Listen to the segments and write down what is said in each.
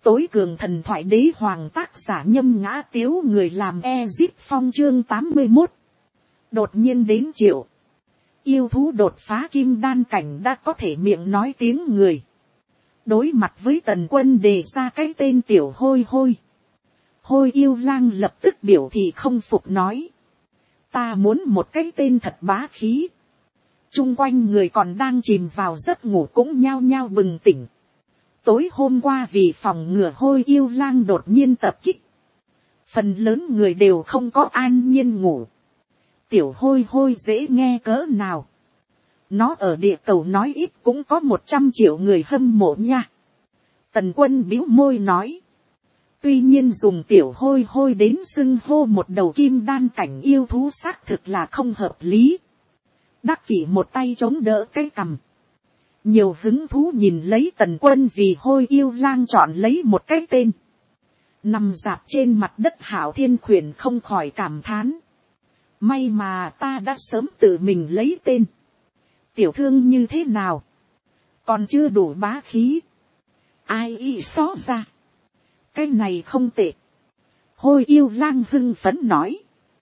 Tối cường thần thoại đế hoàng, tác giả Nhâm Ngã Tiếu, người làm Ezip Phong, chương 81. Đột nhiên đến triệu. Yêu thú đột phá kim đan cảnh đã có thể miệng nói tiếng người. Đối mặt với Tần Quân đề ra cái tên tiểu hôi hôi. Hôi yêu lang lập tức biểu thị không phục nói. Ta muốn một cái tên thật bá khí. Chung quanh người còn đang chìm vào giấc ngủ cũng nhao nhao bừng tỉnh. Tối hôm qua vì phòng ngừa hôi yêu lang đột nhiên tập kích. Phần lớn người đều không có an nhiên ngủ. Tiểu hôi hôi dễ nghe cỡ nào. Nó ở địa cầu nói ít cũng có 100 triệu người hâm mộ nha. Tần Quân bĩu môi nói. Tuy nhiên dùng tiểu hôi hôi đến xưng hô một đầu kim đan cảnh yêu thú xác thực là không hợp lý. Đắc Kỷ một tay chống đỡ cái cằm. Nhiều hứng thú nhìn lấy Tần Quân vì hôi yêu lang chọn lấy một cái tên. Nằm dạp trên mặt đất Hạo Thiên Khuyển không khỏi cảm thán. May mà ta đã sớm tự mình lấy tên. Tiểu thương như thế nào? Còn chưa đủ bá khí. Ai y xó ra. Cái này không tệ. Hôi yêu lang hưng phấn nói.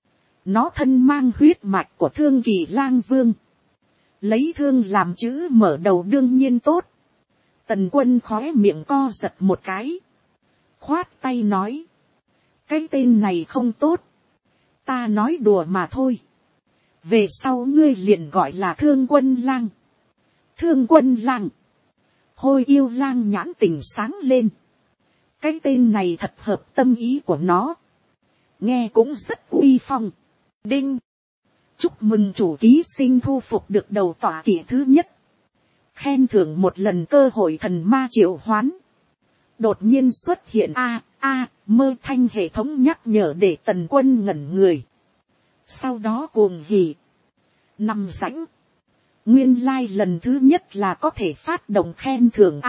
Nó thân mang huyết mạch của Thương Kỳ Lang Vương. Lấy thương làm chữ mở đầu đương nhiên tốt. Tần Quân khóe miệng co giật một cái. Khoát tay nói. Cái tên này không tốt. Ta nói đùa mà thôi. Về sau ngươi liền gọi là Thương Quân Lang. Thương Quân Lang. Hôi yêu lang nhãn tình sáng lên. Cái tên này thật hợp tâm ý của nó. Nghe cũng rất uy phong. Đinh. Chúc mừng chủ ký sinh thu phục được đầu tọa kỵ thứ nhất. Khen thưởng một lần cơ hội thần ma triệu hoán. Đột nhiên xuất hiện mơ thanh hệ thống nhắc nhở để Tần Quân ngẩn người. Sau đó cuồng hỉ. Nằm rãnh. Nguyên lai lần thứ nhất là có thể phát động khen thưởng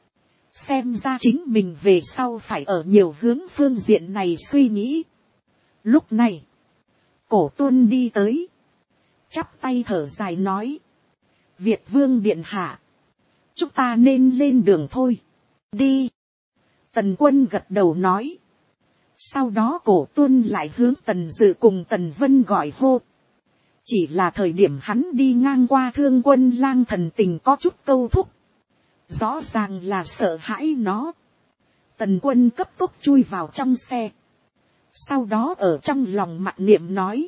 Xem ra chính mình về sau phải ở nhiều hướng phương diện này suy nghĩ. Lúc này. Cổ Tuân đi tới. Chắp tay thở dài nói. Việt Vương điện hạ. Chúng ta nên lên đường thôi. Đi. Tần Quân gật đầu nói. Sau đó Cổ Tuân lại hướng Tần Dự cùng Tần Vân gọi hô. Chỉ là thời điểm hắn đi ngang qua Thương Quân Lang thần tình có chút câu thúc. Rõ ràng là sợ hãi nó. Tần Quân cấp tốc chui vào trong xe. Sau đó ở trong lòng mặc niệm nói.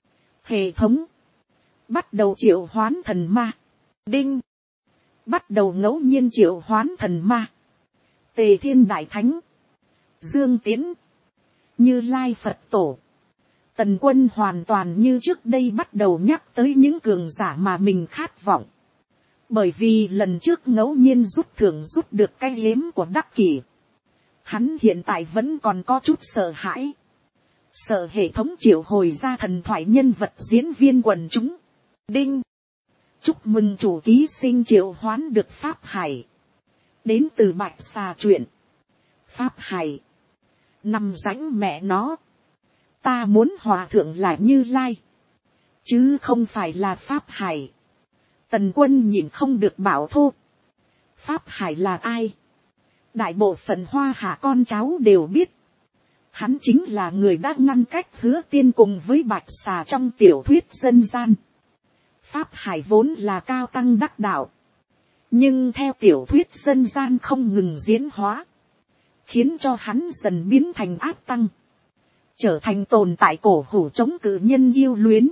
Hệ thống. Bắt đầu triệu hoán thần ma. Đinh. Bắt đầu ngẫu nhiên triệu hoán thần ma. Tề Thiên Đại Thánh. Dương Tiến. Như Lai Phật Tổ. Tần Quân hoàn toàn như trước đây bắt đầu nhắc tới những cường giả mà mình khát vọng. Bởi vì lần trước ngẫu nhiên rút thưởng rút được cái yếm của Đắc Kỷ. Hắn hiện tại vẫn còn có chút sợ hãi. Sợ hệ thống triệu hồi ra thần thoại nhân vật diễn viên quần chúng. Đinh. Chúc mừng chủ ký sinh triệu hoán được Pháp Hải. Đến từ Bạch Xà truyện. Pháp Hải. Nằm rãnh mẹ nó. Ta muốn hòa thượng là Như Lai. Chứ không phải là Pháp Hải. Tần Quân nhìn không được bảo thô. Pháp Hải là ai? Đại bộ phận Hoa Hạ con cháu đều biết. Hắn chính là người đã ngăn cách Hứa Tiên cùng với Bạch Xà trong tiểu thuyết dân gian. Pháp Hải vốn là cao tăng đắc đạo. Nhưng theo tiểu thuyết dân gian không ngừng diễn hóa. Khiến cho hắn dần biến thành ác tăng. Trở thành tồn tại cổ hủ chống cự nhân yêu luyến.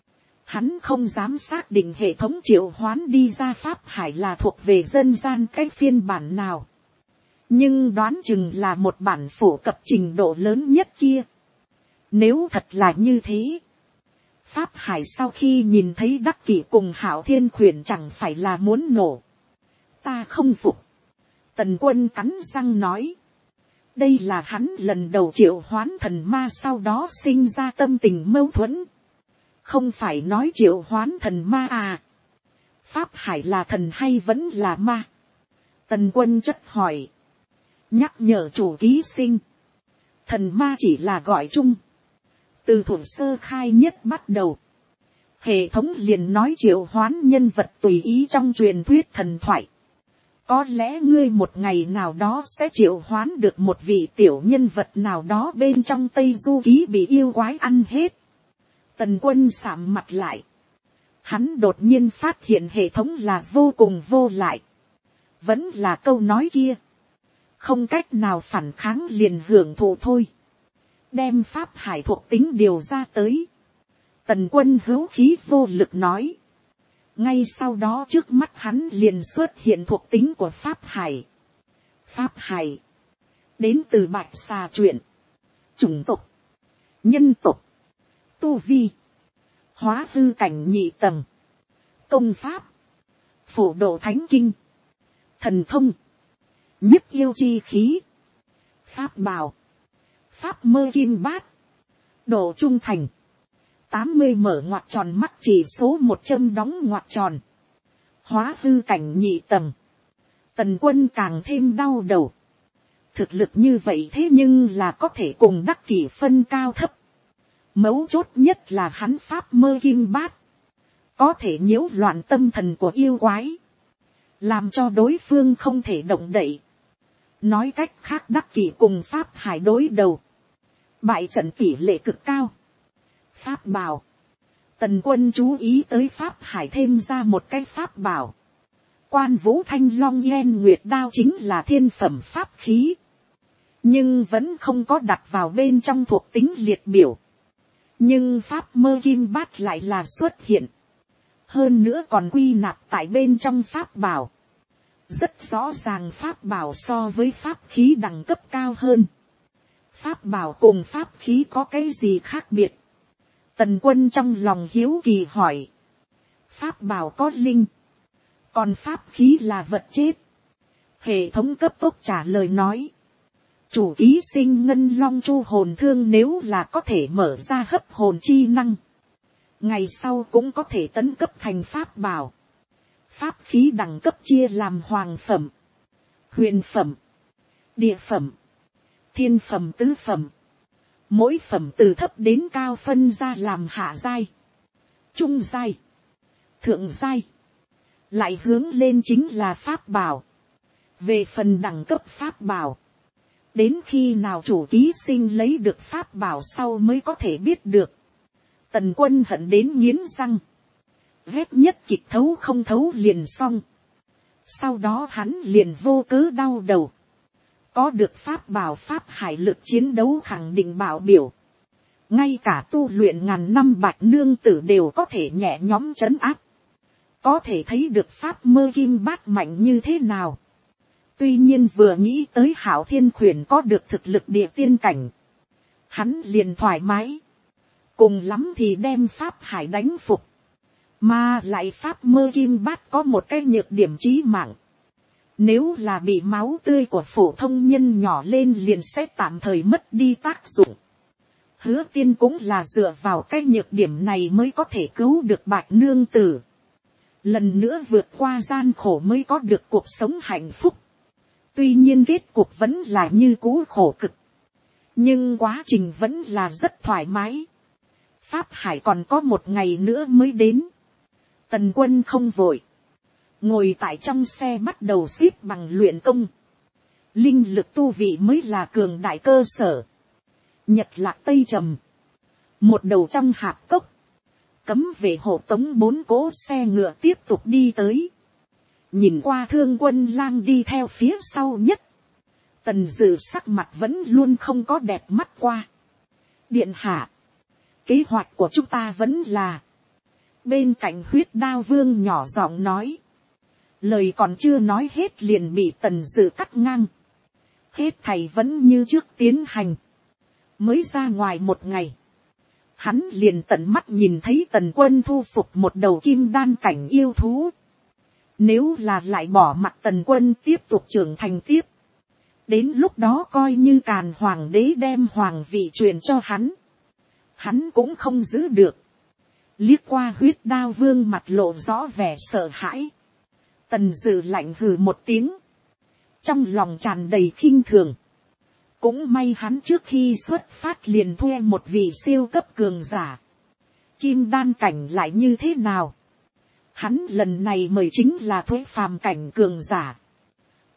Hắn không dám xác định hệ thống triệu hoán đi ra Pháp Hải là thuộc về dân gian cái phiên bản nào. Nhưng đoán chừng là một bản phổ cập trình độ lớn nhất kia. Nếu thật là như thế. Pháp Hải sau khi nhìn thấy Đắc Kỷ cùng Hạo Thiên Khuyển chẳng phải là muốn nổ. Ta không phục. Tần Quân cắn răng nói. Đây là hắn lần đầu triệu hoán thần ma sau đó sinh ra tâm tình mâu thuẫn. Không phải nói triệu hoán thần ma à. Pháp Hải là thần hay vẫn là ma? Tần Quân chất hỏi. Nhắc nhở chủ ký sinh. Thần ma chỉ là gọi chung. Từ thuở sơ khai nhất bắt đầu. Hệ thống liền nói triệu hoán nhân vật tùy ý trong truyền thuyết thần thoại. Có lẽ ngươi một ngày nào đó sẽ triệu hoán được một vị tiểu nhân vật nào đó bên trong Tây Du Ký bị yêu quái ăn hết. Tần Quân sạm mặt lại. Hắn đột nhiên phát hiện hệ thống là vô cùng vô lại. Vẫn là câu nói kia. Không cách nào phản kháng liền hưởng thụ thôi. Đem pháp hải thuộc tính điều ra tới. Tần Quân hữu khí vô lực nói. Ngay sau đó trước mắt hắn liền xuất hiện thuộc tính của pháp hải. Pháp hải. Đến từ Bạch Xà truyện. Chủng tộc. Nhân tộc. Tu vi. Hóa hư cảnh nhị tầng. Công pháp. Phổ độ thánh kinh. Thần thông. Nhất yêu chi khí. Pháp bảo. Pháp mơ kim bát. Độ trung thành. 80 mở ngoặc tròn mắt chỉ số 100 đóng ngoặc tròn. Hóa hư cảnh nhị tầng. Tần Quân càng thêm đau đầu. Thực lực như vậy thế nhưng là có thể cùng Đắc Kỷ phân cao thấp. Mấu chốt nhất là hắn pháp mơ kim bát. Có thể nhiễu loạn tâm thần của yêu quái. Làm cho đối phương không thể động đậy. Nói cách khác Đắc Kỷ cùng pháp hải đối đầu. Bại trận tỷ lệ cực cao. Pháp bảo. Tần Quân chú ý tới pháp hải thêm ra một cái pháp bảo. Quan Vũ Thanh Long Yên Nguyệt Đao chính là thiên phẩm pháp khí. Nhưng vẫn không có đặt vào bên trong thuộc tính liệt biểu. Nhưng pháp mơ kim bát lại là xuất hiện. Hơn nữa còn quy nạp tại bên trong pháp bảo. Rất rõ ràng pháp bảo so với pháp khí đẳng cấp cao hơn. Pháp bảo cùng pháp khí có cái gì khác biệt? Tần Quân trong lòng hiếu kỳ hỏi. Pháp bảo có linh. Còn pháp khí là vật chết. Hệ thống cấp tốc trả lời nói. Chủ ký sinh ngân long chu hồn thương nếu là có thể mở ra hấp hồn chi năng. Ngày sau cũng có thể tấn cấp thành pháp bảo. Pháp khí đẳng cấp chia làm hoàng phẩm, huyền phẩm, địa phẩm, thiên phẩm, tứ phẩm. Mỗi phẩm từ thấp đến cao phân ra làm hạ giai, trung giai, thượng giai. Lại hướng lên chính là pháp bảo. Về phần đẳng cấp pháp bảo. Đến khi nào chủ ký sinh lấy được pháp bảo sau mới có thể biết được. Tần Quân hận đến nghiến răng. Ghét nhất kịch thấu không thấu liền xong. Sau đó hắn liền vô cớ đau đầu. Có được pháp bảo pháp hải lực chiến đấu khẳng định bảo biểu. Ngay cả tu luyện ngàn năm bạch nương tử đều có thể nhẹ nhõm trấn áp. Có thể thấy được pháp mơ kim bát mạnh như thế nào. Tuy nhiên vừa nghĩ tới Hảo Thiên Khuyển có được thực lực địa tiên cảnh. Hắn liền thoải mái. Cùng lắm thì đem pháp hải đánh phục. Mà lại pháp mơ kim bát có một cái nhược điểm chí mạng. Nếu là bị máu tươi của phổ thông nhân nhỏ lên liền sẽ tạm thời mất đi tác dụng. Hứa Tiên cũng là dựa vào cái nhược điểm này mới có thể cứu được bạch nương tử. Lần nữa vượt qua gian khổ mới có được cuộc sống hạnh phúc. Tuy nhiên kết cục vẫn là như cũ khổ cực. Nhưng quá trình vẫn là rất thoải mái. Pháp hải còn có một ngày nữa mới đến. Tần Quân không vội. Ngồi tại trong xe bắt đầu xếp bằng luyện công. Linh lực tu vị mới là cường đại cơ sở. Nhật Lạc Tây Trầm. Một đầu trong hạp cốc. Cấm về hộ tống 4 cỗ xe ngựa tiếp tục đi tới. Nhìn qua Thương Quân Lang đi theo phía sau nhất. Tần Dự sắc mặt vẫn luôn không có đẹp mắt qua. Điện hạ. Kế hoạch của chúng ta vẫn là. Bên cạnh Huyết Đao Vương nhỏ giọng nói. Lời còn chưa nói hết liền bị Tần Dự cắt ngang. Hết thầy vẫn như trước tiến hành. Mới ra ngoài một ngày. Hắn liền tận mắt nhìn thấy Tần Quân thu phục một đầu kim đan cảnh yêu thú. Nếu là lại bỏ mặc Tần Quân tiếp tục trưởng thành tiếp. Đến lúc đó coi như Càn Hoàng đế đem hoàng vị truyền cho hắn. Hắn cũng không giữ được. Liếc qua Huyết Đao Vương mặt lộ rõ vẻ sợ hãi. Tần Dự lạnh hừ một tiếng. Trong lòng tràn đầy khinh thường. Cũng may hắn trước khi xuất phát liền thuê một vị siêu cấp cường giả. Kim đan cảnh lại như thế nào? Hắn lần này mời chính là thuế phàm cảnh cường giả.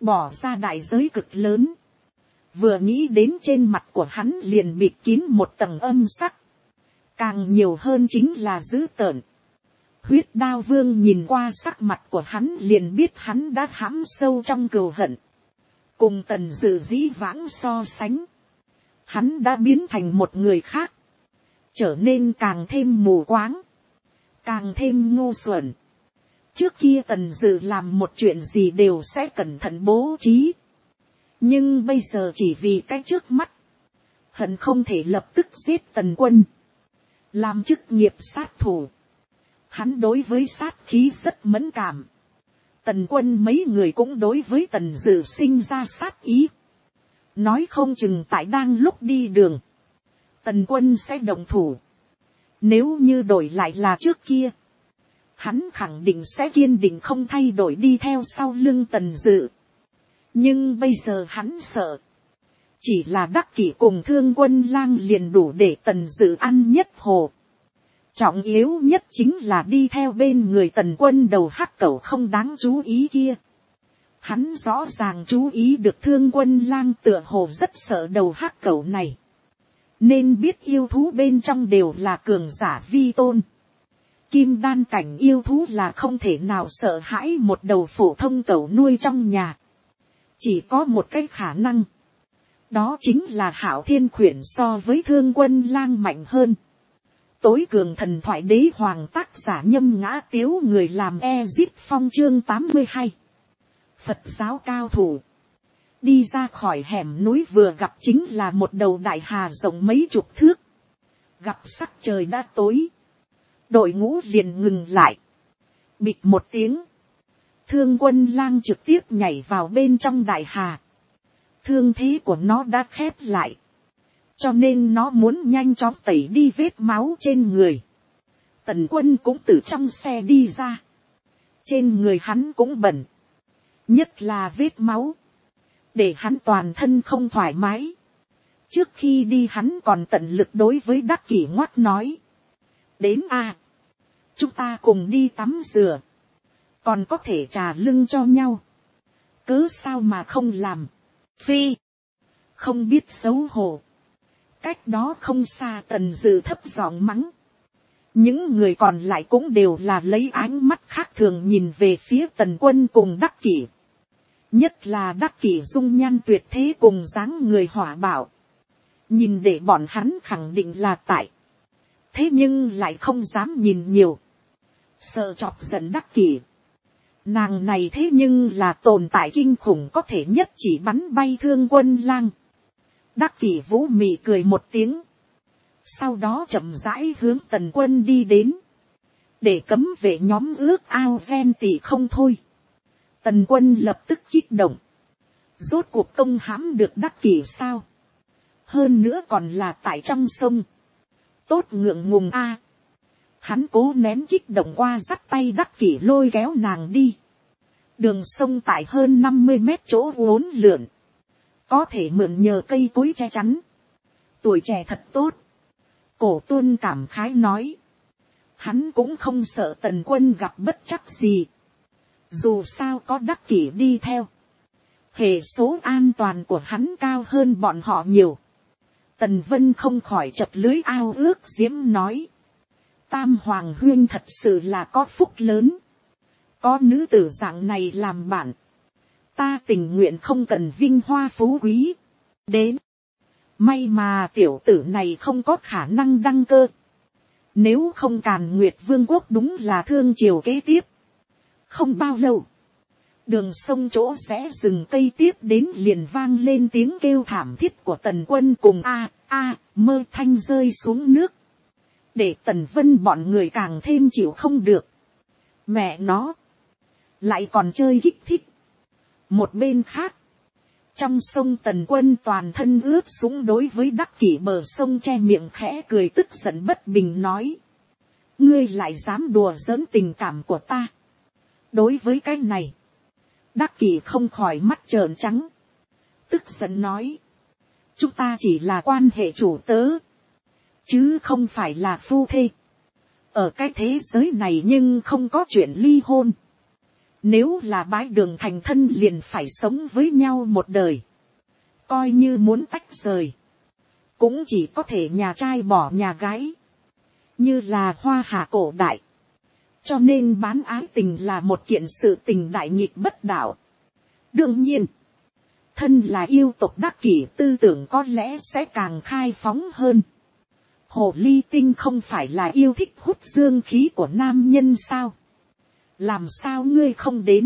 bỏ ra đại giới cực lớn, vừa nghĩ đến trên mặt của hắn liền bịt kín một tầng âm sắc, càng nhiều hơn chính là dữ tợn. Huyết đao vương nhìn qua sắc mặt của hắn liền biết hắn đã hãm sâu trong cừu hận, cùng Tần Dự dĩ vãng so sánh, hắn đã biến thành một người khác, trở nên càng thêm mù quáng, càng thêm ngu xuẩn. Trước kia Tần Dự làm một chuyện gì đều sẽ cẩn thận bố trí, nhưng bây giờ chỉ vì cái trước mắt, hận không thể lập tức giết Tần Quân, làm chức nghiệp sát thủ. Hắn đối với sát khí rất mẫn cảm. Tần Quân mấy người cũng đối với Tần Dự sinh ra sát ý. Nói không chừng tại đang lúc đi đường, Tần Quân sẽ động thủ. Nếu như đổi lại là trước kia, hắn khẳng định sẽ kiên định không thay đổi đi theo sau lưng Tần Dự. Nhưng bây giờ hắn sợ, chỉ là Đắc Kỷ cùng Thương Quân Lang liền đủ để Tần Dự ăn nhất hồ. Trọng yếu nhất chính là đi theo bên người Tần Quân đầu hắc cẩu không đáng chú ý kia. Hắn rõ ràng chú ý được Thương Quân Lang tựa hồ rất sợ đầu hắc cẩu này, nên biết yêu thú bên trong đều là cường giả vi tôn. Kim đan cảnh yêu thú là không thể nào sợ hãi một đầu phổ thông cẩu nuôi trong nhà. Chỉ có một cái khả năng, đó chính là Hạo Thiên Khuyển so với Thương Quân Lang mạnh hơn. Tối cường thần thoại đế hoàng tác giả Nhâm Ngã Tiếu, người làm Ezit Phong chương 82. Phật giáo cao thủ. Đi ra khỏi hẻm núi vừa gặp chính là một đầu đại hà rộng mấy chục thước. Gặp sắc trời đã tối, đội ngũ liền ngừng lại. Bịch một tiếng, Thương Quân Lang trực tiếp nhảy vào bên trong đại hà. Thương thế của nó đã khép lại, cho nên nó muốn nhanh chóng tẩy đi vết máu trên người. Tần Quân cũng từ trong xe đi ra. Trên người hắn cũng bẩn, nhất là vết máu, để hắn toàn thân không thoải mái. Trước khi đi hắn còn tận lực đối với Đắc Kỷ ngoắt nói, đến a, chúng ta cùng đi tắm rửa, còn có thể trà lưng cho nhau, cớ sao mà không làm. Phi, không biết xấu hổ. Cách đó không xa Tần Dự thấp giọng mắng. Những người còn lại cũng đều là lấy ánh mắt khác thường nhìn về phía Tần Quân cùng Đắc Kỷ. Nhất là Đắc Kỷ dung nhan tuyệt thế cùng dáng người hỏa bạo, nhìn để bọn hắn khẳng định là tại. Thế nhưng lại không dám nhìn nhiều, sợ chọc giận Đắc Kỷ. Nàng này thế nhưng là tồn tại kinh khủng, có thể nhất chỉ bắn bay Thương Quân Lang. Đắc Kỷ vũ mị cười một tiếng, sau đó chậm rãi hướng Tần Quân đi đến, để cấm vệ nhóm ước ao ghen tị không thôi. Tần Quân lập tức kích động, rốt cuộc công hãm được Đắc Kỷ sao, hơn nữa còn là tại trong sông, tốt ngượng ngùng a. Hắn cố nén kích động qua dắt tay Đắc Kỷ lôi kéo nàng đi. Đường sông tại hơn 50 mét chỗ uốn lượn, có thể mượn nhờ cây cối che chắn. Tuổi trẻ thật tốt. Cổ Tuân cảm khái nói. Hắn cũng không sợ Tần Quân gặp bất trắc gì, dù sao có Đắc Kỷ đi theo, hệ số an toàn của hắn cao hơn bọn họ nhiều. Tần Vân không khỏi chật lưới ao ước diễm nói. Tam Hoàng Huyên thật sự là có phúc lớn, có nữ tử dạng này làm bạn, ta tình nguyện không cần vinh hoa phú quý. Đến, may mà tiểu tử này không có khả năng đăng cơ, nếu không Càn Nguyệt Vương quốc đúng là thương triều kế tiếp. Không bao lâu, đường sông chỗ rẽ rừng cây tiếp đến liền vang lên tiếng kêu thảm thiết của Tần Quân cùng mơ thanh rơi xuống nước, để Tần Vân bọn người càng thêm chịu không được. Mẹ nó, lại còn chơi kích thích. Một bên khác, trong sông Tần Quân toàn thân ướt sũng đối với Đắc Kỷ bờ sông che miệng khẽ cười tức giận bất bình nói. Ngươi lại dám đùa giỡn tình cảm của ta. Đối với cái này, Đắc Kỷ không khỏi mắt trợn trắng, tức giận nói. Chúng ta chỉ là quan hệ chủ tớ, chứ không phải là phu thê. Ở cái thế giới này nhưng không có chuyện ly hôn. Nếu là bái đường thành thân liền phải sống với nhau một đời. Coi như muốn tách rời. Cũng chỉ có thể nhà trai bỏ nhà gái. Như là hoa hạ cổ đại. Cho nên bán ái tình là một kiện sự tình đại nghịch bất đạo. Đương nhiên. Thân là yêu tộc Đắc Kỷ tư tưởng có lẽ sẽ càng khai phóng hơn. Hồ ly tinh không phải là yêu thích hút dương khí của nam nhân sao? Làm sao ngươi không đến?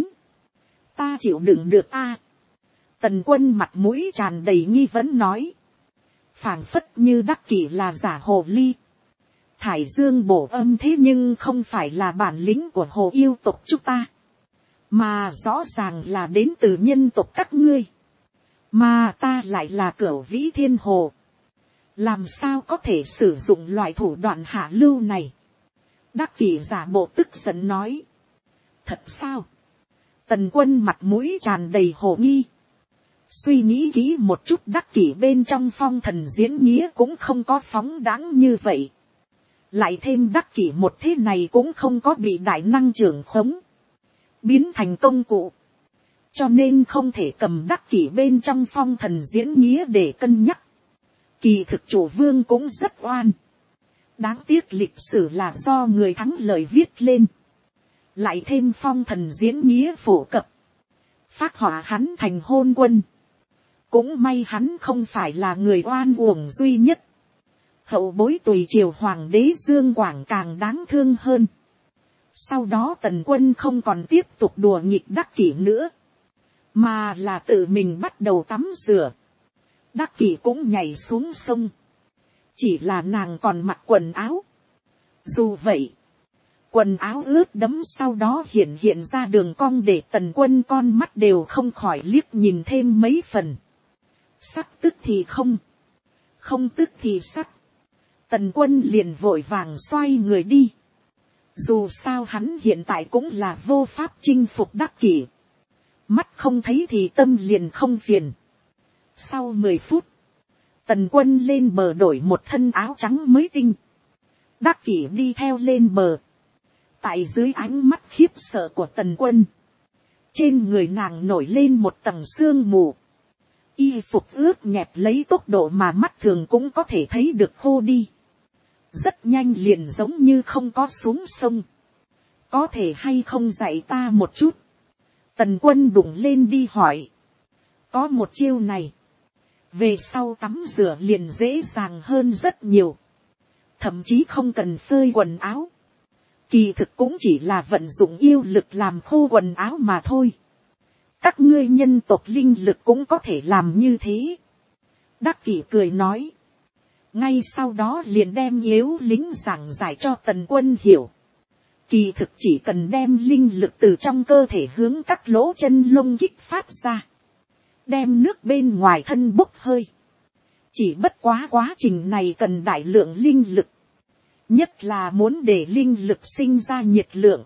Ta chịu đựng được a. Tần Quân mặt mũi tràn đầy nghi vấn nói. Phảng phất như Đắc Kỷ là giả hồ ly. Thải dương bổ âm thế nhưng không phải là bản lĩnh của hồ yêu tộc chúng ta. Mà rõ ràng là đến từ nhân tộc các ngươi. Mà ta lại là Cửu Vĩ Thiên Hồ. Làm sao có thể sử dụng loại thủ đoạn hạ lưu này? Đắc Kỷ giả bộ tức giận nói. Thật sao? Tần Quân mặt mũi tràn đầy hồ nghi. Suy nghĩ kỹ một chút, Đắc Kỷ bên trong phong thần diễn nghĩa cũng không có phóng đãng như vậy. Lại thêm Đắc Kỷ một thế này cũng không có bị đại năng trưởng khống. Biến thành công cụ. Cho nên không thể cầm Đắc Kỷ bên trong phong thần diễn nghĩa để cân nhắc. Kỳ thực chủ vương cũng rất oan. Đáng tiếc lịch sử là do người thắng lợi viết lên. Lại thêm phong thần diễn nghĩa phổ cập. Phác họa hắn thành hôn quân. Cũng may hắn không phải là người oan uổng duy nhất. Hậu bối tùy triều hoàng đế Dương Quảng càng đáng thương hơn. Sau đó Tần Quân không còn tiếp tục đùa nghịch Đắc Kỷ nữa. Mà là tự mình bắt đầu tắm rửa. Đắc Kỷ cũng nhảy xuống sông. Chỉ là nàng còn mặc quần áo. Dù vậy, quần áo ướt đẫm sau đó hiện ra đường cong để Tần Quân con mắt đều không khỏi liếc nhìn thêm mấy phần. Sắc tức thì không. Không tức thì sắc. Tần Quân liền vội vàng xoay người đi. Dù sao hắn hiện tại cũng là vô pháp chinh phục Đắc Kỷ. Mắt không thấy thì tâm liền không phiền. Sau 10 phút, Tần Quân lên bờ đổi một thân áo trắng mới tinh. Đắc Kỷ đi theo lên bờ. Tại dưới ánh mắt khiếp sợ của Tần Quân, trên người nàng nổi lên một tầng sương mù. Y phục ướt nhẹp lấy tốc độ mà mắt thường cũng có thể thấy được khô đi. Rất nhanh liền giống như không có xuống sông. Có thể hay không dạy ta một chút? Tần Quân đụng lên đi hỏi. Có một chiêu này. Về sau tắm rửa liền dễ dàng hơn rất nhiều. Thậm chí không cần phơi quần áo. Kỳ thực cũng chỉ là vận dụng yêu lực làm khô quần áo mà thôi. Các ngươi nhân tộc linh lực cũng có thể làm như thế. Đắc Kỷ cười nói. Ngay sau đó liền đem yếu lính giảng giải cho Tần Quân hiểu. Kỳ thực chỉ cần đem linh lực từ trong cơ thể hướng các lỗ chân lông kích phát ra. Đem nước bên ngoài thân bốc hơi. Chỉ bất quá quá trình này cần đại lượng linh lực. Nhất là muốn để linh lực sinh ra nhiệt lượng.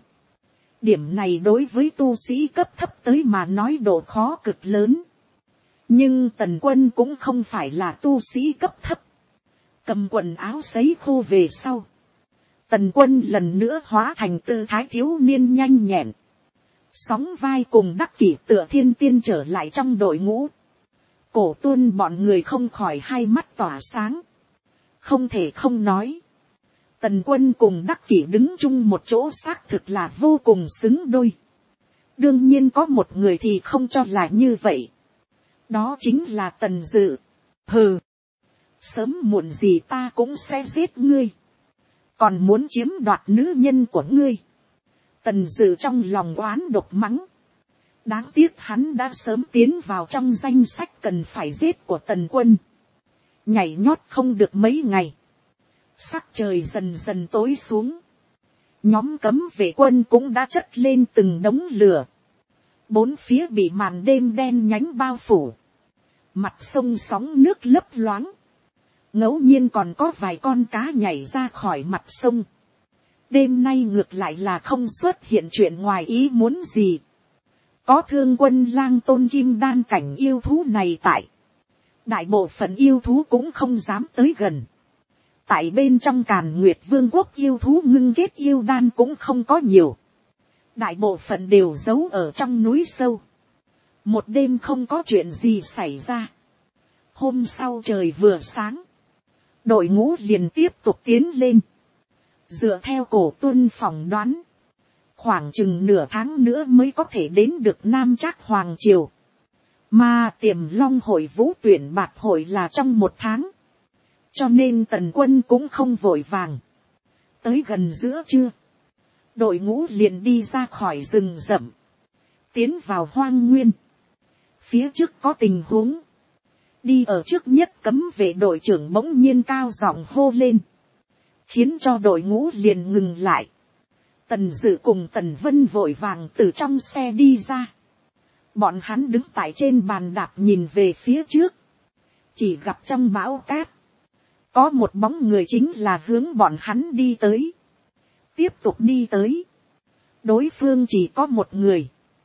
Điểm này đối với tu sĩ cấp thấp tới mà nói độ khó cực lớn. Nhưng Tần Quân cũng không phải là tu sĩ cấp thấp. Cầm quần áo sấy khô về sau. Tần Quân lần nữa hóa thành tư thái thiếu niên nhanh nhẹn. Sóng vai cùng Đắc Kỷ tựa thiên tiên trở lại trong đội ngũ. Cổ Tuân bọn người không khỏi hai mắt tỏa sáng. Không thể không nói. Tần Quân cùng Đắc Kỷ đứng chung một chỗ xác thực là vô cùng xứng đôi. Đương nhiên có một người thì không cho là như vậy. Đó chính là Tần Dự. Hừ. Sớm muộn gì ta cũng sẽ giết ngươi. Còn muốn chiếm đoạt nữ nhân của ngươi. Tần Dự trong lòng oán độc mắng. Đáng tiếc hắn đã sớm tiến vào trong danh sách cần phải giết của Tần Quân. Nhảy nhót không được mấy ngày. Sắc trời dần dần tối xuống. Nhóm cấm vệ quân cũng đã chất lên từng đống lửa. Bốn phía bị màn đêm đen nhánh bao phủ. Mặt sông sóng nước lấp loáng. Ngẫu nhiên còn có vài con cá nhảy ra khỏi mặt sông. Đêm nay ngược lại là không xuất hiện chuyện ngoài ý muốn gì. Có Thương Quân Lang Tôn kim đan cảnh yêu thú này tại. Đại bộ phận yêu thú cũng không dám tới gần. Tại bên trong Càn Nguyệt Vương quốc yêu thú ngưng kết yêu đan cũng không có nhiều. đại bộ phận đều giấu ở trong núi sâu. Một đêm không có chuyện gì xảy ra. Hôm sau trời vừa sáng, đội ngũ liền tiếp tục tiến lên. Dựa theo Cổ Tuân phỏng đoán, khoảng chừng nửa tháng nữa mới có thể đến được Nam Trác Hoàng Triều. Mà Tiềm Long hội vũ tuyển bạt hội là trong 1 tháng. Cho nên tần quân cũng không vội vàng. Tới gần giữa trưa, đội ngũ liền đi ra khỏi rừng rậm, tiến vào hoang nguyên. Phía trước có tình huống. Đi ở trước nhất cấm vệ đội trưởng bỗng nhiên cao giọng hô lên, khiến cho đội ngũ liền ngừng lại. Tần Dự cùng Tần Vân vội vàng từ trong xe đi ra. Bọn hắn đứng tại trên bàn đạp nhìn về phía trước. Chỉ gặp trong bão cát, có một bóng người chính là hướng bọn hắn đi tới. Tiếp tục đi tới. Đối phương chỉ có một người.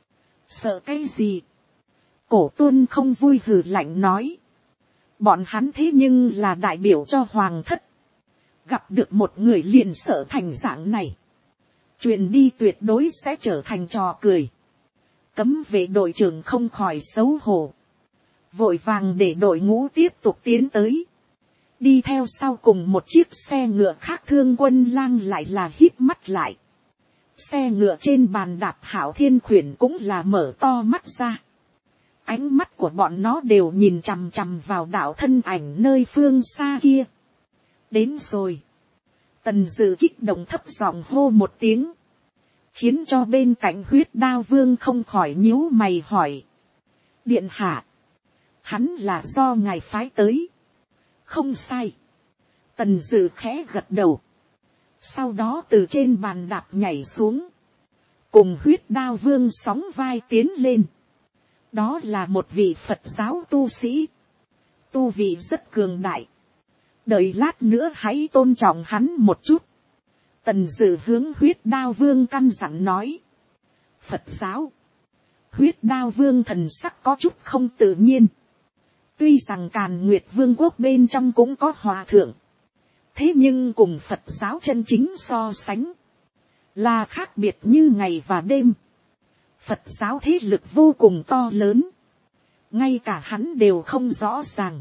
Sợ cái gì? Cổ Tuân không vui hừ lạnh nói. Bọn hắn thế nhưng là đại biểu cho hoàng thất. Gặp được một người liền sợ thành dạng này. Truyền đi tuyệt đối sẽ trở thành trò cười. Cấm vệ đội trưởng không khỏi xấu hổ. Vội vàng để đội ngũ tiếp tục tiến tới. Đi theo sau cùng một chiếc xe ngựa khác Thương Quân Lang lại là híp mắt lại. Xe ngựa trên bàn đạp Hạo Thiên Khuyển cũng là mở to mắt ra. Ánh mắt của bọn nó đều nhìn chằm chằm vào đạo thân ảnh nơi phương xa kia. Đến rồi. Tần Dự kích động thấp giọng hô một tiếng. Khiến cho bên cạnh Huyết Đao Vương không khỏi nhíu mày hỏi. Điện hạ. Hắn là do ngài phái tới. Không sai. Tần Dự khẽ gật đầu. Sau đó từ trên bàn đạp nhảy xuống. Cùng Huyết Đao Vương sóng vai tiến lên. Đó là một vị Phật giáo tu sĩ. Tu vị rất cường đại. Đợi lát nữa hãy tôn trọng hắn một chút. Tần Dự hướng Huyết Đao Vương căn dặn nói. Phật giáo. Huyết Đao Vương thần sắc có chút không tự nhiên. Tuy rằng Càn Nguyệt Vương quốc bên trong cũng có hòa thượng. Thế nhưng cùng Phật giáo chân chính so sánh. Là khác biệt như ngày và đêm. Phật giáo thế lực vô cùng to lớn. Ngay cả hắn đều không rõ ràng.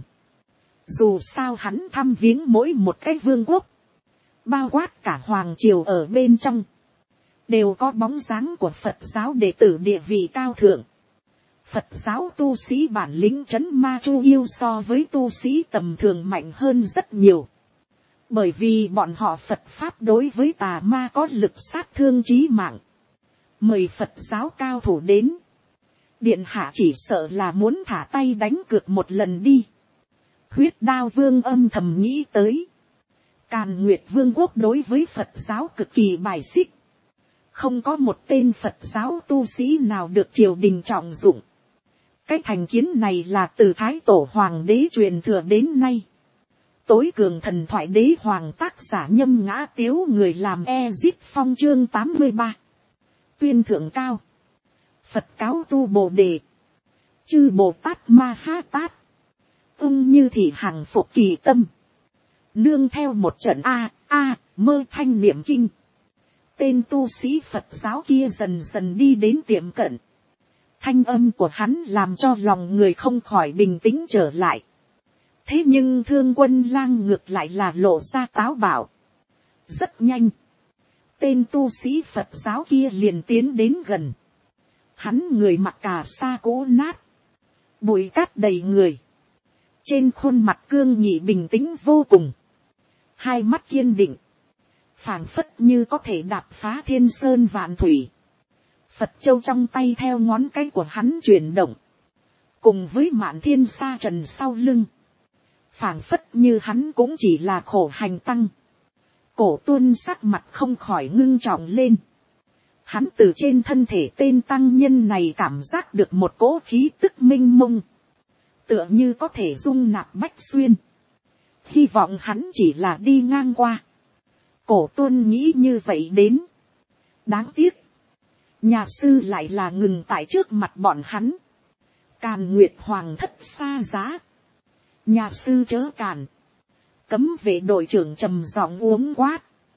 Dù sao hắn thăm viếng mỗi một cái vương quốc. Bao quát cả Hoàng Triều ở bên trong. Đều có bóng dáng của Phật giáo đệ tử địa vị cao thượng. Phật giáo tu sĩ bản lĩnh trấn ma chu yêu so với tu sĩ tầm thường mạnh hơn rất nhiều. Bởi vì bọn họ Phật Pháp đối với tà ma có lực sát thương chí mạng. Mời Phật giáo cao thủ đến. Điện hạ chỉ sợ là muốn thả tay đánh cược một lần đi. Huyết Đao Vương âm thầm nghĩ tới. Càn Nguyệt Vương quốc đối với Phật giáo cực kỳ bài xích. Không có một tên Phật giáo tu sĩ nào được triều đình trọng dụng. Cái thành kiến này là từ Thái Tổ Hoàng đế truyền thừa đến nay. Tối cường thần thoại đế hoàng tác giả Nhâm Ngã Tiếu người làm Ezip Phong chương 83. Tuyên thượng cao. Phật cáo tu Bồ Đề. Chư Bồ Tát Ma Ha Tát. Ưng như thị hằng phục kỳ tâm. Nương theo một trận mơ thanh niệm kinh. Tên tu sĩ Phật giáo kia dần dần đi đến tiệm cận. Thanh âm của hắn làm cho lòng người không khỏi bình tĩnh trở lại. Thế nhưng Thương Quân Lang ngược lại là lộ ra táo bạo. Rất nhanh. Tên tu sĩ Phật giáo kia liền tiến đến gần. Hắn người mặc cà sa cũ nát. Bụi cát đầy người. Trên khuôn mặt cương nghị bình tĩnh vô cùng. Hai mắt kiên định. Phảng phất như có thể đạp phá thiên sơn vạn thủy. Phật châu trong tay theo ngón cái của hắn chuyển động. Cùng với Mạn Thiên Sa Trần sau lưng. Phảng phất như hắn cũng chỉ là khổ hành tăng. Cổ Tuân sắc mặt không khỏi ngưng trọng lên. Hắn từ trên thân thể tên tăng nhân này cảm giác được một cỗ khí tức minh mông. Tựa như có thể dung nạp bách xuyên. Hy vọng hắn chỉ là đi ngang qua. Cổ Tuân nghĩ như vậy đến. Đáng tiếc. Nhà sư lại là ngừng tại trước mặt bọn hắn. Càn Nguyệt Hoàng thất xa giá. Nhà sư chớ càn. Cấm vệ đội trưởng trầm giọng uống quát.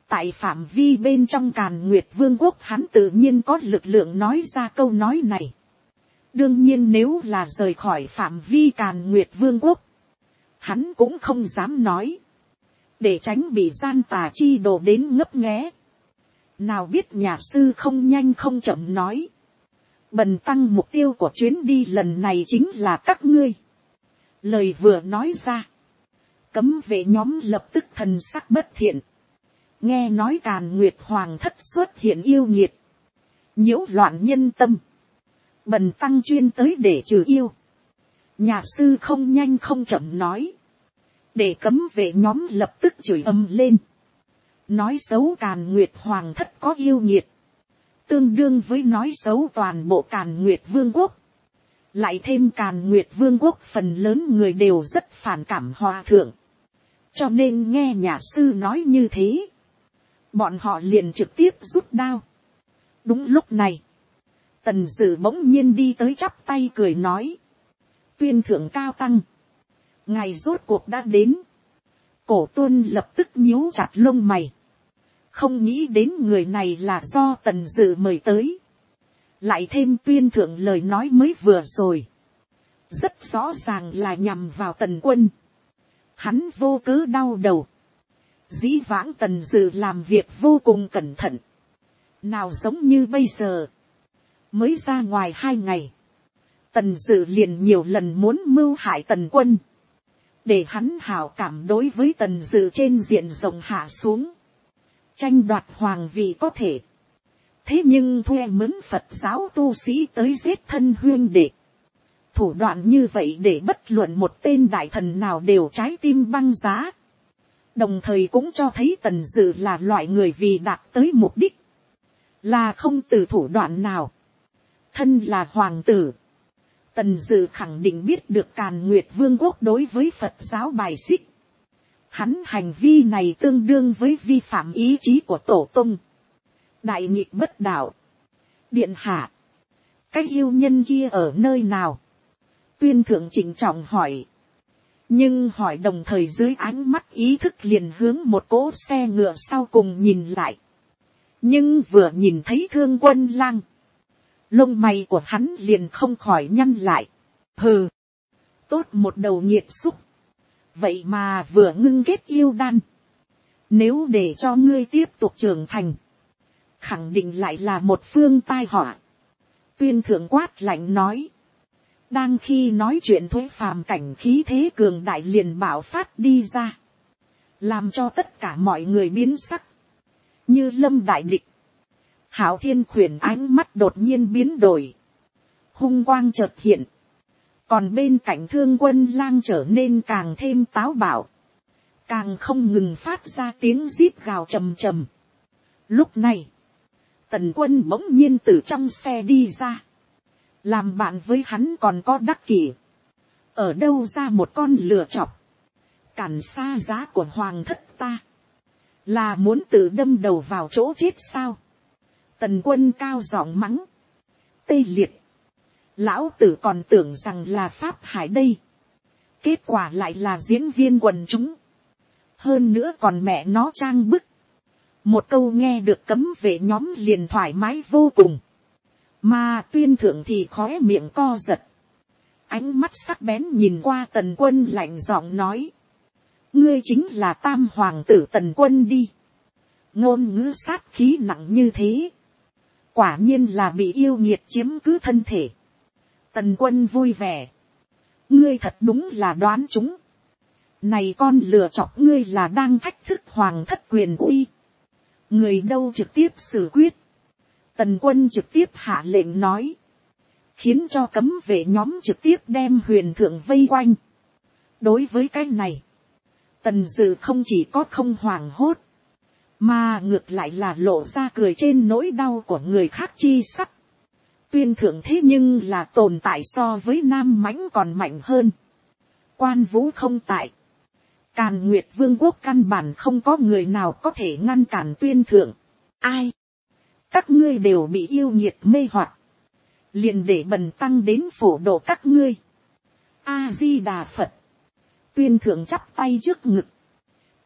tại phạm vi bên trong Càn Nguyệt Vương quốc hắn tự nhiên có lực lượng nói ra câu nói này. Đương nhiên nếu là rời khỏi phạm vi Càn Nguyệt Vương quốc, hắn cũng không dám nói, để tránh bị gian tà chi đồ đến ngấp nghé. Nào biết nhà sư không nhanh không chậm nói, bần tăng mục tiêu của chuyến đi lần này chính là các ngươi. Lời vừa nói ra, cấm vệ nhóm lập tức thần sắc bất thiện. Nghe nói Càn Nguyệt Hoàng thất xuất hiện yêu nghiệt, nhiễu loạn nhân tâm, bần tăng chuyên tới để trừ yêu. Nhà sư không nhanh không chậm nói, để cấm vệ nhóm lập tức chửi ầm lên, nói xấu Càn Nguyệt Hoàng thất có yêu nghiệt, tương đương với nói xấu toàn bộ Càn Nguyệt Vương quốc. Lại thêm Càn Nguyệt Vương quốc phần lớn người đều rất phản cảm hòa thượng, cho nên nghe nhà sư nói như thế, bọn họ liền trực tiếp rút đao. Đúng lúc này, Tần Dư bỗng nhiên đi tới chắp tay cười nói, tuyên thượng cao tăng, ngài rốt cuộc đã đến. Cổ Tuân lập tức nhíu chặt lông mày, không nghĩ đến người này là do Tần Dư mời tới, lại thêm tuyên thượng lời nói mới vừa rồi, rất rõ ràng là nhằm vào Tần Quân. Hắn vô cớ đau đầu, dĩ vãng Tần Dư làm việc vô cùng cẩn thận, nào giống như bây giờ, mới ra ngoài 2 ngày, Tần Dư liền nhiều lần muốn mưu hại Tần Quân, để hắn hảo cảm đối với Tần Dư trên diện rộng hạ xuống, tranh đoạt hoàng vị có thể, thế nhưng thuê mướn Phật giáo tu sĩ tới giết thân huyên đệ, thủ đoạn như vậy để bất luận một tên đại thần nào đều trái tim băng giá, đồng thời cũng cho thấy Tần Dư là loại người vì đạt tới mục đích, là không từ thủ đoạn nào. Thân là hoàng tử, Tần Dư khẳng định biết được Càn Nguyệt Vương quốc đối với Phật giáo bài xích, hắn hành vi này tương đương với vi phạm ý chí của tổ tông, đại nghịch bất đạo. Điện hạ, cái yêu nhân kia ở nơi nào? Tuyên thượng trịnh trọng hỏi, nhưng hỏi đồng thời dưới ánh mắt ý thức liền hướng một cỗ xe ngựa sau cùng nhìn lại, nhưng vừa nhìn thấy Thương Quân Lang, lông mày của hắn liền không khỏi nhăn lại. Hừ, tốt một đầu nghiệt xúc, vậy mà vừa ngưng kết yêu đan, nếu để cho ngươi tiếp tục trưởng thành, khẳng định lại là một phương tai họa. Tuyên thượng quát lạnh nói, đang khi nói chuyện Thuế Phàm cảnh khí thế cường đại liền bạo phát đi ra, làm cho tất cả mọi người biến sắc, như lâm đại địch. Hạo Thiên Khuyển ánh mắt đột nhiên biến đổi, hung quang chợt hiện, còn bên cạnh Thương Quân Lang trở nên càng thêm táo bạo, càng không ngừng phát ra tiếng rít gào trầm trầm. Lúc này, Tần Quân bỗng nhiên từ trong xe đi ra, làm bạn với hắn còn có Đắc Kỷ, ở đâu ra một con lừa chọc, cản xa giá của hoàng thất ta, là muốn tự đâm đầu vào chỗ chết sao? Tần Quân cao giọng mắng, tê liệt, lão tử còn tưởng rằng là Pháp Hải đây, kết quả lại là diễn viên quần chúng, hơn nữa còn mẹ nó trang bức. Một câu nghe được cấm vệ nhóm liền thoải mái vô cùng, mà Tuyên thượng thì khóe miệng co giật, ánh mắt sắc bén nhìn qua Tần Quân lạnh giọng nói, ngươi chính là Tam hoàng tử Tần Quân đi. Ngôn ngữ sát khí nặng như thế, quả nhiên là bị yêu nghiệt chiếm cứ thân thể. Tần Quân vui vẻ, ngươi thật đúng là đoán chúng, này con lừa chọc ngươi là đang thách thức hoàng thất quyền uy, người đâu trực tiếp xử quyết. Tần Quân trực tiếp hạ lệnh nói, khiến cho cấm vệ nhóm trực tiếp đem Huyền thượng vây quanh. Đối với cái này, Tần Dư không chỉ có không hoảng hốt, mà ngược lại là lộ ra cười trên nỗi đau của người khác chi sắc. Tuyên thượng thế nhưng là tồn tại so với Nam Mãnh còn mạnh hơn. Quan Vũ không tại, Càn Nguyệt Vương quốc căn bản không có người nào có thể ngăn cản Tuyên thượng. Ai? Các ngươi đều bị yêu nghiệt mê hoặc, liền để bần tăng đến phổ độ các ngươi. A Di Đà Phật. Tuyên thượng chắp tay trước ngực,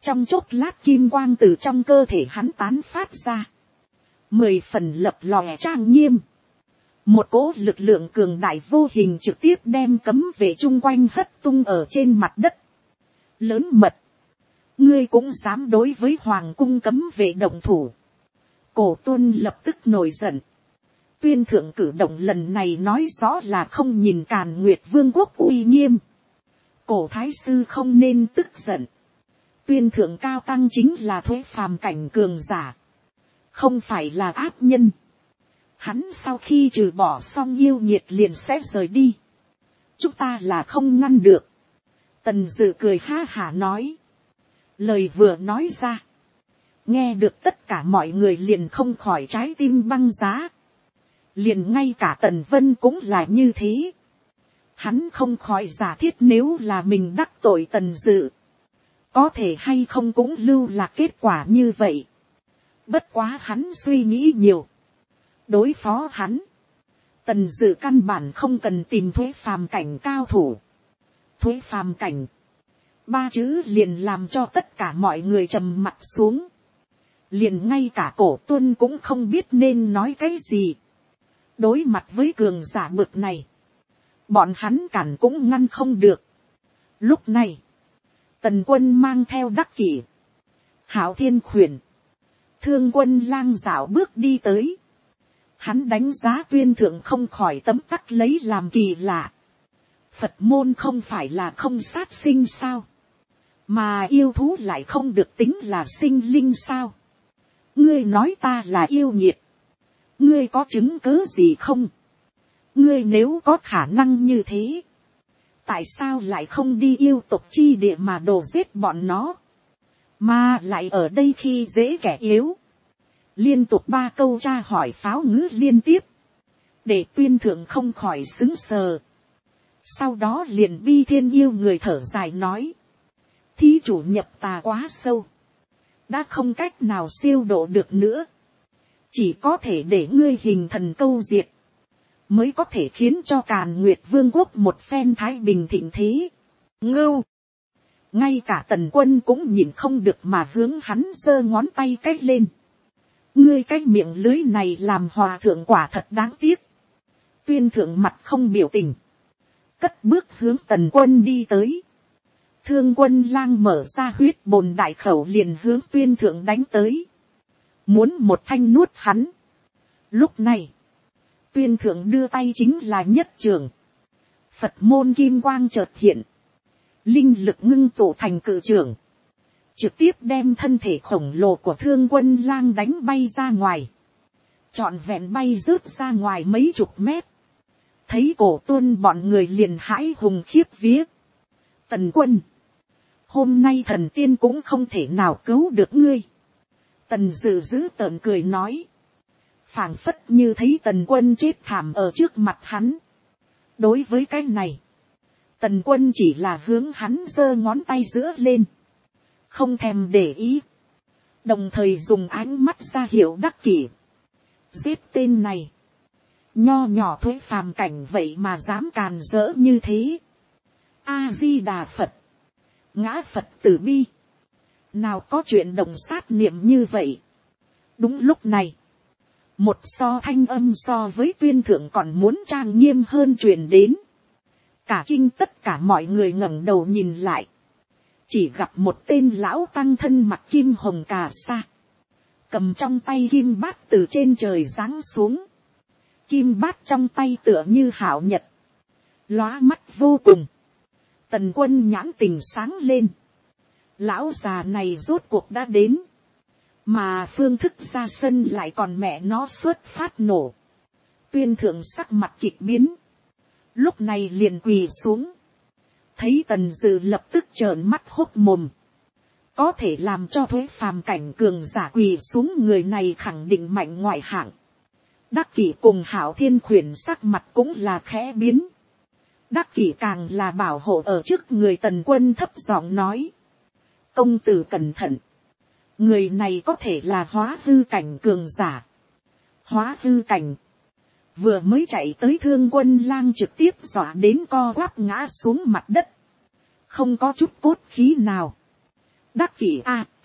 Trong chốc lát kim quang từ trong cơ thể hắn tán phát ra. 10 phần lập lòe trang nghiêm. Một cỗ lực lượng cường đại vô hình trực tiếp đem cấm vệ chung quanh hất tung ở trên mặt đất. Lớn mật. Ngươi cũng dám đối với hoàng cung cấm vệ động thủ. Cổ Tuân lập tức nổi giận. Tuyên thượng cử động lần này nói rõ là không nhìn Càn Nguyệt Vương quốc uy nghiêm. Cổ thái sư không nên tức giận. Tuyên thượng cao tăng chính là thuế phàm cảnh cường giả. Không phải là ác nhân. Hắn sau khi trừ bỏ xong yêu nhiệt liền sẽ rời đi. Chúng ta là không ngăn được. Tần Dự cười ha hả nói. Lời vừa nói ra. Nghe được tất cả mọi người liền không khỏi trái tim băng giá. Liền ngay cả Tần Vân cũng là như thế. Hắn không khỏi giả thiết nếu là mình đắc tội Tần Dự. Có thể hay không cũng lưu lạc kết quả như vậy. Bất quá hắn suy nghĩ nhiều. Đối phó hắn. Tần Dự căn bản không cần tìm thuế phàm cảnh cao thủ. Thuế phàm cảnh. 3 chữ liền làm cho tất cả mọi người trầm mặt xuống. Liền ngay cả Cổ Tuân cũng không biết nên nói cái gì. Đối mặt với cường giả bực này. Bọn hắn cản cũng ngăn không được. Lúc này. Tần Quân mang theo Đắc Kỷ. Hạo Thiên Khuyển. Thương Quân Lang dạo bước đi tới. Hắn đánh giá Tuyên thượng không khỏi tấm tắc lấy làm kỳ lạ. Phật môn không phải là không sát sinh sao? Mà yêu thú lại không được tính là sinh linh sao? Ngươi nói ta là yêu nghiệt. Ngươi có chứng cứ gì không? Ngươi nếu có khả năng như thế. Tại sao lại không đi yêu tộc chi địa mà đổ giết bọn nó? Mà lại ở đây khi dễ kẻ yếu. Liên tục 3 câu tra hỏi pháo ngữ liên tiếp. Để Tuyên thượng không khỏi xứng sờ. Sau đó liền bi thiên yêu người thở dài nói. Thí chủ nhập tà quá sâu. Đã không cách nào siêu độ được nữa. Chỉ có thể để ngươi hình thần câu diệt. Mới có thể khiến cho Càn Nguyệt Vương quốc một phen thái bình thịnh thế. Ngưu. Ngay cả Tần Quân cũng nhìn không được mà hướng hắn giơ ngón tay cách lên. Ngươi cái miệng lưới này làm hòa thượng quả thật đáng tiếc. Tuyên thượng mặt không biểu tình. Cất bước hướng Tần Quân đi tới. Thương Quân Lang mở ra huyết bồn đại khẩu liền hướng Tuyên thượng đánh tới. Muốn một thanh nuốt hắn. Lúc này. Tuyên thượng đưa tay chính là nhất trường. Phật môn kim quang chợt hiện. Linh lực ngưng tụ thành cự trường. Trực tiếp đem thân thể khổng lồ của Thương Quân Lang đánh bay ra ngoài. Trọn vẹn bay rớt ra ngoài mấy chục mét. Thấy Cổ Tuân bọn người liền hãi hùng khiếp vía. Tần Quân. Hôm nay thần tiên cũng không thể nào cứu được ngươi. Tần Dự giữ tợn cười nói. Phảng phất như thấy Tần Quân chết thảm ở trước mặt hắn. Đối với cái này. Tần Quân chỉ là hướng hắn giơ ngón tay giữa lên. Không thèm để ý. Đồng thời dùng ánh mắt ra hiệu Đắc Kỷ. Giết tên này. Nho nhỏ thuế phàm cảnh vậy mà dám càn rỡ như thế. A-di-đà Phật. Ngã Phật tử bi. Nào có chuyện động sát niệm như vậy. Đúng lúc này. Một so thanh âm so với Tuyên thượng còn muốn trang nghiêm hơn truyền đến. Cả kinh tất cả mọi người ngẩng đầu nhìn lại. Chỉ gặp một tên lão tăng thân mặc kim hồng cà sa. Cầm trong tay kim bát từ trên trời giáng xuống. Kim bát trong tay tựa như hảo nhật. Lóa mắt vô cùng. Tần Quân nhãn tình sáng lên. Lão già này rốt cuộc đã đến. Mà phương thức ra sân lại còn mẹ nó xuất phát nổ. Tuyên thượng sắc mặt kịch biến. Lúc này liền quỳ xuống. Thấy Tần Dự lập tức trợn mắt hốc mồm. Có thể làm cho thuế phàm cảnh cường giả quỳ xuống người này khẳng định mạnh ngoại hạng. Đắc Kỷ cùng Hạo Thiên Khuyển sắc mặt cũng là khẽ biến. Đắc Kỷ càng là bảo hộ ở trước người Tần Quân thấp giọng nói. Công tử cẩn thận. Người này có thể là hóa hư cảnh cường giả. Hóa hư cảnh. Vừa mới chạy tới Thương Quân Lang trực tiếp dọa đến co quắp ngã xuống mặt đất. Không có chút cốt khí nào. Đắc kỷ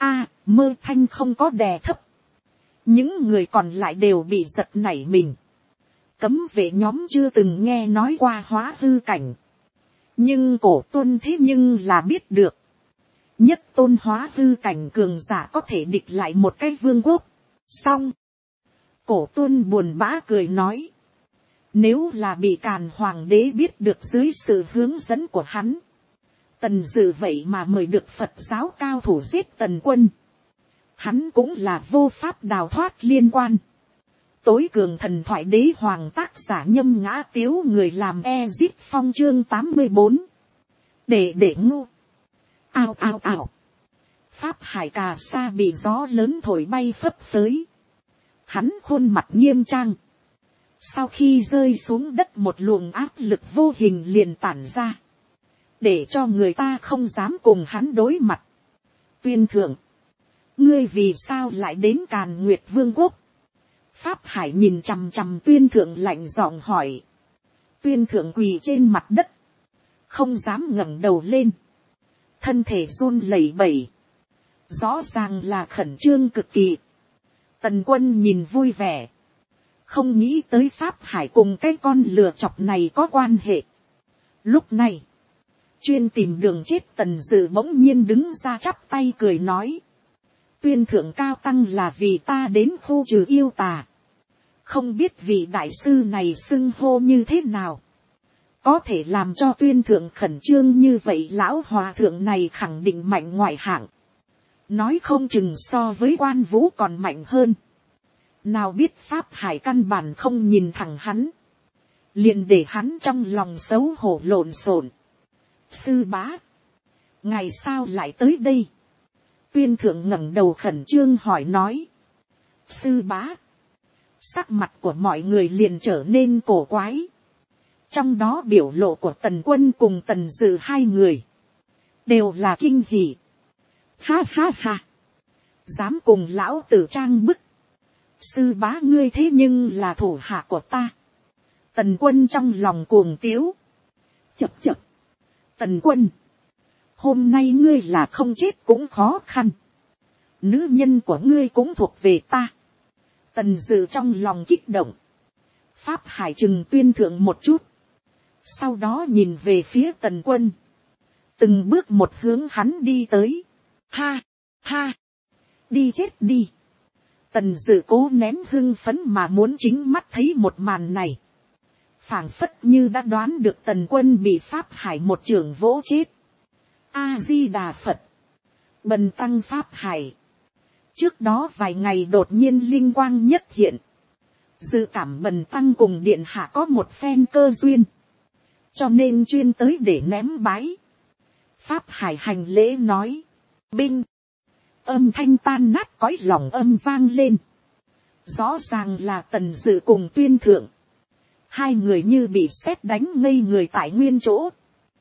mơ thanh không có đè thấp. Những người còn lại đều bị giật nảy mình. Cấm vệ nhóm chưa từng nghe nói qua hóa hư cảnh. Nhưng cổ tuân thế nhưng là biết được. Nhất tôn hóa hư cảnh cường giả có thể địch lại một cái vương quốc. Xong. Cổ tuân buồn bã cười nói. Nếu là bị Càn hoàng đế biết được dưới sự hướng dẫn của hắn. Tần Dự vậy mà mời được Phật giáo cao thủ giết Tần Quân. Hắn cũng là vô pháp đào thoát liên quan. Tối cường thần thoại đế hoàng tác giả Nhâm Ngã Tiếu, người làm Ezip Phong chương 84. Để ngu. Ao. Pháp Hải Cà Sa bị gió lớn thổi bay phấp phới. Hắn khuôn mặt nghiêm trang. Sau khi rơi xuống đất một luồng áp lực vô hình liền tản ra. Để cho người ta không dám cùng hắn đối mặt. Tuyên thượng. Ngươi vì sao lại đến Càn Nguyệt Vương quốc? Pháp Hải nhìn chằm chằm Tuyên thượng lạnh giọng hỏi. Tuyên thượng quỳ trên mặt đất. Không dám ngẩng đầu lên. Thân thể run lẩy bẩy. Rõ ràng là khẩn trương cực kỳ. Tần Quân nhìn vui vẻ. Không nghĩ tới Pháp Hải cùng cái con lừa chọc này có quan hệ. Lúc này. Chuyên tìm đường chết Tần Dự bỗng nhiên đứng ra chắp tay cười nói. Tuyên thượng cao tăng là vì ta đến khu trừ yêu tà. Không biết vị đại sư này xưng hô như thế nào. Có thể làm cho tuyên thượng khẩn trương như vậy, lão hòa thượng này khẳng định mạnh ngoại hạng. Nói không chừng so với Quan Vũ còn mạnh hơn. Nào biết Pháp Hải căn bản không nhìn thẳng hắn. Liền để hắn trong lòng xấu hổ lộn xộn. Sư bá. Ngày sao lại tới đây? Tuyên thượng ngẩng đầu khẩn trương hỏi nói. Sư bá. Sắc mặt của mọi người liền trở nên cổ quái. Trong đó biểu lộ của Tần Quân cùng Tần Dự hai người. Đều là kinh hỉ. Ha. Dám cùng lão tử trang bức. Sư bá ngươi thế nhưng là thủ hạ của ta. Tần Quân trong lòng cuồng tiếu. Chập. Tần Quân. Hôm nay ngươi là không chết cũng khó khăn. Nữ nhân của ngươi cũng thuộc về ta. Tần Dự trong lòng kích động. Pháp Hải trừng Tuyên thượng một chút. Sau đó nhìn về phía Tần Quân. Từng bước một hướng hắn đi tới. Ha. Đi chết đi. Tần Dự cố nén hưng phấn mà muốn chính mắt thấy một màn này. Phảng phất như đã đoán được Tần Quân bị Pháp Hải một chưởng vỗ chết. A-di-đà Phật. Bần tăng Pháp Hải. Trước đó vài ngày đột nhiên linh quang nhất hiện. Dự cảm bần tăng cùng điện hạ có một phen cơ duyên. Cho nên chuyên tới để ném bái. Pháp Hải hành lễ nói. Binh. Âm thanh tan nát cõi lòng âm vang lên. Rõ ràng là Tần Dự cùng Tuyên thượng. Hai người như bị sét đánh ngây người tại nguyên chỗ.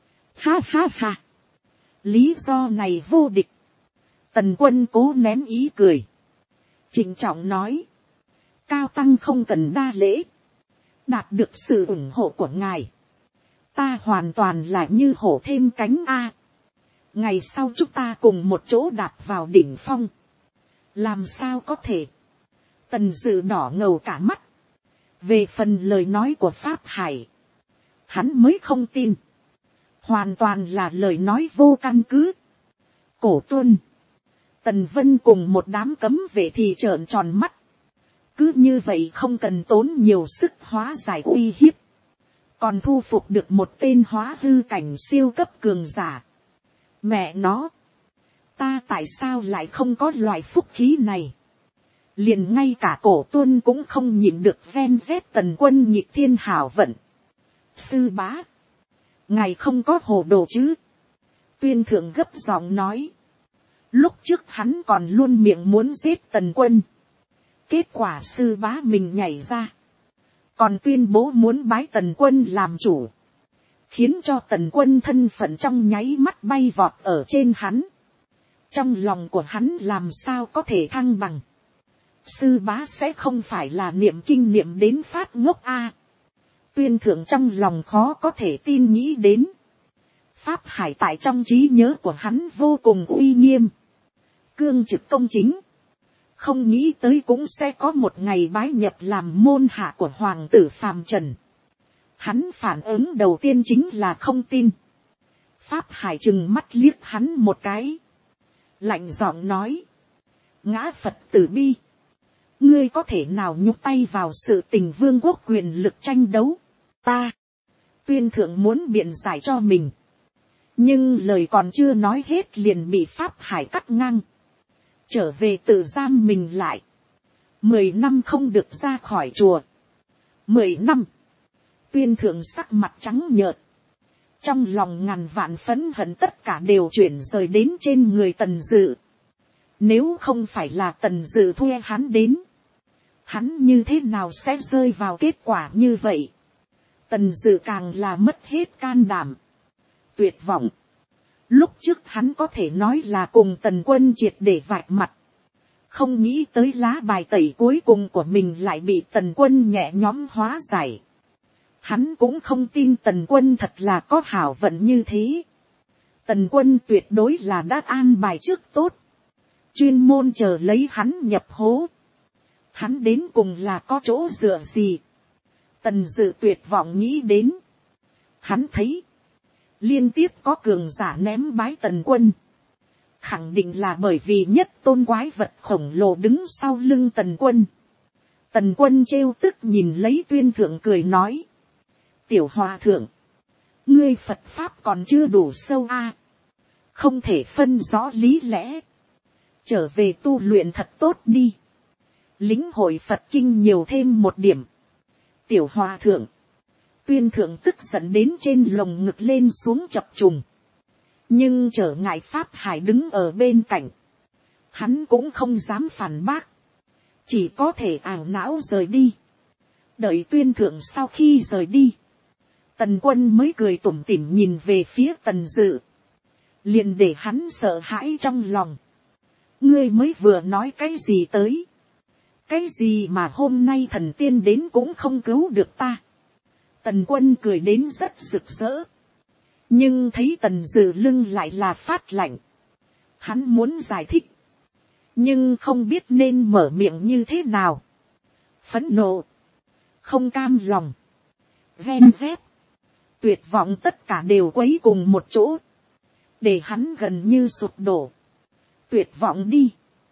Ha. Lý do này vô địch. Tần Quân cố nén ý cười. Trịnh trọng nói. Cao tăng không cần đa lễ. Đạt được sự ủng hộ của ngài. Ta hoàn toàn là như hổ thêm cánh A. Ngày sau chúng ta cùng một chỗ đạp vào đỉnh phong. Làm sao có thể. Tần Dự đỏ ngầu cả mắt. Về phần lời nói của Pháp Hải. Hắn mới không tin. Hoàn toàn là lời nói vô căn cứ. Cổ Tuân. Tần Vân cùng một đám cấm vệ thì trợn tròn mắt. Cứ như vậy không cần tốn nhiều sức hóa giải uy hiếp. Còn thu phục được một tên hóa hư cảnh siêu cấp cường giả. Mẹ nó. Ta tại sao lại không có loại phúc khí này. Liền ngay cả Cổ Tuân cũng không nhịn được ven vét Tần Quân nhịp thiên hảo vận. Sư bá. Ngài không có hồ đồ chứ. Tuyên thượng gấp giọng nói. Lúc trước hắn còn luôn miệng muốn giết Tần Quân. Kết quả sư bá mình nhảy ra. Còn tuyên bố muốn bái Tần Quân làm chủ. Khiến cho Tần Quân thân phận trong nháy mắt bay vọt ở trên hắn. Trong lòng của hắn làm sao có thể thăng bằng. Sư bá sẽ không phải là niệm kinh niệm đến phát ngốc a. Tuyên thượng trong lòng khó có thể tin nghĩ đến. Pháp Hải tại trong trí nhớ của hắn vô cùng uy nghiêm. cương trực công chính, không nghĩ tới cũng sẽ có một ngày bái nhập làm môn hạ của hoàng tử phàm trần. Hắn phản ứng đầu tiên chính là không tin. Pháp Hải trừng mắt liếc hắn một cái, lạnh giọng nói, ngã Phật tử bi, ngươi có thể nào nhúc tay vào sự tình vương quốc quyền lực tranh đấu. Ta, Tuyên thượng muốn biện giải cho mình, nhưng lời còn chưa nói hết liền bị Pháp Hải cắt ngang, trở về tự giam mình lại. 10 năm không được ra khỏi chùa. 10 năm. Tuyên thượng sắc mặt trắng nhợt, trong lòng ngàn vạn phẫn hận tất cả đều chuyển rời đến trên người Tần Dự. Nếu không phải là Tần Dự thuê hắn đến, hắn như thế nào sẽ rơi vào kết quả như vậy. Tần Dự càng là mất hết can đảm, tuyệt vọng. Lúc trước hắn có thể nói là cùng Tần Quân triệt để vạch mặt, không nghĩ tới lá bài tẩy cuối cùng của mình lại bị Tần Quân nhẹ nhõm hóa giải. Hắn cũng không tin Tần Quân thật là có hảo vận như thế. Tần Quân tuyệt đối là đã an bài trước tốt, chuyên môn chờ lấy hắn nhập hố. Hắn đến cùng là có chỗ dựa gì? Tần Dự tuyệt vọng nghĩ đến. Hắn thấy liên tiếp có cường giả ném bái Tần Quân, khẳng định là bởi vì nhất tôn quái vật khổng lồ đứng sau lưng Tần Quân. Tần Quân trêu tức nhìn lấy Tuyên thượng cười nói, tiểu hòa thượng, ngươi Phật pháp còn chưa đủ sâu a, không thể phân rõ lý lẽ, trở về tu luyện thật tốt đi, lĩnh hội Phật kinh nhiều thêm một điểm. Tiểu hòa thượng, Tuyên thượng tức giận đến trên lồng ngực lên xuống chập trùng, nhưng trở ngại Pháp Hải đứng ở bên cạnh, hắn cũng không dám phản bác, chỉ có thể ảo não rời đi. Đợi Tuyên thượng sau khi rời đi, Tần Quân mới cười tủm tỉm nhìn về phía Tần Dự, liền để hắn sợ hãi trong lòng. Ngươi mới vừa nói cái gì tới? Cái gì mà hôm nay thần tiên đến cũng không cứu được ta? Tần Quân cười đến rất rực rỡ, nhưng thấy Tần Dự lưng lại là phát lạnh. Hắn muốn giải thích, nhưng không biết nên mở miệng như thế nào. Phẫn nộ, không cam lòng, ven dép, tuyệt vọng tất cả đều quấy cùng một chỗ, để hắn gần như sụp đổ. Tuyệt vọng đi,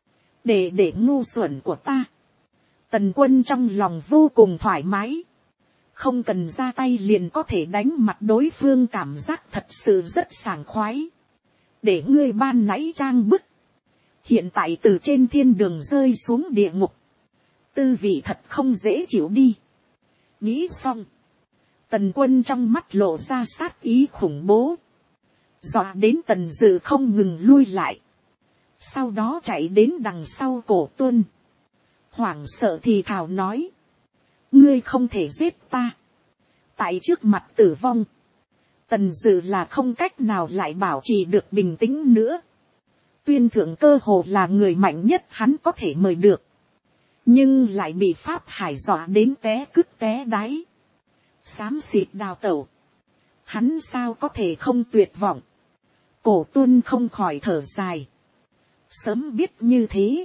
để ngu xuẩn của ta. Tần Quân trong lòng vô cùng thoải mái, không cần ra tay liền có thể đánh mặt đối phương, cảm giác thật sự rất sảng khoái. Để ngươi ban nãy trang bức, hiện tại từ trên thiên đường rơi xuống địa ngục, tư vị thật không dễ chịu đi. Nghĩ xong, Tần Quân trong mắt lộ ra sát ý khủng bố, dọa đến Tần Dự không ngừng lui lại, sau đó chạy đến đằng sau Cổ Tuân, hoảng sợ thì thào nói, ngươi không thể giết ta. Tại trước mặt tử vong, Tần Dự là không cách nào lại bảo trì được bình tĩnh nữa. Tuyên thượng cơ hồ là người mạnh nhất hắn có thể mời được, nhưng lại bị Pháp Hải dọa đến té cứt té đáy, xám xịt đào tẩu. Hắn sao có thể không tuyệt vọng? Cổ Tuân không khỏi thở dài, sớm biết như thế,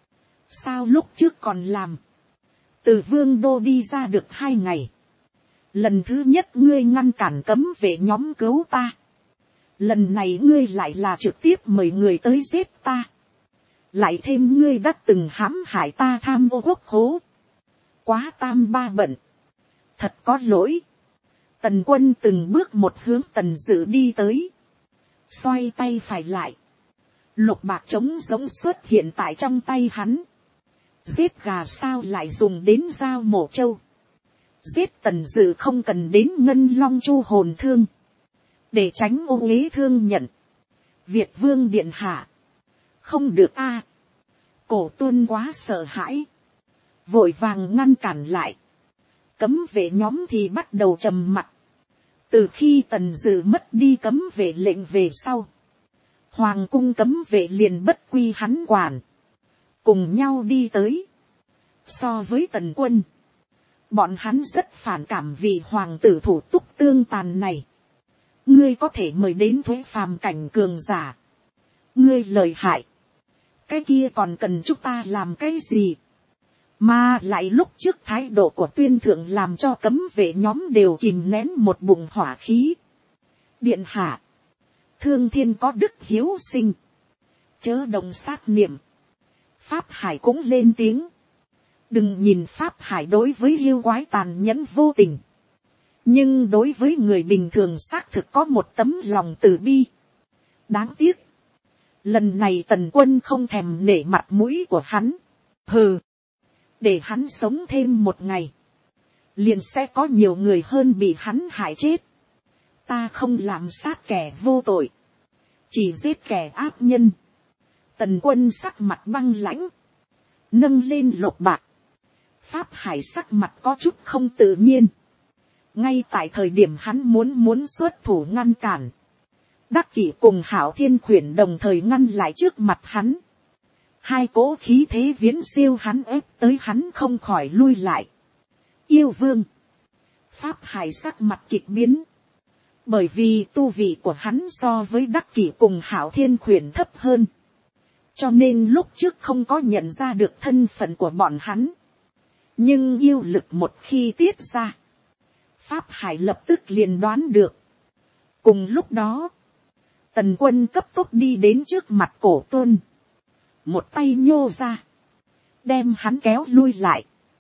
sao lúc trước còn làm? Từ Vương đô đi ra được 2 ngày, lần thứ nhất ngươi ngăn cản cấm vệ nhóm cứu ta, lần này ngươi lại là trực tiếp mời người tới giết ta, lại thêm ngươi đã từng hãm hại ta tham ô quốc khố, quá tam ba bận, thật có lỗi. Tần Quân từng bước một hướng Tần Dự đi tới, xoay tay phải lại, lục bạc trống giống xuất hiện tại trong tay hắn. Giết gà sao lại dùng đến dao mổ trâu? Giết Tần Dự không cần đến ngân long chu hồn thương, để tránh ô uế thương nhận. Việt Vương điện hạ, không được a. Cổ Tuân quá sợ hãi, vội vàng ngăn cản lại. Cấm vệ nhóm thì bắt đầu trầm mặc. Từ khi Tần Dự mất đi cấm vệ lệnh về sau, hoàng cung cấm vệ liền bất quy hắn quản, cùng nhau đi tới. So với Tần Quân, bọn hắn rất phản cảm vì hoàng tử thủ túc tương tàn này. Ngươi có thể mời đến thuế phàm cảnh cường giả, ngươi lợi hại, cái kia còn cần chúng ta làm cái gì, mà lại lúc trước thái độ của tuyên thượng làm cho cấm vệ nhóm đều kìm nén một bụng hỏa khí. Điện hạ, thương thiên có đức hiếu sinh, chớ đồng sát niệm. Pháp Hải cũng lên tiếng, đừng nhìn Pháp Hải đối với yêu quái tàn nhẫn vô tình, nhưng đối với người bình thường xác thực có một tấm lòng từ bi. Đáng tiếc, lần này Tần Quân không thèm nể mặt mũi của hắn. Hừ, để hắn sống thêm một ngày, liền sẽ có nhiều người hơn bị hắn hại chết. Ta không làm sát kẻ vô tội, chỉ giết kẻ ác nhân. Tần Quân sắc mặt băng lãnh, nâng lên lục bạc. Pháp Hải sắc mặt có chút không tự nhiên. Ngay tại thời điểm hắn muốn xuất thủ ngăn cản, Đắc Kỷ cùng Hảo Thiên Khuyển đồng thời ngăn lại trước mặt hắn. Hai cỗ khí thế viễn siêu hắn ép tới hắn không khỏi lui lại. Yêu vương. Pháp Hải sắc mặt kịch biến. Bởi vì tu vị của hắn so với Đắc Kỷ cùng Hảo Thiên Khuyển thấp hơn, cho nên lúc trước không có nhận ra được thân phận của bọn hắn. Nhưng yêu lực một khi tiết ra, Pháp Hải lập tức liền đoán được. Cùng lúc đó, Tần Quân cấp tốc đi đến trước mặt Cổ Tuân, một tay nhô ra, đem hắn kéo lui lại.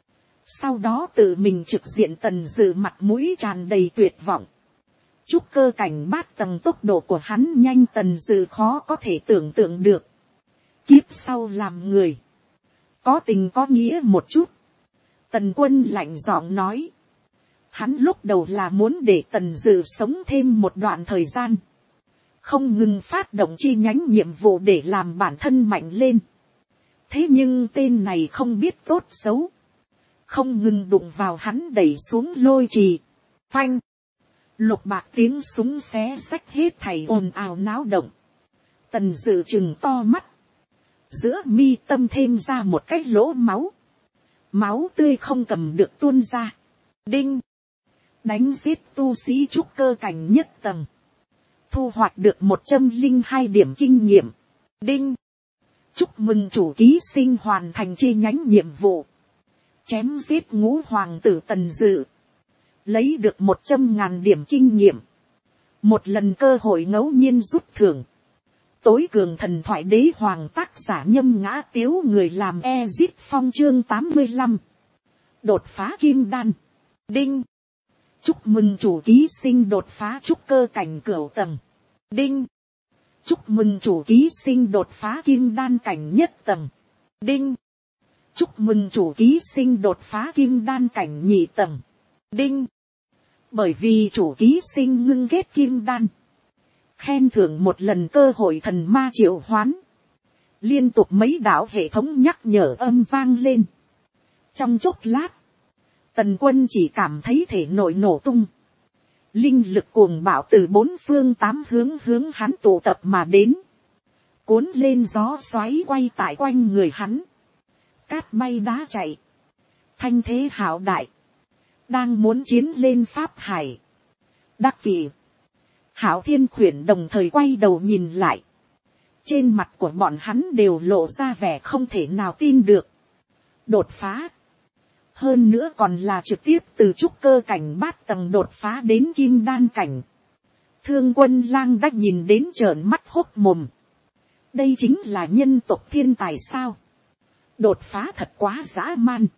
Sau đó tự mình trực diện Tần Dự, mặt mũi tràn đầy tuyệt vọng. Trúc cơ cảnh 8 tầng, tốc độ của hắn nhanh Tần Dự khó có thể tưởng tượng được. Kiếp sau làm người, có tình có nghĩa một chút. Tần Quân lạnh giọng nói. Hắn lúc đầu là muốn để Tần Dự sống thêm một đoạn thời gian, không ngừng phát động chi nhánh nhiệm vụ để làm bản thân mạnh lên. Thế nhưng tên này không biết tốt xấu, không ngừng đụng vào hắn đẩy xuống lôi trì. Phanh, lục bạc tiếng súng xé xách hết thảy ồn ào náo động. Tần Dự trừng to mắt, giữa mi tâm thêm ra một cái lỗ máu, máu tươi không cầm được tuôn ra. Đinh, đánh giết tu sĩ trúc cơ cảnh nhất tầng, thu hoạch được 102 điểm kinh nghiệm. Đinh, chúc mừng chủ ký sinh hoàn thành chi nhánh nhiệm vụ, chém giết ngũ hoàng tử Tần Dự, lấy được 100.000 điểm kinh nghiệm. Một lần cơ hội ngẫu nhiên rút thưởng. Tối cường thần thoại đế hoàng, tác giả Nhâm Ngã Tiếu, người làm Ezit Phong, chương 85. Đột phá kim đan. Đinh, chúc mừng chủ ký sinh đột phá trúc cơ cảnh cửu tầng. Đinh, chúc mừng chủ ký sinh đột phá kim đan cảnh nhất tầng. Đinh, chúc mừng chủ ký sinh đột phá kim đan cảnh nhị tầng. Đinh, bởi vì chủ ký sinh ngưng kết kim đan, khen thưởng một lần cơ hội thần ma triệu hoán. Liên tục mấy đạo hệ thống nhắc nhở âm vang lên. Trong chốc lát, Tần Quân chỉ cảm thấy thể nội nổ tung. Linh lực cuồng bạo từ 4 phương 8 hướng hắn tụ tập mà đến. Cuốn lên gió xoáy quay tại quanh người hắn. Cát bay đá chạy. Thanh thế hạo đại. Đang muốn chiến lên Pháp Hải, Đắc Kỷ, Hảo Thiên Khuyển đồng thời quay đầu nhìn lại. Trên mặt của bọn hắn đều lộ ra vẻ không thể nào tin được. Đột phá. Hơn nữa còn là trực tiếp từ trúc cơ cảnh 8 tầng đột phá đến kim đan cảnh. Thương Quân Lang đã nhìn đến trợn mắt hốt mồm. Đây chính là nhân tộc thiên tài sao? Đột phá thật quá dã man.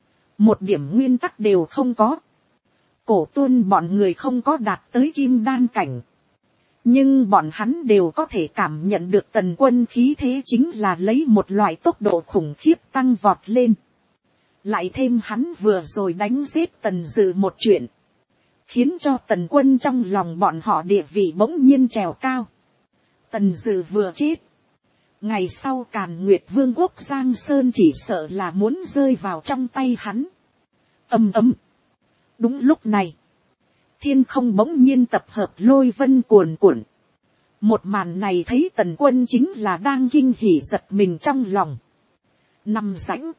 Một điểm nguyên tắc đều không có. Cổ Tuân bọn người không có đạt tới kim đan cảnh, nhưng bọn hắn đều có thể cảm nhận được Tần Quân khí thế chính là lấy một loại tốc độ khủng khiếp tăng vọt lên. Lại thêm hắn vừa rồi đánh giết Tần Dự một chuyện, khiến cho Tần Quân trong lòng bọn họ địa vị bỗng nhiên trèo cao. Tần Dự vừa chết, ngày sau Càn Nguyệt Vương quốc Giang Sơn chỉ sợ là muốn rơi vào trong tay hắn. Ầm ầm. Đúng lúc này, thiên không bỗng nhiên tập hợp lôi vân cuồn cuộn. Một màn này thấy Tần Quân chính là đang kinh hỉ giật mình trong lòng. Nằm rãnh,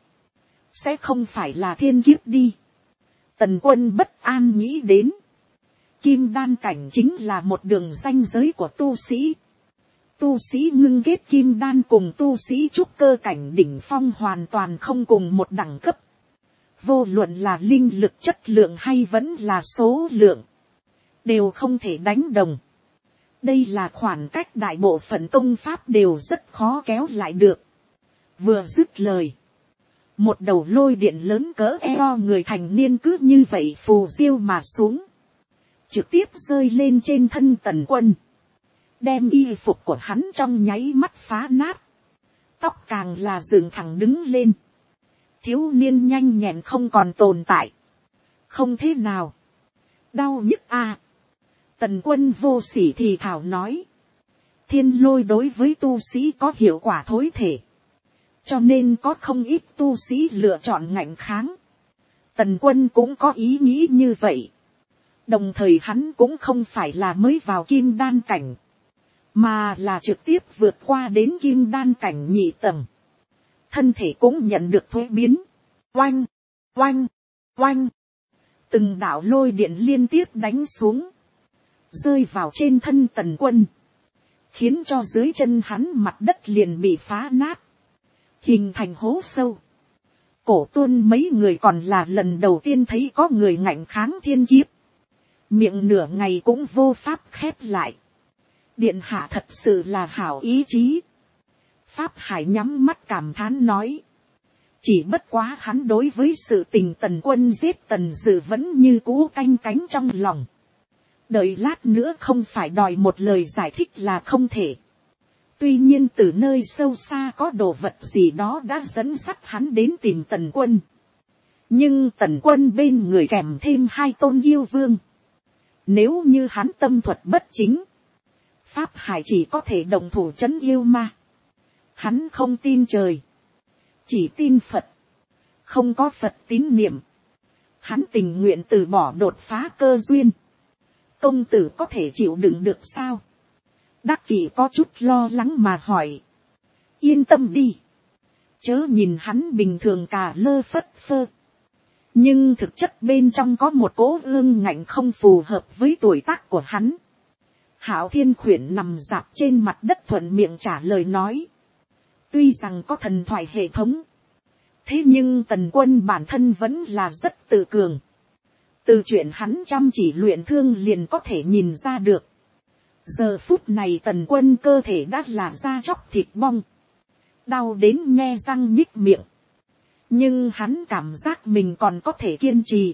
sẽ không phải là thiên kiếp đi. Tần Quân bất an nghĩ đến. Kim đan cảnh chính là một đường ranh giới của tu sĩ. Tu sĩ ngưng kết kim đan cùng tu sĩ trúc cơ cảnh đỉnh phong hoàn toàn không cùng một đẳng cấp. Vô luận là linh lực chất lượng hay vẫn là số lượng, đều không thể đánh đồng. Đây là khoảng cách đại bộ phận công pháp đều rất khó kéo lại được. Vừa dứt lời, một đầu lôi điện lớn cỡ eo người thành niên cứ như vậy phù diêu mà xuống, trực tiếp rơi lên trên thân Tần Quân, đem y phục của hắn trong nháy mắt phá nát, tóc càng là dựng thẳng đứng lên, thiếu niên nhanh nhẹn không còn tồn tại. Không thế nào, đau nhức à. Tần Quân vô sỉ thì thảo nói, thiên lôi đối với tu sĩ có hiệu quả thối thể, cho nên có không ít tu sĩ lựa chọn ngạnh kháng. Tần Quân cũng có ý nghĩ như vậy, đồng thời hắn cũng không phải là mới vào kim đan cảnh, mà là trực tiếp vượt qua đến kim đan cảnh nhị tầng, thân thể cũng nhận được thuế biến. Oanh, oanh, oanh, từng đạo lôi điện liên tiếp đánh xuống, rơi vào trên thân Tần Quân, khiến cho dưới chân hắn mặt đất liền bị phá nát, hình thành hố sâu. Cổ Tuân mấy người còn là lần đầu tiên thấy có người ngạnh kháng thiên kiếp, miệng nửa ngày cũng vô pháp khép lại. Điện hạ thật sự là hảo ý chí. Pháp Hải nhắm mắt cảm thán nói, chỉ bất quá hắn đối với sự tình Tần Quân giết Tần Dự vẫn như cũ canh cánh trong lòng. Đợi lát nữa không phải đòi một lời giải thích là không thể. Tuy nhiên từ nơi sâu xa có đồ vật gì đó đã dẫn dắt hắn đến tìm Tần Quân. Nhưng Tần Quân bên người kèm thêm 2 tôn yêu vương. Nếu như hắn tâm thuật bất chính, Pháp Hải chỉ có thể đồng thủ trấn yêu ma. Hắn không tin trời, chỉ tin Phật. Không có Phật tín niệm, hắn tình nguyện từ bỏ đột phá cơ duyên. Công tử có thể chịu đựng được sao? Đắc Kỷ có chút lo lắng mà hỏi. Yên tâm đi, chớ nhìn hắn bình thường cà lơ phất phơ, nhưng thực chất bên trong có một cỗ ương ngạnh không phù hợp với tuổi tác của hắn. Hạo Thiên Khuyển nằm dạp trên mặt đất thuận miệng trả lời nói. Tuy rằng có thần thoại hệ thống, thế nhưng Tần Quân bản thân vẫn là rất tự cường. Từ chuyện hắn chăm chỉ luyện thương liền có thể nhìn ra được. Giờ phút này Tần Quân cơ thể đã là da chóc thịt bong, đau đến nhe răng nhích miệng. Nhưng hắn cảm giác mình còn có thể kiên trì.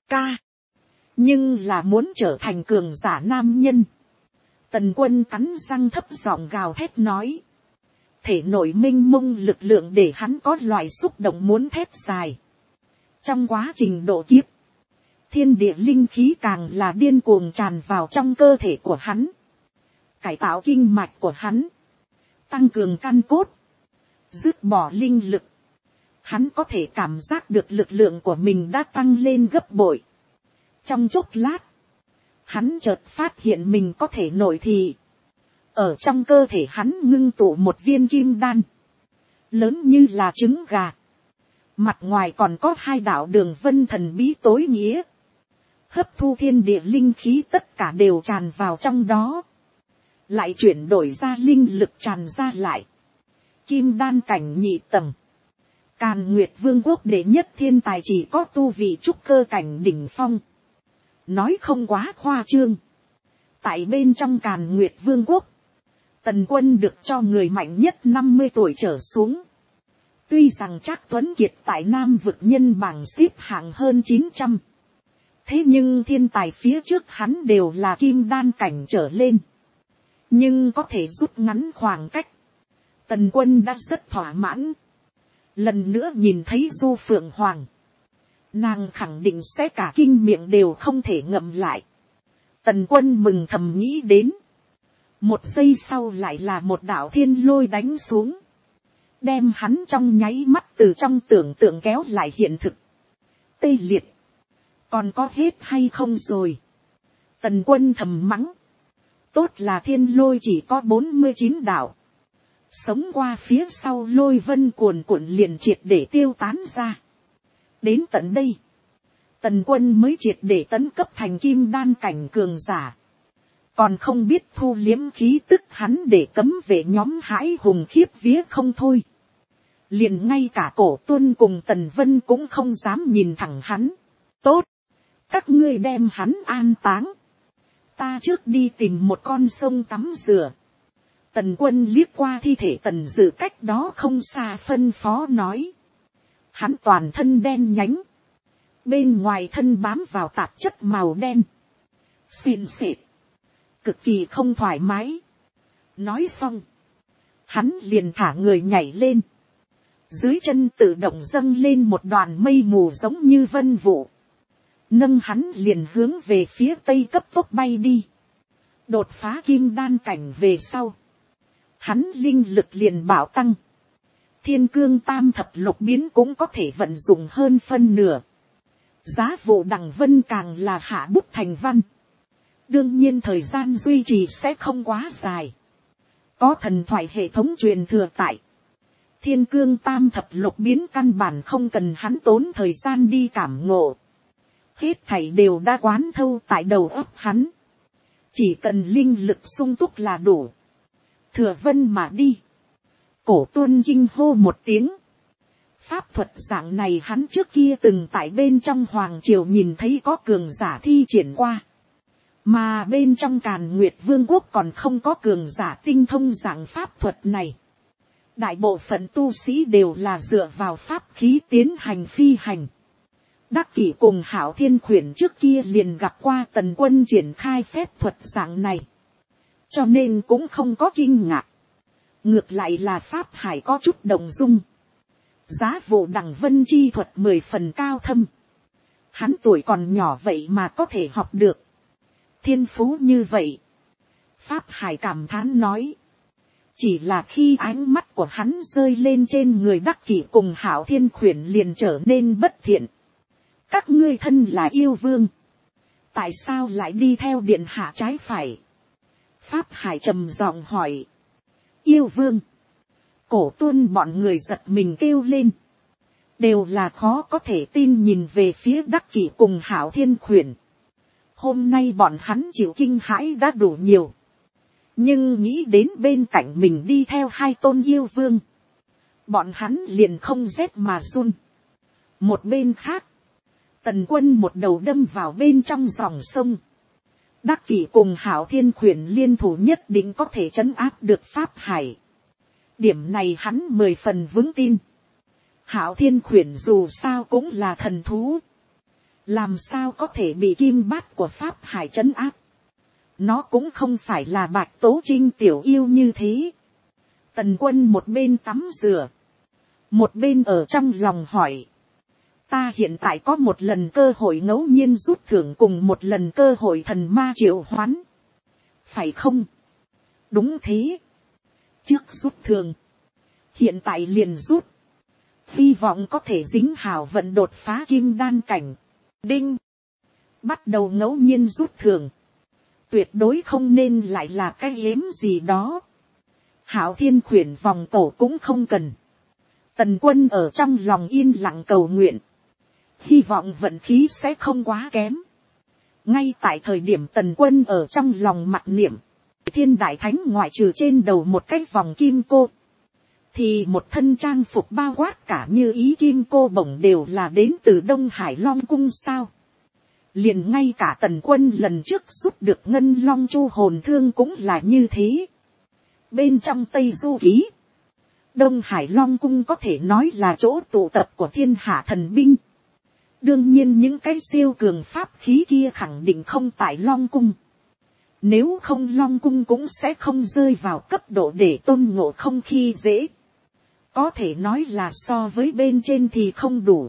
Nhưng là muốn trở thành cường giả nam nhân. Tần Quân cắn răng thấp giọng gào thét nói. Thể nội minh mông lực lượng để hắn có loại xúc động muốn thét dài. Trong quá trình độ kiếp, thiên địa linh khí càng là điên cuồng tràn vào trong cơ thể của hắn, cải tạo kinh mạch của hắn, tăng cường căn cốt, dứt bỏ linh lực. Hắn có thể cảm giác được lực lượng của mình đã tăng lên gấp bội. Trong chốc lát, hắn chợt phát hiện mình có thể nội thị. Ở trong cơ thể hắn ngưng tụ một viên kim đan, lớn như là trứng gà. Mặt ngoài còn có 2 đạo đường vân thần bí tối nghĩa. Hấp thu thiên địa linh khí tất cả đều tràn vào trong đó. Lại chuyển đổi ra linh lực tràn ra lại. Kim đan cảnh nhị tầng. Càn Nguyệt Vương quốc đệ nhất thiên tài chỉ có tu vị trúc cơ cảnh đỉnh phong. Nói không quá khoa trương. Tại bên trong Càn Nguyệt Vương quốc, Tần Quân được cho người mạnh nhất 50 tuổi trở xuống. Tuy rằng Trác Tuấn Kiệt tại Nam vực nhân bảng xếp hạng hơn 900. Thế nhưng thiên tài phía trước hắn đều là kim đan cảnh trở lên. Nhưng có thể rút ngắn khoảng cách. Tần Quân đã rất thỏa mãn. Lần nữa nhìn thấy Du Phượng Hoàng, nàng khẳng định sẽ cả kinh miệng đều không thể ngậm lại. Tần Quân mừng thầm nghĩ đến. Một giây sau lại là một đạo thiên lôi đánh xuống, đem hắn trong nháy mắt từ trong tưởng tượng kéo lại hiện thực. Tê liệt, còn có hết hay không rồi? Tần Quân thầm mắng. Tốt là thiên lôi chỉ có 49 đạo. Sống qua phía sau lôi vân cuồn cuộn liền triệt để tiêu tán ra. Đến tận đây, Tần Quân mới triệt để tấn cấp thành kim đan cảnh cường giả. còn không biết thu liếm khí tức hắn để cấm vệ nhóm hãi hùng khiếp vía không thôi. Liền ngay cả Cổ Tuân cùng Tần Vân cũng không dám nhìn thẳng hắn. Tốt, các ngươi đem hắn an táng, ta trước đi tìm một con sông tắm rửa. Tần Quân liếc qua thi thể Tần Dự cách đó không xa phân phó nói. Hắn toàn thân đen nhánh, bên ngoài thân bám vào tạp chất màu đen, xìn xịt, cực kỳ không thoải mái. Nói xong, hắn liền thả người nhảy lên, dưới chân tự động dâng lên một đoàn mây mù giống như vân vụ, nâng hắn liền hướng về phía tây cấp tốc bay đi. Đột phá kim đan cảnh về sau, hắn linh lực liền bảo tăng, thiên cương tam thập lục biến cũng có thể vận dụng hơn phân nửa. Giá vụ đằng vân càng là hạ bút thành văn, đương nhiên thời gian duy trì sẽ không quá dài. Có thần thoại hệ thống truyền thừa tại, thiên cương tam thập lục biến căn bản không cần hắn tốn thời gian đi cảm ngộ, hết thảy đều đã quán thâu tại đầu óc hắn, chỉ cần linh lực sung túc là đủ. Thừa vân mà đi. Cổ Tuân kinh hô một tiếng. Pháp thuật dạng này hắn trước kia từng tại bên trong hoàng triều nhìn thấy có cường giả thi triển qua, mà bên trong Càn Nguyệt Vương quốc còn không có cường giả tinh thông dạng pháp thuật này. Đại bộ phận tu sĩ đều là dựa vào pháp khí tiến hành phi hành. Đắc Kỷ cùng Hảo Thiên Khuyển trước kia liền gặp qua Tần Quân triển khai phép thuật dạng này, cho nên cũng không có kinh ngạc. Ngược lại là Pháp Hải có chút động dung. Giá vụ đằng vân chi thuật 10 phần cao thâm, hắn tuổi còn nhỏ vậy mà có thể học được, thiên phú như vậy. Pháp Hải cảm thán nói. Chỉ là khi ánh mắt của hắn rơi lên trên người Đắc Kỷ cùng Hảo Thiên Khuyển liền trở nên bất thiện. Các ngươi thân là yêu vương, tại sao lại đi theo điện hạ trái phải? Pháp Hải trầm giọng hỏi. Yêu vương. Cổ Tuân bọn người giật mình kêu lên, đều là khó có thể tin nhìn về phía Đắc Kỷ cùng Hảo Thiên Khuyển. Hôm nay bọn hắn chịu kinh hãi đã đủ nhiều, nhưng nghĩ đến bên cạnh mình đi theo hai tôn yêu vương, bọn hắn liền không rét mà run. Một bên khác, Tần Quân một đầu đâm vào bên trong dòng sông. Đắc Kỷ cùng Hảo Thiên Khuyển liên thủ nhất định có thể trấn áp được Pháp Hải. Điểm này hắn 10 phần vững tin. Hảo Thiên Khuyển dù sao cũng là thần thú, làm sao có thể bị kim bát của Pháp Hải trấn áp. Nó cũng không phải là Bạch Tố Trinh tiểu yêu như thế. Tần Quân một bên tắm rửa, một bên ở trong lòng hỏi. Ta hiện tại có một lần cơ hội ngẫu nhiên rút thưởng cùng một lần cơ hội thần ma triệu hoán, phải không? Đúng thế. Trước rút thưởng, hiện tại liền rút. Hy vọng có thể dính hảo vận đột phá kim đan cảnh. Đinh. Bắt đầu ngẫu nhiên rút thưởng. Tuyệt đối không nên lại là cái yếm gì đó. Hảo Thiên Khuyển vòng cổ cũng không cần. Tần Quân ở trong lòng yên lặng cầu nguyện, hy vọng vận khí sẽ không quá kém. Ngay tại thời điểm Tần Quân ở trong lòng mặc niệm, Thiên Đại Thánh ngoại trừ trên đầu một cái vòng kim cô, thì một thân trang phục bao quát cả như ý kim cô bổng đều là đến từ Đông Hải Long Cung sao. Liền ngay cả Tần Quân lần trước rút được Ngân Long Chu hồn thương cũng là như thế. Bên trong Tây Du Ký, Đông Hải Long Cung có thể nói là chỗ tụ tập của thiên hạ thần binh. Đương nhiên những cái siêu cường pháp khí kia khẳng định không tại Long Cung. Nếu không Long Cung cũng sẽ không rơi vào cấp độ để Tôn Ngộ Không khi dễ. Có thể nói là so với bên trên thì không đủ,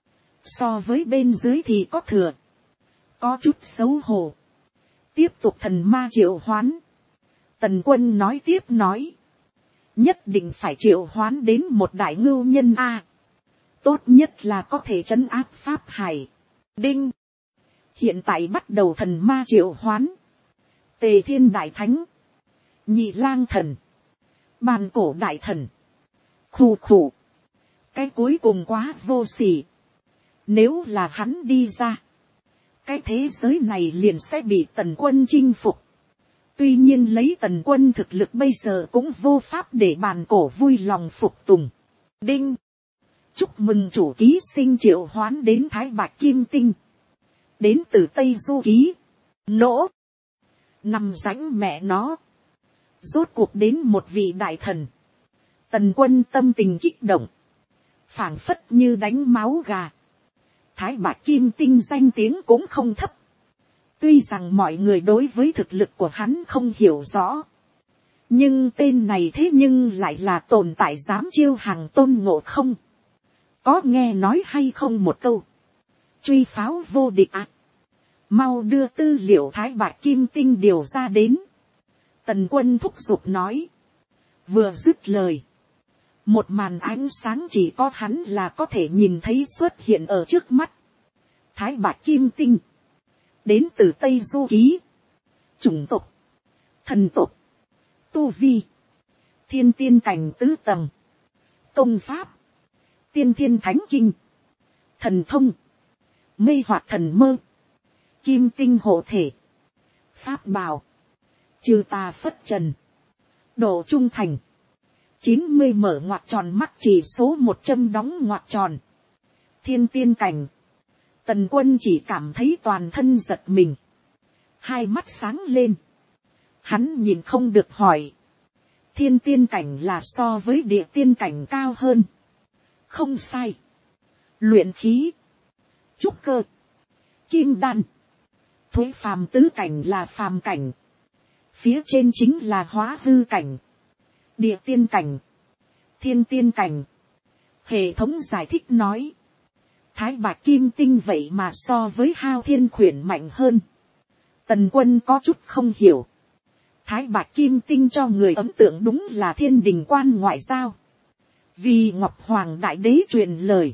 so với bên dưới thì có thừa. Có chút xấu hổ. Tiếp tục thần ma triệu hoán. Tần Quân nói tiếp nói. Nhất định phải triệu hoán đến một đại ngưu nhân A. Tốt nhất là có thể trấn áp Pháp Hải. Đinh. Hiện tại bắt đầu thần ma triệu hoán. Tề Thiên Đại Thánh, Nhị Lang Thần, Bàn Cổ Đại Thần. Khù khù. Cái cuối cùng quá vô sỉ. Nếu là hắn đi ra, cái thế giới này liền sẽ bị Tần Quân chinh phục. Tuy nhiên lấy Tần Quân thực lực bây giờ cũng vô pháp để bàn cổ vui lòng phục tùng. Đinh. Chúc mừng chủ ký sinh triệu hoán đến Thái Bạch Kim Tinh. Đến từ Tây Du Ký. Nỗ. Nằm rãnh mẹ nó. Rốt cuộc đến một vị đại thần. Tần Quân tâm tình kích động. Phảng phất như đánh máu gà. Thái Bạch Kim Tinh danh tiếng cũng không thấp. Tuy rằng mọi người đối với thực lực của hắn không hiểu rõ. Nhưng tên này thế nhưng lại là tồn tại dám chiêu hàng Tôn Ngộ Không. Có nghe nói hay không một câu. Truy pháo vô địch ạ. Mau đưa tư liệu Thái Bạch Kim Tinh điều ra đến. Tần Quân thúc giục nói. Vừa dứt lời. Một màn ánh sáng chỉ có hắn là có thể nhìn thấy xuất hiện ở trước mắt. Thái Bạch Kim Tinh. Đến từ Tây Du Ký. Chủng tộc. Thần tộc. Tu vi. Thiên tiên cảnh tứ tầng. Công pháp. Tiên thiên thánh kinh. Thần thông. Mê hoặc thần mơ. Kim tinh hộ thể. Pháp bảo. Trừ tà phất trần. Độ trung thành. 90 mở ngoặc tròn mắc chỉ số 100 đóng ngoặc tròn. Thiên tiên cảnh. Tần Quân chỉ cảm thấy toàn thân giật mình. Hai mắt sáng lên. Hắn nhìn không được hỏi. Thiên tiên cảnh là so với địa tiên cảnh cao hơn. Không sai. Luyện khí. Trúc cơ. Kim đan. Thuế phàm tứ cảnh là phàm cảnh. Phía trên chính là hóa hư cảnh. Địa tiên cảnh. Thiên tiên cảnh. Hệ thống giải thích nói. Thái Bạch Kim Tinh vậy mà so với Hao Thiên Khuyển mạnh hơn. Tần Quân có chút không hiểu. Thái Bạch Kim Tinh cho người ấn tượng đúng là thiên đình quan ngoại giao. Vì Ngọc Hoàng Đại Đế truyền lời.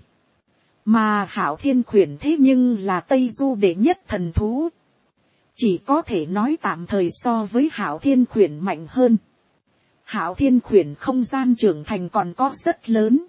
Mà Hảo Thiên Khuyển thế nhưng là Tây Du đệ nhất thần thú. Chỉ có thể nói tạm thời so với Hảo Thiên Khuyển mạnh hơn. Hảo Thiên Khuyển không gian trưởng thành còn có rất lớn.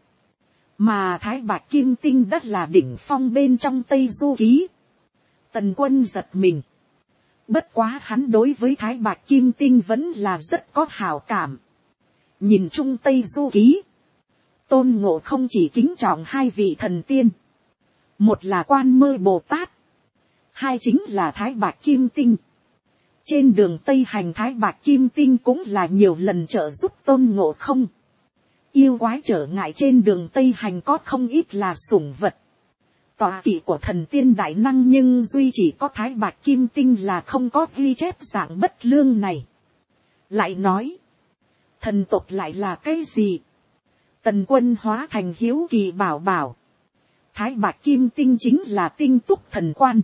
Mà Thái Bạch Kim Tinh đất là đỉnh phong bên trong Tây Du Ký. Tần Quân giật mình. Bất quá hắn đối với Thái Bạch Kim Tinh vẫn là rất có hảo cảm. Nhìn chung Tây Du Ký. Tôn Ngộ Không chỉ kính trọng hai vị thần tiên. Một là Quan Mơ Bồ Tát. Hai chính là Thái Bạch Kim Tinh. Trên đường Tây hành Thái Bạch Kim Tinh cũng là nhiều lần trợ giúp Tôn Ngộ Không. Yêu quái trở ngại trên đường Tây hành có không ít là sủng vật. Tọa kỵ của thần tiên đại năng nhưng duy chỉ có Thái Bạch Kim Tinh là không có ghi chép dạng bất lương này. Lại nói. Thần tộc lại là cái gì? Tần Quân hóa thành hiếu kỳ bảo bảo. Thái Bạch Kim Tinh chính là tinh túc thần quan.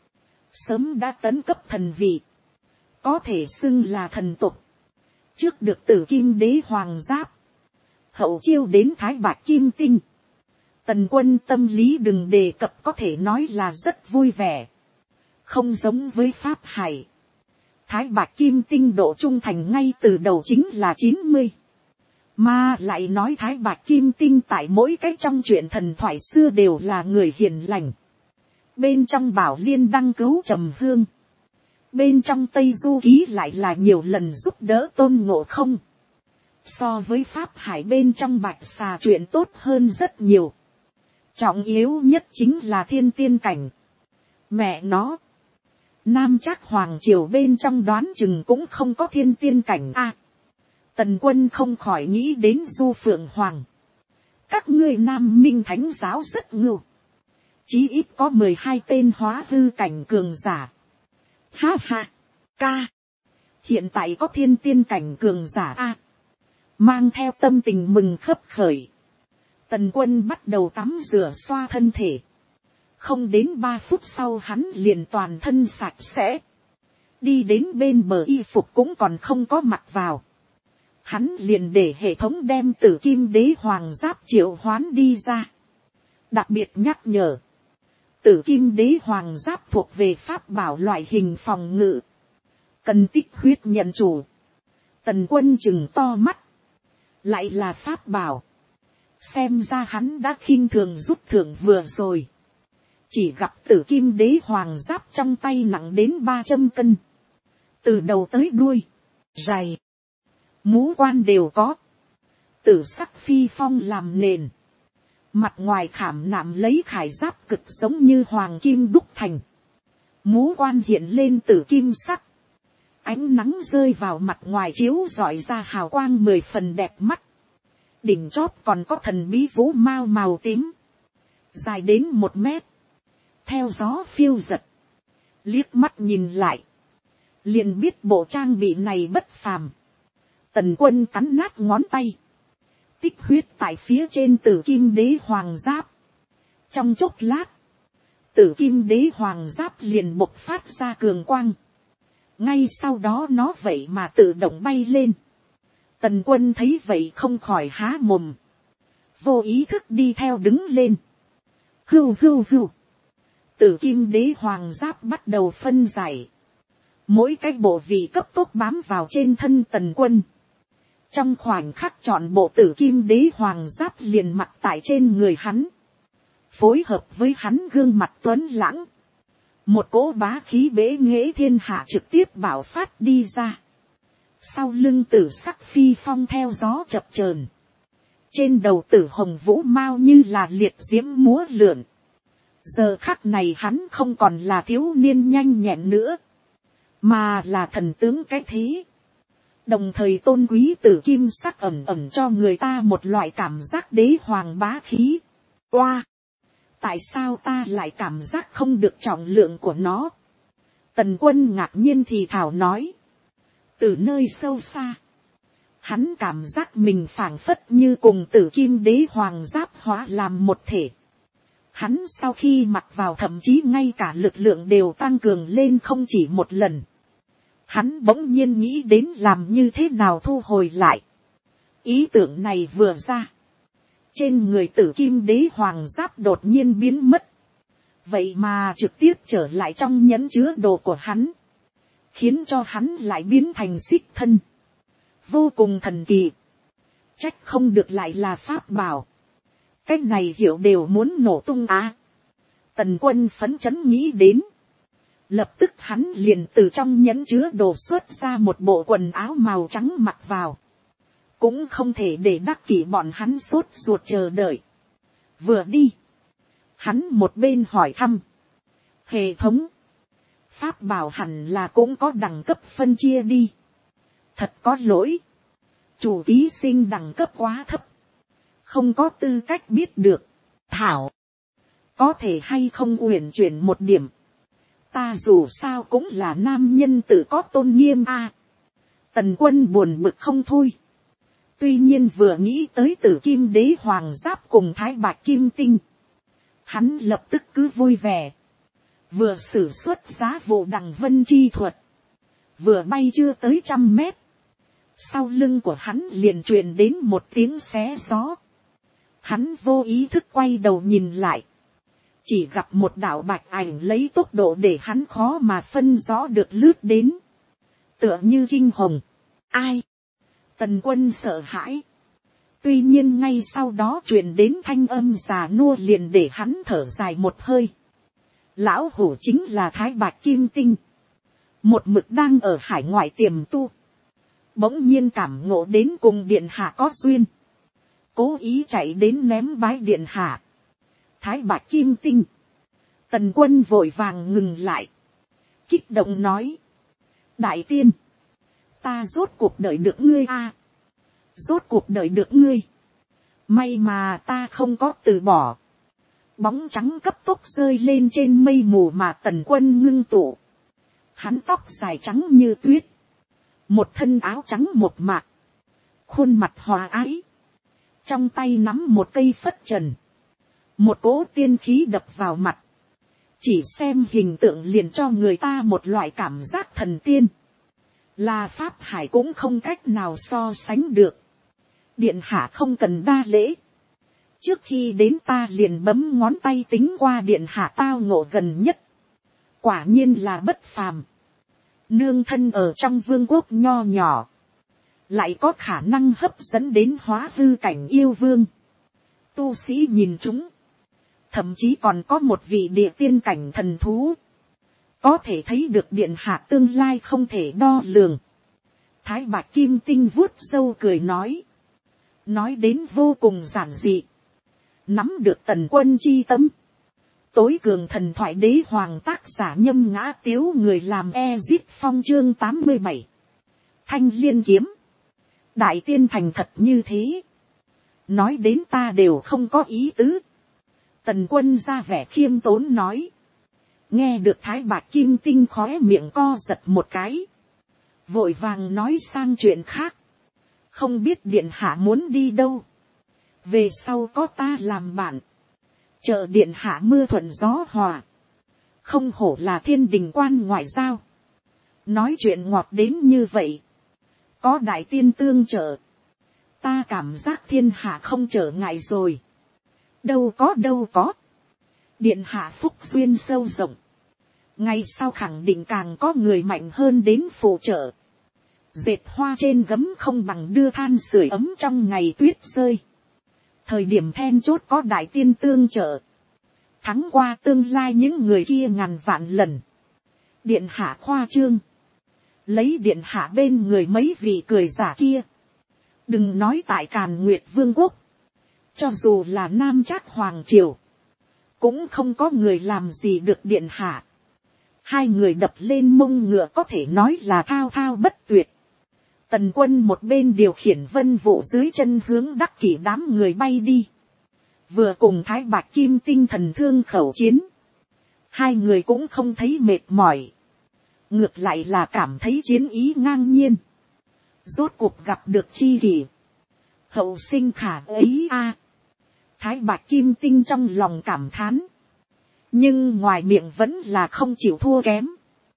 Sớm đã tấn cấp thần vị. Có thể xưng là thần tộc. Trước được Tử Kim Đế Hoàng Giáp. Hậu chiêu đến Thái Bạch Kim Tinh. Tần Quân tâm lý đừng đề cập có thể nói là rất vui vẻ. Không giống với Pháp Hải. Thái Bạch Kim Tinh độ trung thành ngay từ đầu chính là 90. Mà lại nói Thái Bạch Kim Tinh tại mỗi cái trong chuyện thần thoại xưa đều là người hiền lành. Bên trong Bảo Liên đăng cứu Trầm Hương. Bên trong Tây Du Ký lại là nhiều lần giúp đỡ Tôn Ngộ Không. So với Pháp Hải bên trong Bạch Xà chuyện tốt hơn rất nhiều. Trọng yếu nhất chính là thiên tiên cảnh. Mẹ nó. Nam Trác Hoàng Triều bên trong đoán chừng cũng không có thiên tiên cảnh a. Tần Quân không khỏi nghĩ đến Du Phượng Hoàng. Các ngươi Nam Minh Thánh giáo rất ngưu. Chí ít có 12 tên hóa hư cảnh cường giả. Ha ha. Ca. Hiện tại có thiên tiên cảnh cường giả a. Mang theo tâm tình mừng khấp khởi. Tần Quân bắt đầu tắm rửa xoa thân thể. Không đến 3 phút sau hắn liền toàn thân sạch sẽ. Đi đến bên bờ y phục cũng còn không có mặc vào. Hắn liền để hệ thống đem Tử Kim Đế Hoàng Giáp triệu hoán đi ra. Đặc biệt nhắc nhở. Tử Kim Đế Hoàng Giáp thuộc về pháp bảo loại hình phòng ngự. Cần tích huyết nhận chủ. Tần Quân chừng to mắt. Lại là pháp bảo. Xem ra hắn đã khinh thường rút thưởng vừa rồi. Chỉ gặp Tử Kim Đế Hoàng Giáp trong tay nặng đến 300 cân. Từ đầu tới đuôi. dày, mũ quan đều có, tử sắc phi phong làm nền, mặt ngoài khảm nạm lấy khải giáp cực giống như hoàng kim đúc thành, mũ quan hiện lên tử kim sắc, ánh nắng rơi vào mặt ngoài chiếu rọi ra hào quang 10 phần đẹp mắt, đỉnh chóp còn có thần bí vũ mao màu tím, dài đến 1 mét, theo gió phiêu giật, liếc mắt nhìn lại, liền biết bộ trang bị này bất phàm. Tần Quân cắn nát ngón tay, tích huyết tại phía trên tử kim đế hoàng giáp. Trong chốc lát, tử kim đế hoàng giáp liền bộc phát ra cường quang. Ngay sau đó nó vậy mà tự động bay lên. Tần Quân thấy vậy không khỏi há mồm, vô ý thức đi theo đứng lên. Hưu hưu hưu, tử kim đế hoàng giáp bắt đầu phân giải. Mỗi cái bộ vị cấp tốc bám vào trên thân Tần Quân. Trong khoảnh khắc trọn bộ tử kim đế hoàng giáp liền mặc tại trên người hắn. Phối hợp với hắn gương mặt tuấn lãng. Một cỗ bá khí bế nghệ thiên hạ trực tiếp bạo phát đi ra. Sau lưng tử sắc phi phong theo gió chập chờn. Trên đầu tử hồng vũ mao như là liệt diễm múa lượn. Giờ khắc này hắn không còn là thiếu niên nhanh nhẹn nữa, mà là thần tướng cái thế. Đồng thời tôn quý tử kim sắc ẩm ẩm cho người ta một loại cảm giác đế hoàng bá khí. Oa! Tại sao ta lại cảm giác không được trọng lượng của nó? Tần Quân ngạc nhiên thì thảo nói. Từ nơi sâu xa, hắn cảm giác mình phảng phất như cùng tử kim đế hoàng giáp hóa làm một thể. Hắn sau khi mặc vào thậm chí ngay cả lực lượng đều tăng cường lên không chỉ một lần. Hắn bỗng nhiên nghĩ đến làm như thế nào thu hồi lại. Ý tưởng này vừa ra, trên người tử kim đế hoàng giáp đột nhiên biến mất. Vậy mà trực tiếp trở lại trong nhẫn chứa đồ của hắn, khiến cho hắn lại biến thành xích thân. Vô cùng thần kỳ. Trách không được lại là pháp bảo. Cái này hiểu đều muốn nổ tung á. Tần Quân phấn chấn nghĩ đến. Lập tức hắn liền từ trong nhẫn chứa đồ xuất ra một bộ quần áo màu trắng mặc vào. Cũng không thể để đắc kỷ bọn hắn sốt ruột chờ đợi. Vừa đi, hắn một bên hỏi thăm. Hệ thống, pháp bảo hẳn là cũng có đẳng cấp phân chia đi. Thật có lỗi, chủ ký sinh đẳng cấp quá thấp, không có tư cách biết được. Thảo, có thể hay không uyển chuyển một điểm. Ta dù sao cũng là nam nhân tự có tôn nghiêm a. Tần Quân buồn bực không thôi. Tuy nhiên vừa nghĩ tới tử kim đế hoàng giáp cùng thái bạch kim tinh, hắn lập tức cứ vui vẻ. Vừa sử xuất giá vụ đằng vân chi thuật, vừa bay chưa tới 100 mét. Sau lưng của hắn liền truyền đến một tiếng xé gió. Hắn vô ý thức quay đầu nhìn lại. Chỉ gặp một đạo bạch ảnh lấy tốc độ để hắn khó mà phân rõ được lướt đến. Tựa như kinh hồng. Ai? Tần Quân sợ hãi. Tuy nhiên ngay sau đó truyền đến thanh âm già nua liền để hắn thở dài một hơi. Lão hủ chính là Thái Bạch Kim Tinh. Một mực đang ở hải ngoại tiềm tu. Bỗng nhiên cảm ngộ đến cùng điện hạ có duyên. Cố ý chạy đến ném bái điện hạ. Thái Bạch Kim Tinh. Tần Quân vội vàng ngừng lại. Kích động nói. Đại tiên, ta rốt cuộc đợi được ngươi a. Rốt cuộc đợi được ngươi. May mà ta không có từ bỏ. Bóng trắng cấp tốc rơi lên trên mây mù mà Tần Quân ngưng tụ. Hắn tóc dài trắng như tuyết. Một thân áo trắng một mạc. Khuôn mặt hòa ái. Trong tay nắm một cây phất trần. Một cỗ tiên khí đập vào mặt. Chỉ xem hình tượng liền cho người ta một loại cảm giác thần tiên. Là pháp hải cũng không cách nào so sánh được. Điện hạ không cần đa lễ. Trước khi đến ta liền bấm ngón tay tính qua điện hạ tao ngộ gần nhất. Quả nhiên là bất phàm. Nương thân ở trong vương quốc nho nhỏ. Lại có khả năng hấp dẫn đến hóa hư cảnh yêu vương. Tu sĩ nhìn chúng. Thậm chí còn có một vị địa tiên cảnh thần thú. Có thể thấy được điện hạ tương lai không thể đo lường. Thái bạc kim tinh vuốt râu cười nói đến vô cùng giản dị, nắm được Tần Quân chi tâm. Tối cường thần thoại đế hoàng tác giả Nhâm Ngã Tiếu, người làm Ezit Phong. Chương 87. Thanh Liên kiếm. Đại tiên thành thật như thế, nói đến ta đều không có ý tứ. Tần Quân ra vẻ khiêm tốn nói. Nghe được Thái bạc kim tinh khóe miệng co giật một cái, vội vàng nói sang chuyện khác. Không biết điện hạ muốn đi đâu, về sau có ta làm bạn, chờ điện hạ mưa thuận gió hòa. Không hổ là thiên đình quan ngoại giao, nói chuyện ngọt đến như vậy. Có đại tiên tương trợ, ta cảm giác thiên hạ không trở ngại rồi. Đâu có, điện hạ phúc duyên sâu rộng, ngày sau khẳng định càng có người mạnh hơn đến phụ trợ. Dệt hoa trên gấm không bằng đưa than sưởi ấm trong ngày tuyết rơi. Thời điểm then chốt có đại tiên tương trợ, thắng qua tương lai những người kia ngàn vạn lần. Điện hạ khoa trương, lấy điện hạ bên người mấy vị cười giả kia, đừng nói tại Càn Nguyệt Vương quốc, cho dù là Nam Trác Hoàng Triều, cũng không có người làm gì được điện hạ. Hai người đập lên mông ngựa có thể nói là thao thao bất tuyệt. Tần Quân một bên điều khiển vân vụ dưới chân hướng Đắc Kỷ đám người bay đi, vừa cùng Thái bạc kim tinh thần thương khẩu chiến. Hai người cũng không thấy mệt mỏi, ngược lại là cảm thấy chiến ý ngang nhiên. Rốt cuộc gặp được chi kỷ, hậu sinh khả ấy a. Thái bạc kim tinh trong lòng cảm thán, nhưng ngoài miệng vẫn là không chịu thua kém,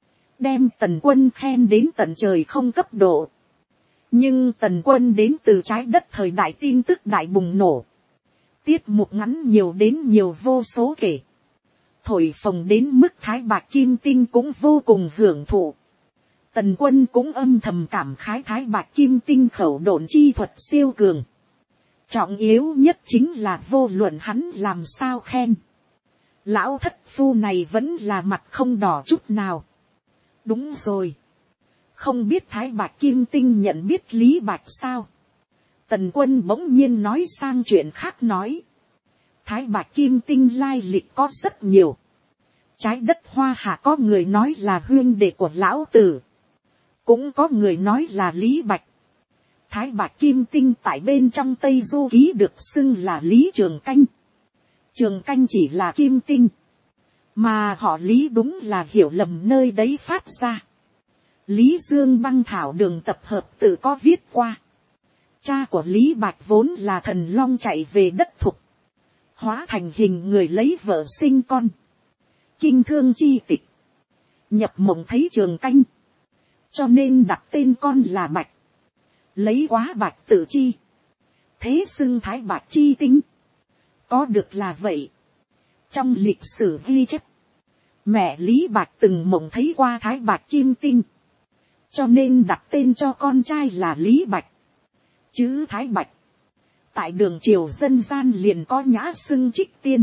đem Tần Quân khen đến tận trời không cấp độ. Nhưng Tần Quân đến từ trái đất thời đại tin tức đại bùng nổ, tiết mục ngắn nhiều đến nhiều vô số kể, thổi phồng đến mức Thái bạc kim tinh cũng vô cùng hưởng thụ. Tần Quân cũng âm thầm cảm khái Thái bạc kim tinh khẩu độn chi thuật siêu cường. Trọng yếu nhất chính là vô luận hắn làm sao khen, lão thất phu này vẫn là mặt không đỏ chút nào. Đúng rồi, không biết Thái bạc kim tinh nhận biết Lý Bạch sao? Tần Quân bỗng nhiên nói sang chuyện khác nói. Thái bạc kim tinh lai lịch có rất nhiều. Trái đất Hoa Hạ có người nói là huynh đệ của lão tử, cũng có người nói là Lý Bạch. Thái bạc kim tinh tại bên trong Tây Du Ký được xưng là Lý Trường Canh. Trường Canh chỉ là kim tinh, mà họ Lý đúng là hiểu lầm nơi đấy phát ra. Lý Dương băng thảo đường tập hợp tự có viết qua. Cha của Lý Bạch vốn là thần long chạy về đất thục, hóa thành hình người lấy vợ sinh con. Kinh thương chi tịch, nhập mộng thấy Trường Canh, cho nên đặt tên con là Bạch. Lấy quá Bạch tự chi, thế xưng Thái bạc chi tinh. Có được là vậy. Trong lịch sử ghi chép, mẹ Lý Bạch từng mộng thấy qua Thái bạc kim tinh, cho nên đặt tên cho con trai là Lý Bạch. Chữ Thái Bạch tại đường triều dân gian liền có nhã xưng trích tiên.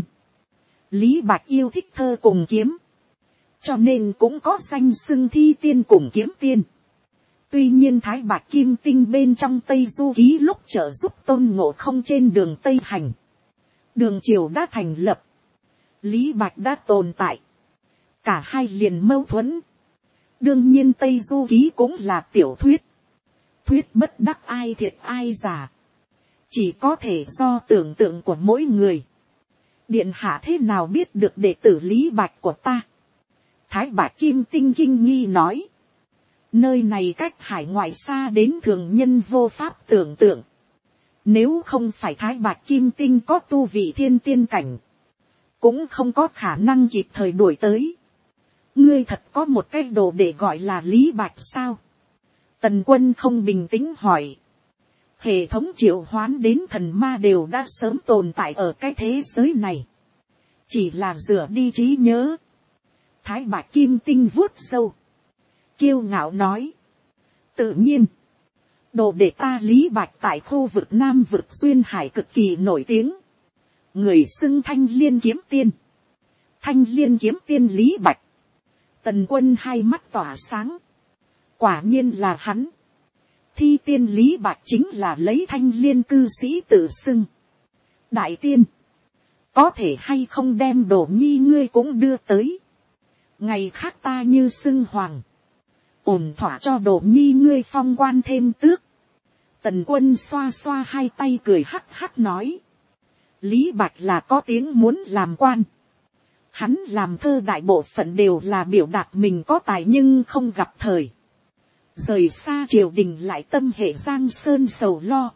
Lý Bạch yêu thích thơ cùng kiếm, cho nên cũng có danh xưng thi tiên cùng kiếm tiên. Tuy nhiên Thái bạc kim tinh bên trong Tây Du Ký lúc trợ giúp Tôn Ngộ Không trên đường Tây Hành, đường triều đã thành lập, Lý Bạch đã tồn tại, cả hai liền mâu thuẫn. Đương nhiên Tây Du Ký cũng là tiểu thuyết, thuyết bất đắc ai thiệt ai giả, chỉ có thể do tưởng tượng của mỗi người. Điện hạ thế nào biết được đệ tử Lý Bạch của ta? Thái bạc kim tinh kinh nghi nói. Nơi này cách hải ngoại xa đến thường nhân vô pháp tưởng tượng. Nếu không phải Thái bạc kim tinh có tu vị thiên tiên cảnh, cũng không có khả năng kịp thời đuổi tới. Ngươi thật có một cái đồ để gọi là Lý Bạch sao? Tần Quân không bình tĩnh hỏi. Hệ thống triệu hoán đến thần ma đều đã sớm tồn tại ở cái thế giới này, chỉ là rửa đi trí nhớ. Thái bạc kim tinh vuốt râu, kiêu ngạo nói. Tự nhiên, đồ để ta Lý Bạch tại khu vực Nam vực duyên hải cực kỳ nổi tiếng. Người xưng Thanh Liên kiếm tiên. Thanh Liên kiếm tiên Lý Bạch. Tần Quân hai mắt tỏa sáng. Quả nhiên là hắn. Thi tiên Lý Bạch chính là lấy Thanh Liên cư sĩ tự xưng. Đại tiên, có thể hay không đem Đỗ Nhi ngươi cũng đưa tới. Ngày khác ta như xưng hoàng, ổn thỏa cho Đỗ Nhi ngươi phong quan thêm tước. Tần Quân xoa xoa hai tay cười hắc hắc nói. Lý Bạch là có tiếng muốn làm quan. Hắn làm thơ đại bộ phận đều là biểu đạt mình có tài nhưng không gặp thời. Rời xa triều đình lại tâm hệ giang sơn sầu lo.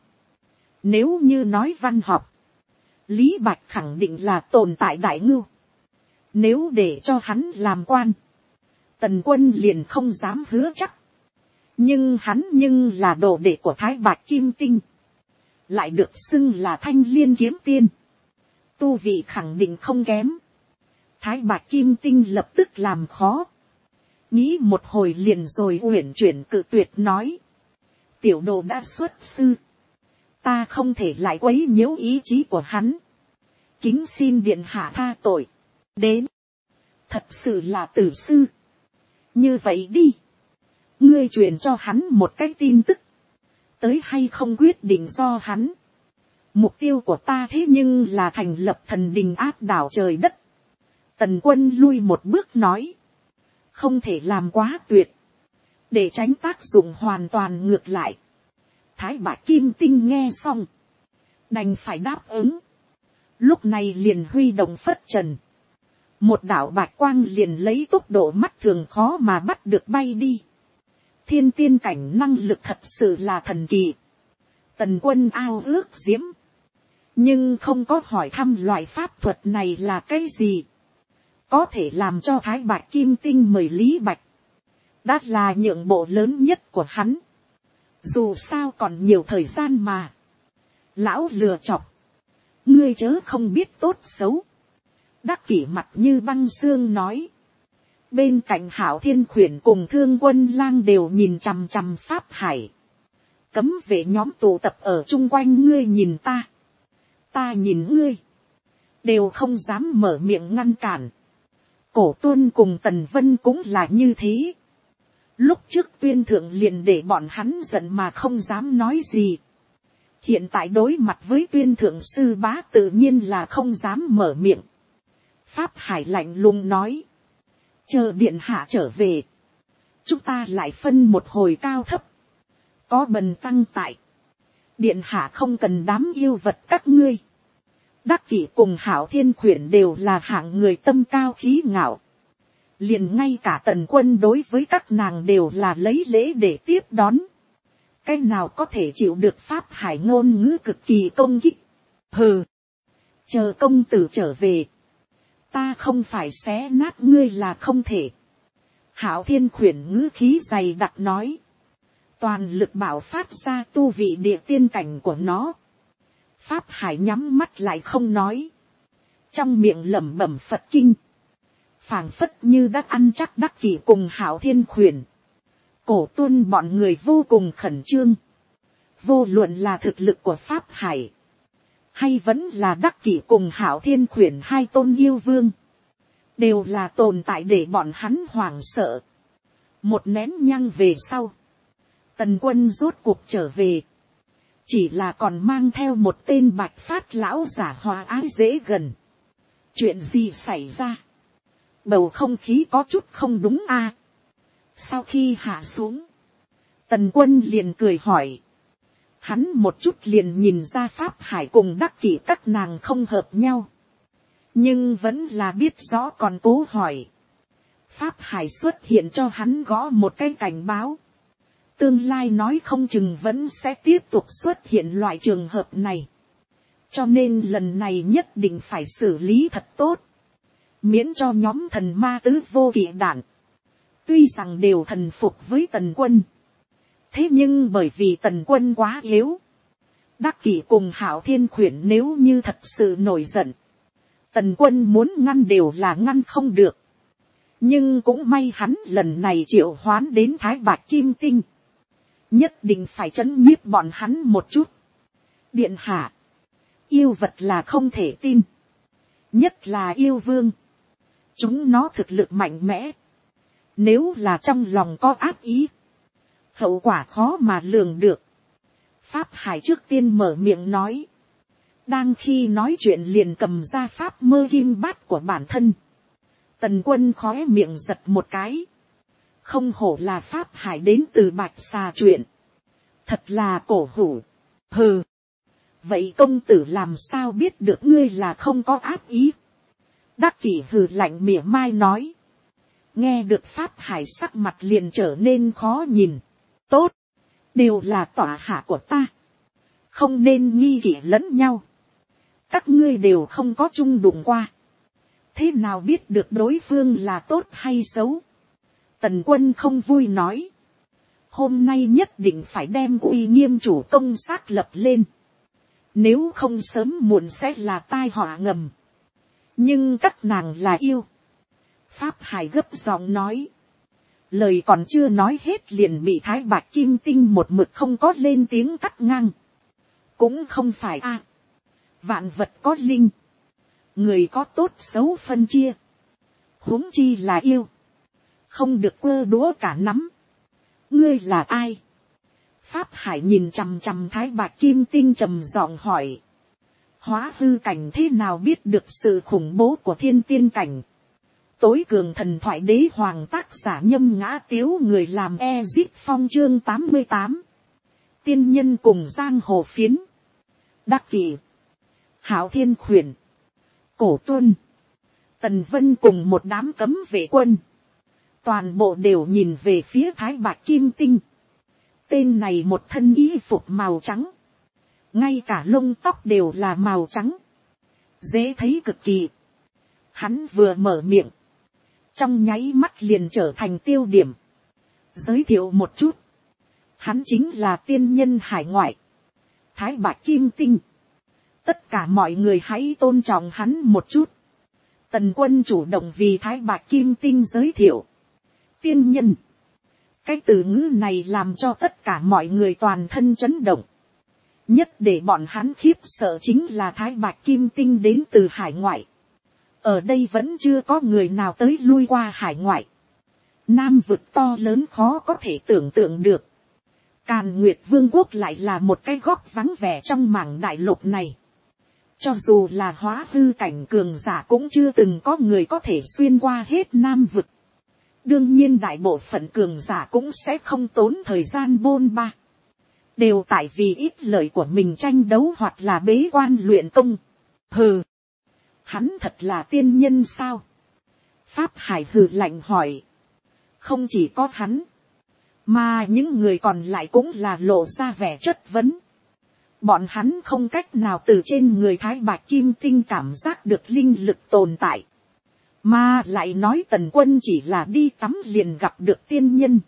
Nếu như nói văn học, Lý Bạch khẳng định là tồn tại đại ngưu. Nếu để cho hắn làm quan, Tần Quân liền không dám hứa chắc. Nhưng hắn là đồ đệ của Thái Bạch Kim Tinh, lại được xưng là Thanh Liên kiếm tiên, tu vị khẳng định không kém. Thái Bạch Kim Tinh lập tức làm khó, nghĩ một hồi liền rồi uyển chuyển cự tuyệt nói. Tiểu đồ đã xuất sư, ta không thể lại quấy nhiễu ý chí của hắn, kính xin điện hạ tha tội. Đến, thật sự là tử sư. Như vậy đi, ngươi truyền cho hắn một cái tin tức, tới hay không quyết định do hắn. Mục tiêu của ta thế nhưng là thành lập thần đình áp đảo trời đất. Tần Quân lui một bước nói, không thể làm quá tuyệt, để tránh tác dụng hoàn toàn ngược lại. Thái Bạch Kim Tinh nghe xong, đành phải đáp ứng. Lúc này liền huy động phất trần, một đạo bạch quang liền lấy tốc độ mắt thường khó mà bắt được bay đi. Thiên tiên cảnh năng lực thật sự là thần kỳ. Tần Quân ao ước diễm, nhưng không có hỏi thăm loại pháp thuật này là cái gì, có thể làm cho Thái Bạch Kim Tinh mời Lý Bạch, đã là nhượng bộ lớn nhất của hắn. Dù sao còn nhiều thời gian mà. Lão lừa chọc, ngươi chớ không biết tốt xấu. Đắc Kỷ mặt như băng xương nói. Bên cạnh Hạo Thiên Khuyển cùng Thương Quân Lang đều nhìn chằm chằm Pháp Hải. Cấm vệ nhóm tụ tập ở chung quanh, ngươi nhìn ta, ta nhìn ngươi, đều không dám mở miệng ngăn cản. Cổ Tuân cùng Tần Vân cũng là như thế. Lúc trước Tuyên Thượng liền để bọn hắn giận mà không dám nói gì. Hiện tại đối mặt với Tuyên Thượng sư bá tự nhiên là không dám mở miệng. Pháp Hải lạnh lùng nói, chờ điện hạ trở về, chúng ta lại phân một hồi cao thấp. Có bần tăng tại, điện hạ không cần đám yêu vật các ngươi. Đắc Kỷ cùng Hạo Thiên Khuyển đều là hạng người tâm cao khí ngạo. Liền ngay cả Tần Quân đối với các nàng đều là lấy lễ để tiếp đón. Cái nào có thể chịu được Pháp Hải ngôn ngữ cực kỳ công kích. Hừ, chờ công tử trở về, ta không phải xé nát ngươi là không thể. Hạo Thiên Khuyển ngữ khí dày đặc nói, toàn lực bạo phát ra tu vị địa tiên cảnh của nó. Pháp Hải nhắm mắt lại không nói, trong miệng lẩm bẩm Phật kinh, phảng phất như đã ăn chắc Đắc Kỷ cùng Hạo Thiên Khuyển. Cổ Tuân bọn người vô cùng khẩn trương, vô luận là thực lực của Pháp Hải, hay vẫn là Đắc Kỷ cùng Hạo Thiên Khuyển hai tôn yêu vương, đều là tồn tại để bọn hắn hoảng sợ. Một nén nhang về sau, Tần Quân rốt cuộc trở về, chỉ là còn mang theo một tên bạch phát lão giả hòa ái dễ gần. Chuyện gì xảy ra? Bầu không khí có chút không đúng a. Sau khi hạ xuống, Tần Quân liền cười hỏi. Hắn một chút liền nhìn ra Pháp Hải cùng Đắc Kỷ các nàng không hợp nhau, nhưng vẫn là biết rõ còn cố hỏi. Pháp Hải xuất hiện cho hắn gõ một cái cảnh báo. Tương lai nói không chừng vẫn sẽ tiếp tục xuất hiện loại trường hợp này. Cho nên lần này nhất định phải xử lý thật tốt, miễn cho nhóm thần ma tứ vô kỵ đản. Tuy rằng đều thần phục với Tần Quân, thế nhưng bởi vì Tần Quân quá yếu, Đắc Kỷ cùng Hạo Thiên Khuyển nếu như thật sự nổi giận, Tần Quân muốn ngăn đều là ngăn không được. Nhưng cũng may hắn lần này triệu hoán đến Thái Bạch Kim Tinh, nhất định phải trấn nhiếp bọn hắn một chút. Điện hạ, yêu vật là không thể tin, nhất là yêu vương, chúng nó thực lực mạnh mẽ, nếu là trong lòng có ác ý, hậu quả khó mà lường được. Pháp Hải trước tiên mở miệng nói, đang khi nói chuyện liền cầm ra pháp mơ kim bát của bản thân. Tần Quân khóe miệng giật một cái, không hổ là Pháp Hải đến từ Bạch Xà chuyện, thật là cổ hủ. Hừ, vậy công tử làm sao biết được ngươi là không có ác ý? Đắc Kỷ hừ lạnh mỉa mai nói. Nghe được Pháp Hải sắc mặt liền trở nên khó nhìn. Tốt, đều là tọa hạ của ta, không nên nghi kỵ lẫn nhau. Các ngươi đều không có chung đụng qua, thế nào biết được đối phương là tốt hay xấu? Tần Quân không vui nói, hôm nay nhất định phải đem uy nghiêm chủ công xác lập lên, nếu không sớm muộn sẽ là tai họa ngầm. Nhưng các nàng là yêu. Pháp Hải gấp giọng nói, lời còn chưa nói hết liền bị Thái Bạch Kim Tinh một mực không có lên tiếng cắt ngang. Cũng không phải a, vạn vật có linh, người có tốt xấu phân chia, huống chi là yêu, không được quơ đũa cả nắm. Ngươi là ai? Pháp Hải nhìn chằm chằm Thái Bạch Kim Tinh trầm giọng hỏi. Hóa hư cảnh thế nào biết được sự khủng bố của thiên tiên cảnh? Tối cường thần thoại đế hoàng tác giả Nhâm Ngã Tiếu, người làm Ezit Phong chương 88. Tiên nhân cùng giang hồ phiến. Đắc Kỷ, Hạo Thiên Khuyển, Cổ Tuân, Tần Vân cùng một đám cấm vệ quân, toàn bộ đều nhìn về phía Thái Bạch Kim Tinh. Tên này một thân y phục màu trắng, ngay cả lông tóc đều là màu trắng, dễ thấy cực kỳ. Hắn vừa mở miệng, trong nháy mắt liền trở thành tiêu điểm. Giới thiệu một chút, hắn chính là tiên nhân hải ngoại, Thái Bạch Kim Tinh. Tất cả mọi người hãy tôn trọng hắn một chút. Tần Quân chủ động vì Thái Bạch Kim Tinh giới thiệu. Tiên nhân, cái từ ngữ này làm cho tất cả mọi người toàn thân chấn động. Nhất để bọn hắn khiếp sợ chính là Thái Bạch Kim Tinh đến từ hải ngoại. Ở đây vẫn chưa có người nào tới lui qua hải ngoại. Nam vực to lớn khó có thể tưởng tượng được. Càn Nguyệt Vương quốc lại là một cái góc vắng vẻ trong mảng đại lục này. Cho dù là hóa hư cảnh cường giả cũng chưa từng có người có thể xuyên qua hết Nam vực. Đương nhiên đại bộ phận cường giả cũng sẽ không tốn thời gian bôn ba. Đều tại vì ít lợi của mình tranh đấu hoặc là bế quan luyện công. Hừ, hắn thật là tiên nhân sao? Pháp Hải hừ lạnh hỏi. Không chỉ có hắn, mà những người còn lại cũng là lộ ra vẻ chất vấn. Bọn hắn không cách nào từ trên người Thái Bạch Kim Tinh cảm giác được linh lực tồn tại. Mà lại nói Tần Quân chỉ là đi tắm liền gặp được tiên nhân.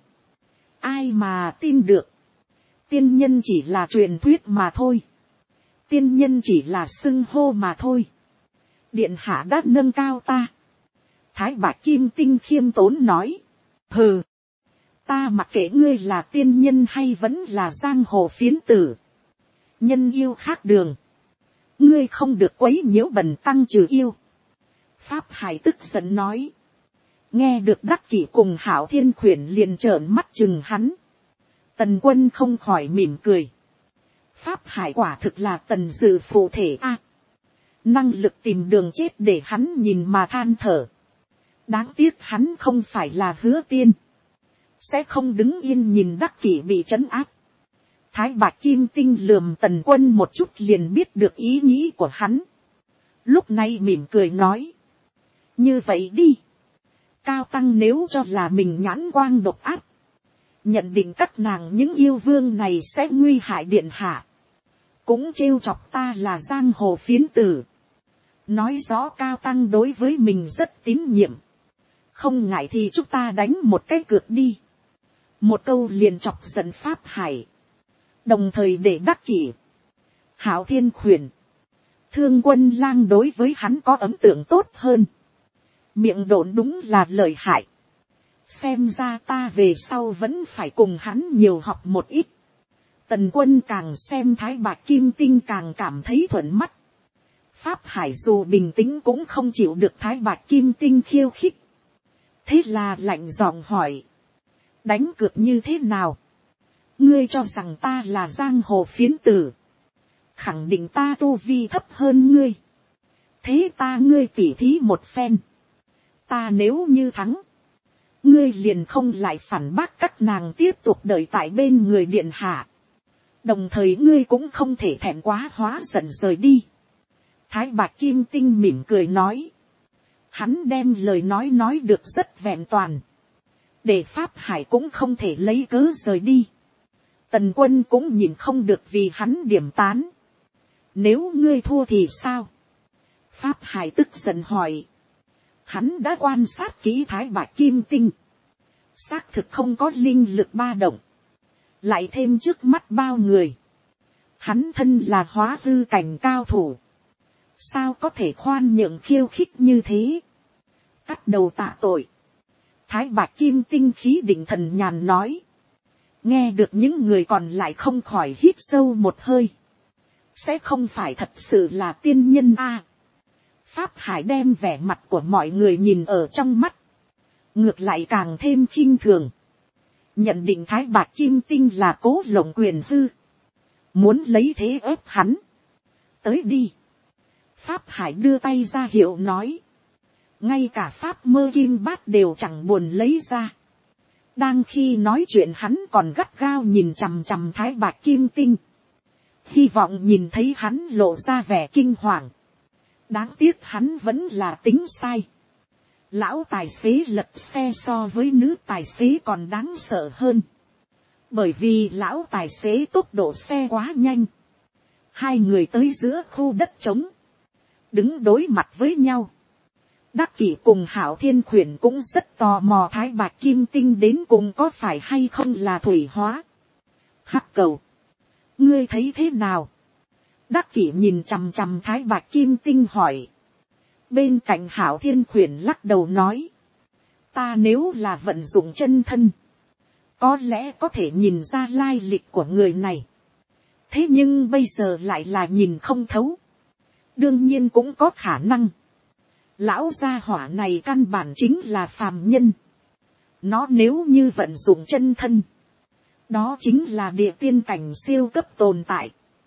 Ai mà tin được? Tiên nhân chỉ là truyền thuyết mà thôi. Tiên nhân chỉ là xưng hô mà thôi. Điện hạ đã nâng cao ta. Thái Bạch Kim Tinh khiêm tốn nói. Hừ, ta mặc kệ ngươi là tiên nhân hay vẫn là giang hồ phiến tử. Nhân yêu khác đường, ngươi không được quấy nhiễu bần tăng trừ yêu. Pháp Hải tức giận nói. Nghe được Đắc Kỷ cùng Hạo Thiên Khuyển liền trợn mắt chừng hắn. Tần Quân không khỏi mỉm cười. Pháp Hải quả thực là tần dự phụ thể a. Năng lực tìm đường chết để hắn nhìn mà than thở. Đáng tiếc hắn không phải là Hứa Tiên, sẽ không đứng yên nhìn Đắc Kỷ bị trấn áp. Thái Bạch Kim Tinh lườm Tần Quân một chút liền biết được ý nghĩ của hắn. Lúc này mỉm cười nói. Như vậy đi. Cao tăng nếu cho là mình nhãn quang độc ác, nhận định các nàng những yêu vương này sẽ nguy hại điện hạ, cũng trêu chọc ta là giang hồ phiến tử. Nói rõ cao tăng đối với mình rất tín nhiệm. Không ngại thì chúng ta đánh một cái cược đi. Một câu liền chọc giận Pháp Hải. Đồng thời để Đắc Kỷ, Hạo Thiên Khuyển, Thương Quân Lang đối với hắn có ấn tượng tốt hơn. Miệng độn đúng là lợi hại. Xem ra ta về sau vẫn phải cùng hắn nhiều học một ít. Tần Quân càng xem Thái Bạch Kim Tinh càng cảm thấy thuận mắt. Pháp Hải dù bình tĩnh cũng không chịu được Thái Bạch Kim Tinh khiêu khích. Thế là lạnh giọng hỏi. Đánh cược như thế nào? ngươi cho rằng ta là giang hồ phiến tử, khẳng định ta tu vi thấp hơn ngươi, thế ta ngươi tỉ thí một phen, ta nếu như thắng, ngươi liền không lại phản bác các nàng tiếp tục đợi tại bên người điện hạ, đồng thời ngươi cũng không thể thẹn quá hóa giận rời đi. Thái Bạch Kim Tinh mỉm cười nói, hắn đem lời nói được rất vẹn toàn, để Pháp Hải cũng không thể lấy cớ rời đi. Tần Quân cũng nhìn không được vì hắn điểm tán, nếu ngươi thua thì sao? Pháp Hải tức giận hỏi, hắn đã quan sát kỹ Thái Bạch Kim Tinh, xác thực không có linh lực ba động, lại thêm trước mắt bao người, hắn thân là hóa hư cảnh cao thủ, sao có thể khoan nhượng khiêu khích như thế, cắt đầu tạ tội. Thái Bạch Kim Tinh khí định thần nhàn nói, nghe được những người còn lại không khỏi hít sâu một hơi, sẽ không phải thật sự là tiên nhân a. Pháp Hải đem vẻ mặt của mọi người nhìn ở trong mắt, ngược lại càng thêm khinh thường, nhận định Thái Bạch Kim Tinh là cố lộng quyền hư, muốn lấy thế ép hắn. Tới đi. Pháp Hải đưa tay ra hiệu nói, ngay cả pháp mơ kim bát đều chẳng buồn lấy ra. Đang khi nói chuyện hắn còn gắt gao nhìn chằm chằm Thái Bạch Kim Tinh, hy vọng nhìn thấy hắn lộ ra vẻ kinh hoàng. Đáng tiếc hắn vẫn là tính sai. Lão tài xế lật xe so với nữ tài xế còn đáng sợ hơn, bởi vì lão tài xế tốc độ xe quá nhanh. Hai người tới giữa khu đất trống, đứng đối mặt với nhau. Đắc Kỷ cùng Hạo Thiên Khuyển cũng rất tò mò Thái Bạch Kim Tinh đến cùng có phải hay không là thủy hóa. Hắc Cầu, ngươi thấy thế nào? Đắc Kỷ nhìn chằm chằm Thái Bạch Kim Tinh hỏi. Bên cạnh Hạo Thiên Khuyển lắc đầu nói, ta nếu là vận dụng chân thân, có lẽ có thể nhìn ra lai lịch của người này, thế nhưng bây giờ lại là nhìn không thấu. Đương nhiên cũng có khả năng, lão gia hỏa này căn bản chính là phàm nhân. Nó nếu như vận dụng chân thân, đó chính là địa tiên cảnh siêu cấp tồn tại.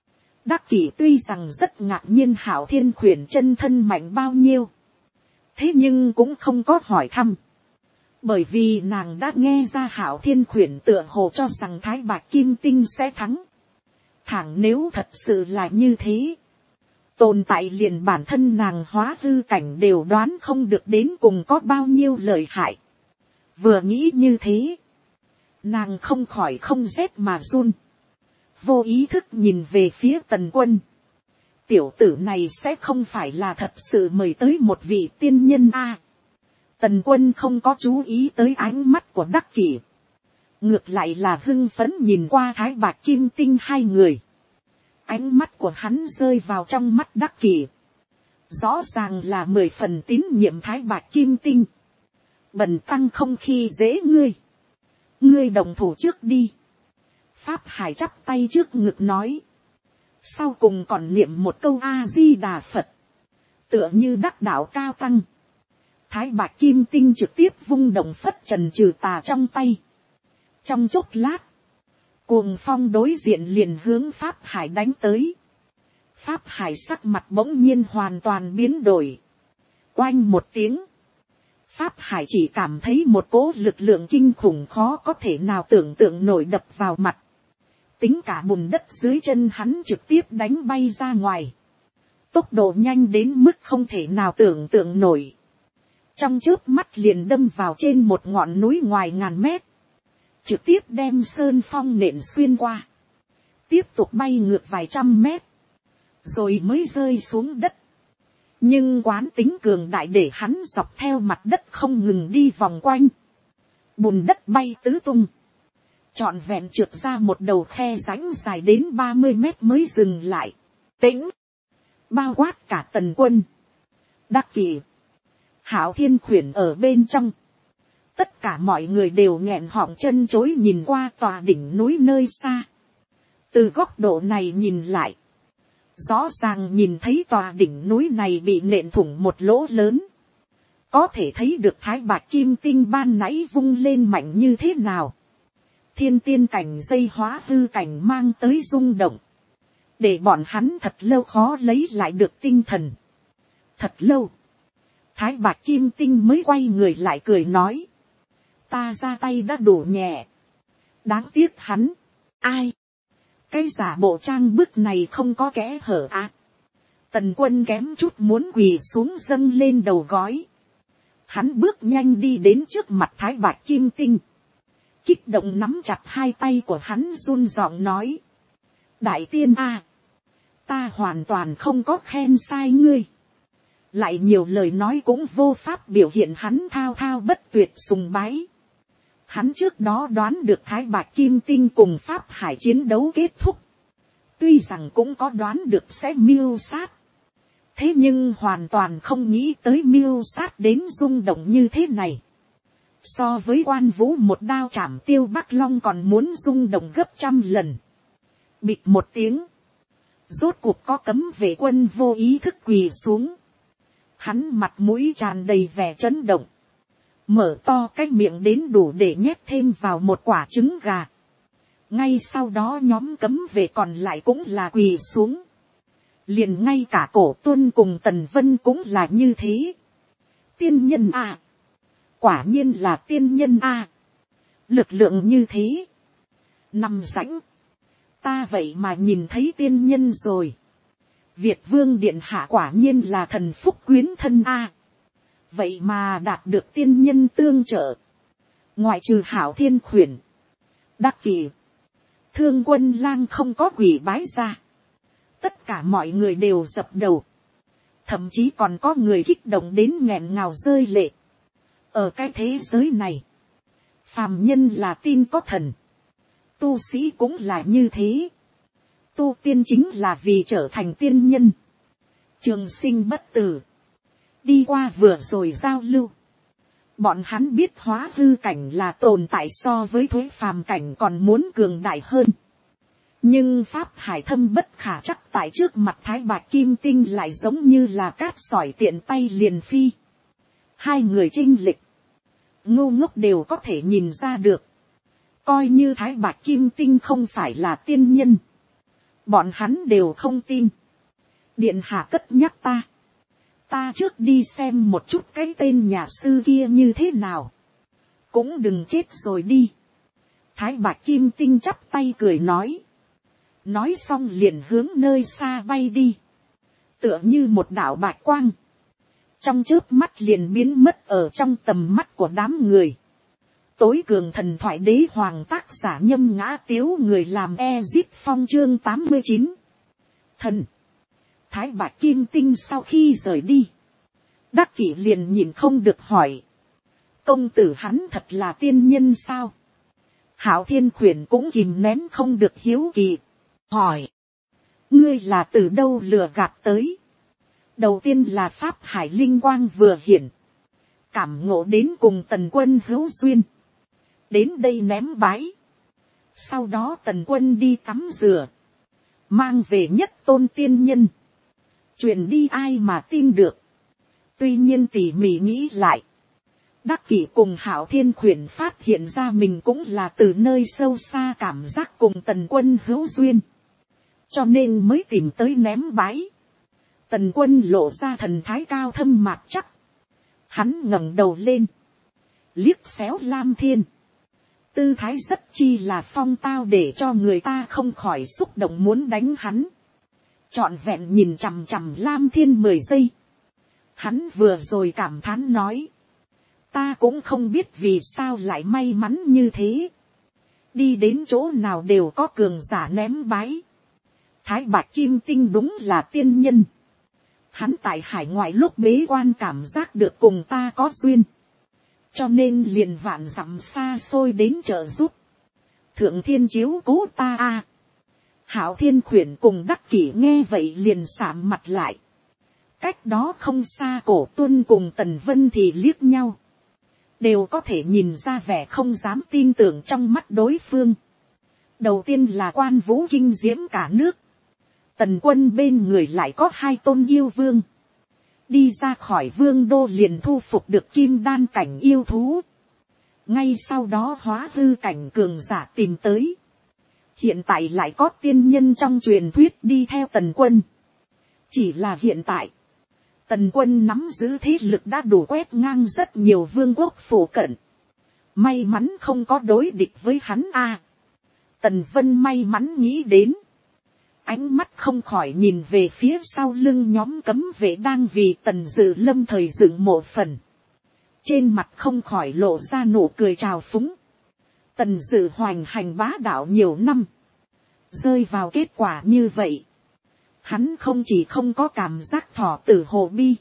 Đắc Kỷ tuy rằng rất ngạc nhiên Hạo Thiên Khuyển chân thân mạnh bao nhiêu, thế nhưng cũng không có hỏi thăm, bởi vì nàng đã nghe ra Hạo Thiên Khuyển tựa hồ cho rằng Thái Bạch Kim Tinh sẽ thắng. Thẳng nếu thật sự là như thế, tồn tại liền bản thân nàng hóa hư cảnh đều đoán không được đến cùng có bao nhiêu lợi hại. Vừa nghĩ như thế, nàng không khỏi không rét mà run, vô ý thức nhìn về phía Tần Quân. Tiểu tử này sẽ không phải là thật sự mời tới một vị tiên nhân a? Tần Quân không có chú ý tới ánh mắt của Đắc Kỷ, ngược lại là hưng phấn nhìn qua Thái Bạch Kim Tinh hai người. Ánh mắt của hắn rơi vào trong mắt Đắc Kỷ, rõ ràng là 10 phần tín nhiệm Thái Bạch Kim Tinh. Bần tăng không khi dễ ngươi, ngươi đồng thủ trước đi. Pháp Hải chắp tay trước ngực nói, sau cùng còn niệm một câu A Di Đà Phật, tựa như đắc đạo cao tăng. Thái Bạch Kim Tinh trực tiếp vung động phất trần trừ tà trong tay. Trong chốc lát, cuồng phong đối diện liền hướng Pháp Hải đánh tới. Pháp Hải sắc mặt bỗng nhiên hoàn toàn biến đổi. Oanh một tiếng, Pháp Hải chỉ cảm thấy một cỗ lực lượng kinh khủng khó có thể nào tưởng tượng nổi đập vào mặt. Tính cả bùn đất dưới chân hắn trực tiếp đánh bay ra ngoài. Tốc độ nhanh đến mức không thể nào tưởng tượng nổi. Trong chớp mắt liền đâm vào trên một ngọn núi ngoài ngàn mét. Trực tiếp đem sơn phong nện xuyên qua. Tiếp tục bay ngược vài trăm mét. Rồi mới rơi xuống đất. Nhưng quán tính cường đại để hắn dọc theo mặt đất không ngừng đi vòng quanh. Bùn đất bay tứ tung. Trọn vẹn trượt ra một đầu khe rãnh dài đến 30 mét mới dừng lại. Tĩnh. Bao quát cả Tần Quân, Đắc Kỷ, Hạo Thiên Khuyển ở bên trong. Tất cả mọi người đều nghẹn họng chân chối nhìn qua tòa đỉnh núi nơi xa. Từ góc độ này nhìn lại, rõ ràng nhìn thấy tòa đỉnh núi này bị nện thủng một lỗ lớn. Có thể thấy được Thái Bạch Kim Tinh ban nãy vung lên mạnh như thế nào. thiên tiên cảnh dây hóa hư cảnh mang tới rung động, để bọn hắn thật lâu khó lấy lại được tinh thần. Thật lâu, Thái Bạch Kim Tinh mới quay người lại cười nói, ta ra tay đã đủ nhẹ, đáng tiếc hắn, ai, cái giả bộ trang bức này không có kẽ hở à. Tần Quân kém chút muốn quỳ xuống dâng lên đầu gói. Hắn bước nhanh đi đến trước mặt Thái Bạch Kim Tinh, kích động nắm chặt hai tay của hắn, run giọng nói, đại tiên a, ta hoàn toàn không có khen sai ngươi. Lại nhiều lời nói cũng vô pháp biểu hiện hắn thao thao bất tuyệt sùng bái. Hắn trước đó đoán được Thái Bạch Kim Tinh cùng Pháp Hải chiến đấu kết thúc, tuy rằng cũng có đoán được sẽ mưu sát, thế nhưng hoàn toàn không nghĩ tới mưu sát đến rung động như thế này. So với Quan Vũ một đao chảm Tiêu Bắc Long còn muốn rung động gấp trăm lần. Bịch một tiếng, rốt cuộc có cấm vệ quân vô ý thức quỳ xuống. Hắn mặt mũi tràn đầy vẻ chấn động, mở to cái miệng đến đủ để nhét thêm vào một quả trứng gà. Ngay sau đó nhóm cấm vệ còn lại cũng là quỳ xuống. Liền ngay cả Cổ Tuân cùng Tần Vân cũng là như thế. Tiên nhân à, quả nhiên là tiên nhân à, lực lượng như thế, nằm rãnh, ta vậy mà nhìn thấy tiên nhân rồi. Việt Vương điện hạ quả nhiên là thần phúc quyến thân a, vậy mà đạt được tiên nhân tương trợ. Ngoại trừ Hảo Thiên Khuyển, Đắc Kỷ, Thương Quân Lang không có quỳ bái ra, tất cả mọi người đều dập đầu, thậm chí còn có người kích động đến nghẹn ngào rơi lệ. Ở cái thế giới này, phàm nhân là tin có thần, tu sĩ cũng là như thế. Tu tiên chính là vì trở thành tiên nhân, trường sinh bất tử. Đi qua vừa rồi giao lưu, bọn hắn biết hóa hư cảnh là tồn tại so với thuế phàm cảnh còn muốn cường đại hơn. Nhưng Pháp Hải thâm bất khả chắc tại trước mặt Thái Bạch Kim Tinh lại giống như là cát sỏi tiện tay liền phi. Hai người chênh lệch, ngu ngốc đều có thể nhìn ra được. Coi như Thái Bạch Kim Tinh không phải là tiên nhân, bọn hắn đều không tin. Điện hạ cất nhắc ta, ta trước đi xem một chút cái tên nhà sư kia như thế nào, cũng đừng chết rồi đi. Thái Bạch Kim Tinh chắp tay cười nói, nói xong liền hướng nơi xa bay đi, tựa như một đạo bạch quang, trong chớp mắt liền biến mất ở trong tầm mắt của đám người. Tối cường thần thoại đế hoàng tác giả Nhâm Ngã Tiếu, người làm Ezip Phong, chương 89. Thần. Thái Bạch Kim Tinh sau khi rời đi, Đắc Kỷ liền nhìn không được hỏi, công tử hắn thật là tiên nhân sao? Hảo Thiên Khuyển cũng kìm nén không được hiếu kỳ, hỏi, ngươi là từ đâu lừa gạt tới? Đầu tiên là Pháp Hải linh quang vừa hiển, cảm ngộ đến cùng Tần Quân hữu duyên, đến đây ném bái. Sau đó Tần Quân đi tắm rửa, mang về nhất tôn tiên nhân, truyền đi ai mà tin được. Tuy nhiên tỉ mỉ nghĩ lại, Đắc Kỷ cùng Hảo Thiên Khuyển phát hiện ra mình cũng là từ nơi sâu xa cảm giác cùng Tần Quân hữu duyên, cho nên mới tìm tới ném bái. Tần Quân lộ ra thần thái cao thâm mạc chắc, hắn ngẩng đầu lên, liếc xéo Lam Thiên, tư thái rất chi là phong tao để cho người ta không khỏi xúc động muốn đánh hắn. Trọn vẹn nhìn chằm chằm Lam Thiên 10 giây. Hắn vừa rồi cảm thán nói, ta cũng không biết vì sao lại may mắn như thế. Đi đến chỗ nào đều có cường giả ném bái. Thái Bạch Kim Tinh đúng là tiên nhân. Hắn tại hải ngoại lúc bế quan cảm giác được cùng ta có duyên, cho nên liền vạn dặm xa xôi đến trợ giúp. Thượng thiên chiếu cố ta a. Hảo Thiên Khuyển cùng Đắc Kỷ nghe vậy liền sạm mặt lại. Cách đó không xa Cổ Tuân cùng Tần Vân thì liếc nhau, đều có thể nhìn ra vẻ không dám tin tưởng trong mắt đối phương. Đầu tiên là Quan Vũ kinh diễm cả nước, Tần Quân bên người lại có hai tôn yêu vương, đi ra khỏi vương đô liền thu phục được kim đan cảnh yêu thú. Ngay sau đó hóa hư cảnh cường giả tìm tới. Hiện tại lại có tiên nhân trong truyền thuyết đi theo Tần Quân. Chỉ là hiện tại, Tần Quân nắm giữ thế lực đã đủ quét ngang rất nhiều vương quốc phủ cận. May mắn không có đối địch với hắn a. Tần Vân may mắn nghĩ đến. Ánh mắt không khỏi nhìn về phía sau lưng nhóm cấm vệ đang vì Tần Dự lâm thời dựng một phần. Trên mặt không khỏi lộ ra nụ cười trào phúng. Tần Dự hoành hành bá đạo nhiều năm. Rơi vào kết quả như vậy. Hắn không chỉ không có cảm giác thọ tử hồ bi.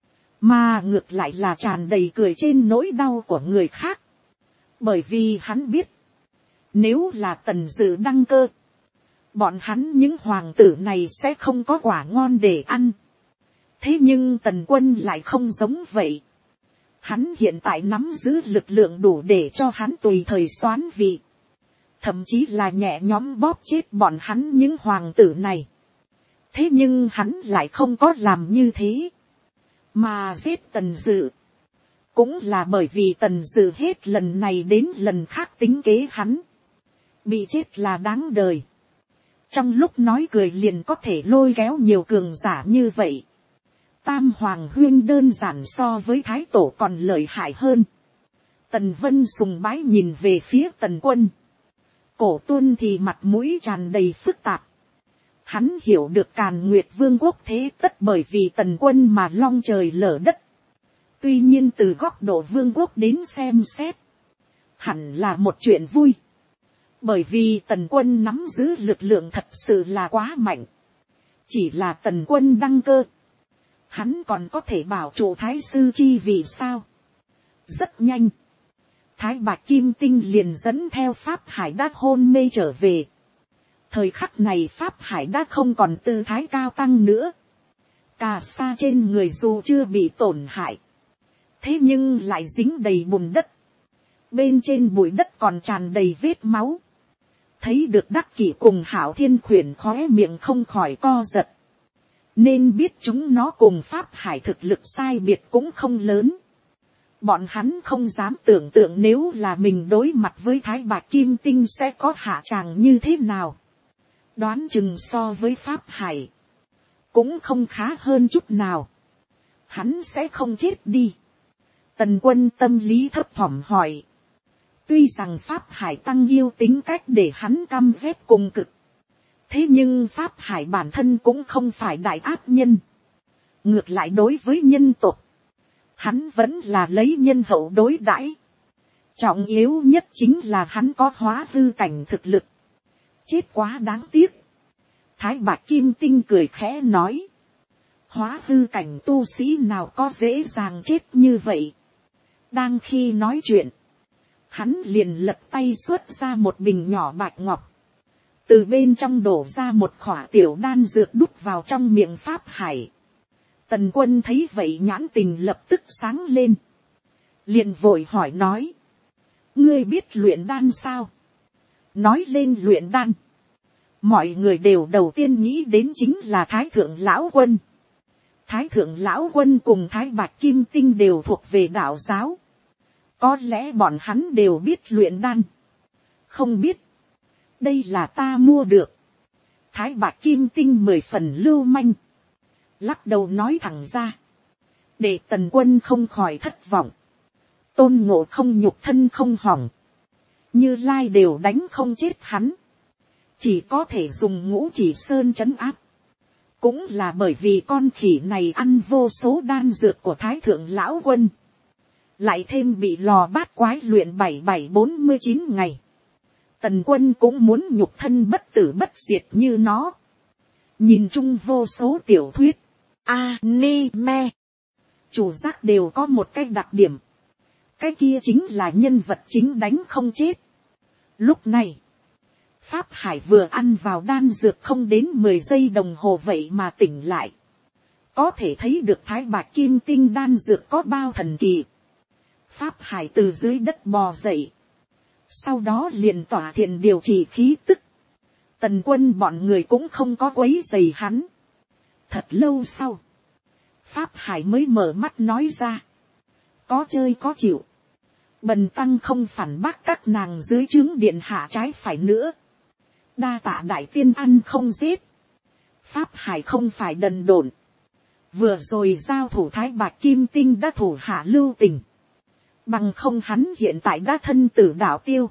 Mà ngược lại là tràn đầy cười trên nỗi đau của người khác. Bởi vì hắn biết. Nếu là Tần Dự đăng cơ. Bọn hắn những hoàng tử này sẽ không có quả ngon để ăn. Thế nhưng Tần Quân lại không giống vậy. Hắn hiện tại nắm giữ lực lượng đủ để cho hắn tùy thời soán vị. Thậm chí là nhẹ nhõm bóp chết bọn hắn những hoàng tử này. Thế nhưng hắn lại không có làm như thế. Mà giết Tần Dự. Cũng là bởi vì Tần Dự hết lần này đến lần khác tính kế hắn. Bị chết là đáng đời. Trong lúc nói cười liền có thể lôi kéo nhiều cường giả như vậy. Tam Hoàng Huyên đơn giản so với Thái Tổ còn lợi hại hơn. Tần Vân sùng bái nhìn về phía Tần Quân. Cổ Tuân thì mặt mũi tràn đầy phức tạp. Hắn hiểu được Càn Nguyệt Vương quốc thế tất bởi vì Tần Quân mà long trời lở đất. Tuy nhiên từ góc độ vương quốc đến xem xét. Hẳn là một chuyện vui. Bởi vì Tần Quân nắm giữ lực lượng thật sự là quá mạnh. Chỉ là Tần Quân đăng cơ. Hắn còn có thể bảo trụ Thái sư chi vì sao. Rất nhanh. Thái Bạch Kim Tinh liền dẫn theo Pháp Hải đã hôn mê trở về. Thời khắc này Pháp Hải đã không còn tư thái cao tăng nữa. Cà sa trên người dù chưa bị tổn hại. Thế nhưng lại dính đầy bùn đất. Bên trên bụi đất còn tràn đầy vết máu. Thấy được Đắc Kỷ cùng Hảo Thiên Khuyển khóe miệng không khỏi co giật. Nên biết chúng nó cùng Pháp Hải thực lực sai biệt cũng không lớn. Bọn hắn không dám tưởng tượng nếu là mình đối mặt với Thái Bạch Kim Tinh sẽ có hạ tràng như thế nào. Đoán chừng so với Pháp Hải. Cũng không khá hơn chút nào. Hắn sẽ không chết đi. Tần Quân tâm lý thấp thỏm hỏi. Tuy rằng Pháp Hải tăng yêu tính cách để hắn căm ghét cùng cực. Thế nhưng Pháp Hải bản thân cũng không phải đại ác nhân. Ngược lại đối với nhân tộc. Hắn vẫn là lấy nhân hậu đối đãi. Trọng yếu nhất chính là hắn có hóa hư cảnh thực lực. Chết quá đáng tiếc. Thái Bạch Kim Tinh cười khẽ nói. Hóa hư cảnh tu sĩ nào có dễ dàng chết như vậy. Đang khi nói chuyện. Hắn liền lật tay xuất ra một bình nhỏ bạch ngọc. Từ bên trong đổ ra một khỏa tiểu đan dược đút vào trong miệng Pháp Hải. Tần Quân thấy vậy nhãn tình lập tức sáng lên. Liền vội hỏi nói. Ngươi biết luyện đan sao? Nói lên luyện đan. Mọi người đều đầu tiên nghĩ đến chính là Thái Thượng Lão Quân. Thái Thượng Lão Quân cùng Thái Bạch Kim Tinh đều thuộc về đạo giáo. Có lẽ bọn hắn đều biết luyện đan. Không biết. Đây là ta mua được. Thái Bạch Kim Tinh 10 phần lưu manh. Lắc đầu nói thẳng ra. Để Tần Quân không khỏi thất vọng. Tôn Ngộ Không nhục thân không hỏng. Như Lai đều đánh không chết hắn. Chỉ có thể dùng Ngũ Chỉ Sơn trấn áp. Cũng là bởi vì con khỉ này ăn vô số đan dược của Thái Thượng Lão Quân. Lại thêm bị lò bát quái luyện 7749 ngày. Tần Quân cũng muốn nhục thân bất tử bất diệt như nó. Nhìn chung vô số tiểu thuyết. Anime. Chủ giác đều có một cái đặc điểm. Cái kia chính là nhân vật chính đánh không chết. Lúc này. Pháp Hải vừa ăn vào đan dược không đến 10 giây đồng hồ vậy mà tỉnh lại. Có thể thấy được Thái Bạch Kim Tinh đan dược có bao thần kỳ. Pháp Hải từ dưới đất bò dậy. Sau đó liền tỏa thiền điều trị khí tức. Tần Quân bọn người cũng không có quấy rầy hắn. Thật lâu sau. Pháp Hải mới mở mắt nói ra. Có chơi có chịu. Bần tăng không phản bác các nàng dưới trướng điện hạ trái phải nữa. Đa tạ đại tiên ăn không giết. Pháp hải không phải đần độn. Vừa rồi giao thủ Thái Bạch Kim Tinh đã thủ hạ lưu tình. Bằng không hắn hiện tại đã thân tử đạo tiêu.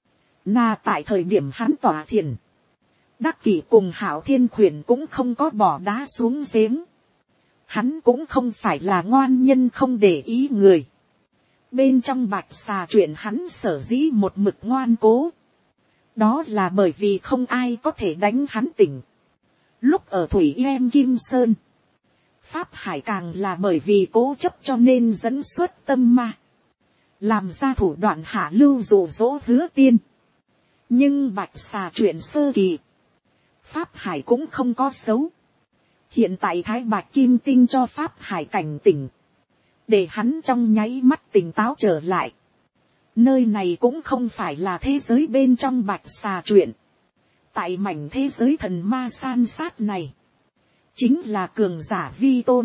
Na tại thời điểm hắn tỏa thiền. Đắc Kỷ cùng Hạo Thiên Khuyển cũng không có bỏ đá xuống giếng. Hắn cũng không phải là ngoan nhân không để ý người. Bên trong Bạch Xà chuyện hắn sở dĩ một mực ngoan cố. Đó là bởi vì không ai có thể đánh hắn tỉnh. Lúc ở Thủy Em Kim Sơn. Pháp hải càng là bởi vì cố chấp cho nên dẫn xuất tâm ma. Làm ra thủ đoạn hạ lưu dụ dỗ Hứa Tiên. Nhưng Bạch Xà chuyện sơ kỳ. Pháp hải cũng không có xấu. Hiện tại Thái Bạch Kim Tinh cho Pháp hải cảnh tỉnh. Để hắn trong nháy mắt tỉnh táo trở lại. Nơi này cũng không phải là thế giới bên trong Bạch Xà chuyện. Tại mảnh thế giới thần ma san sát này. Chính là cường giả vi tôn.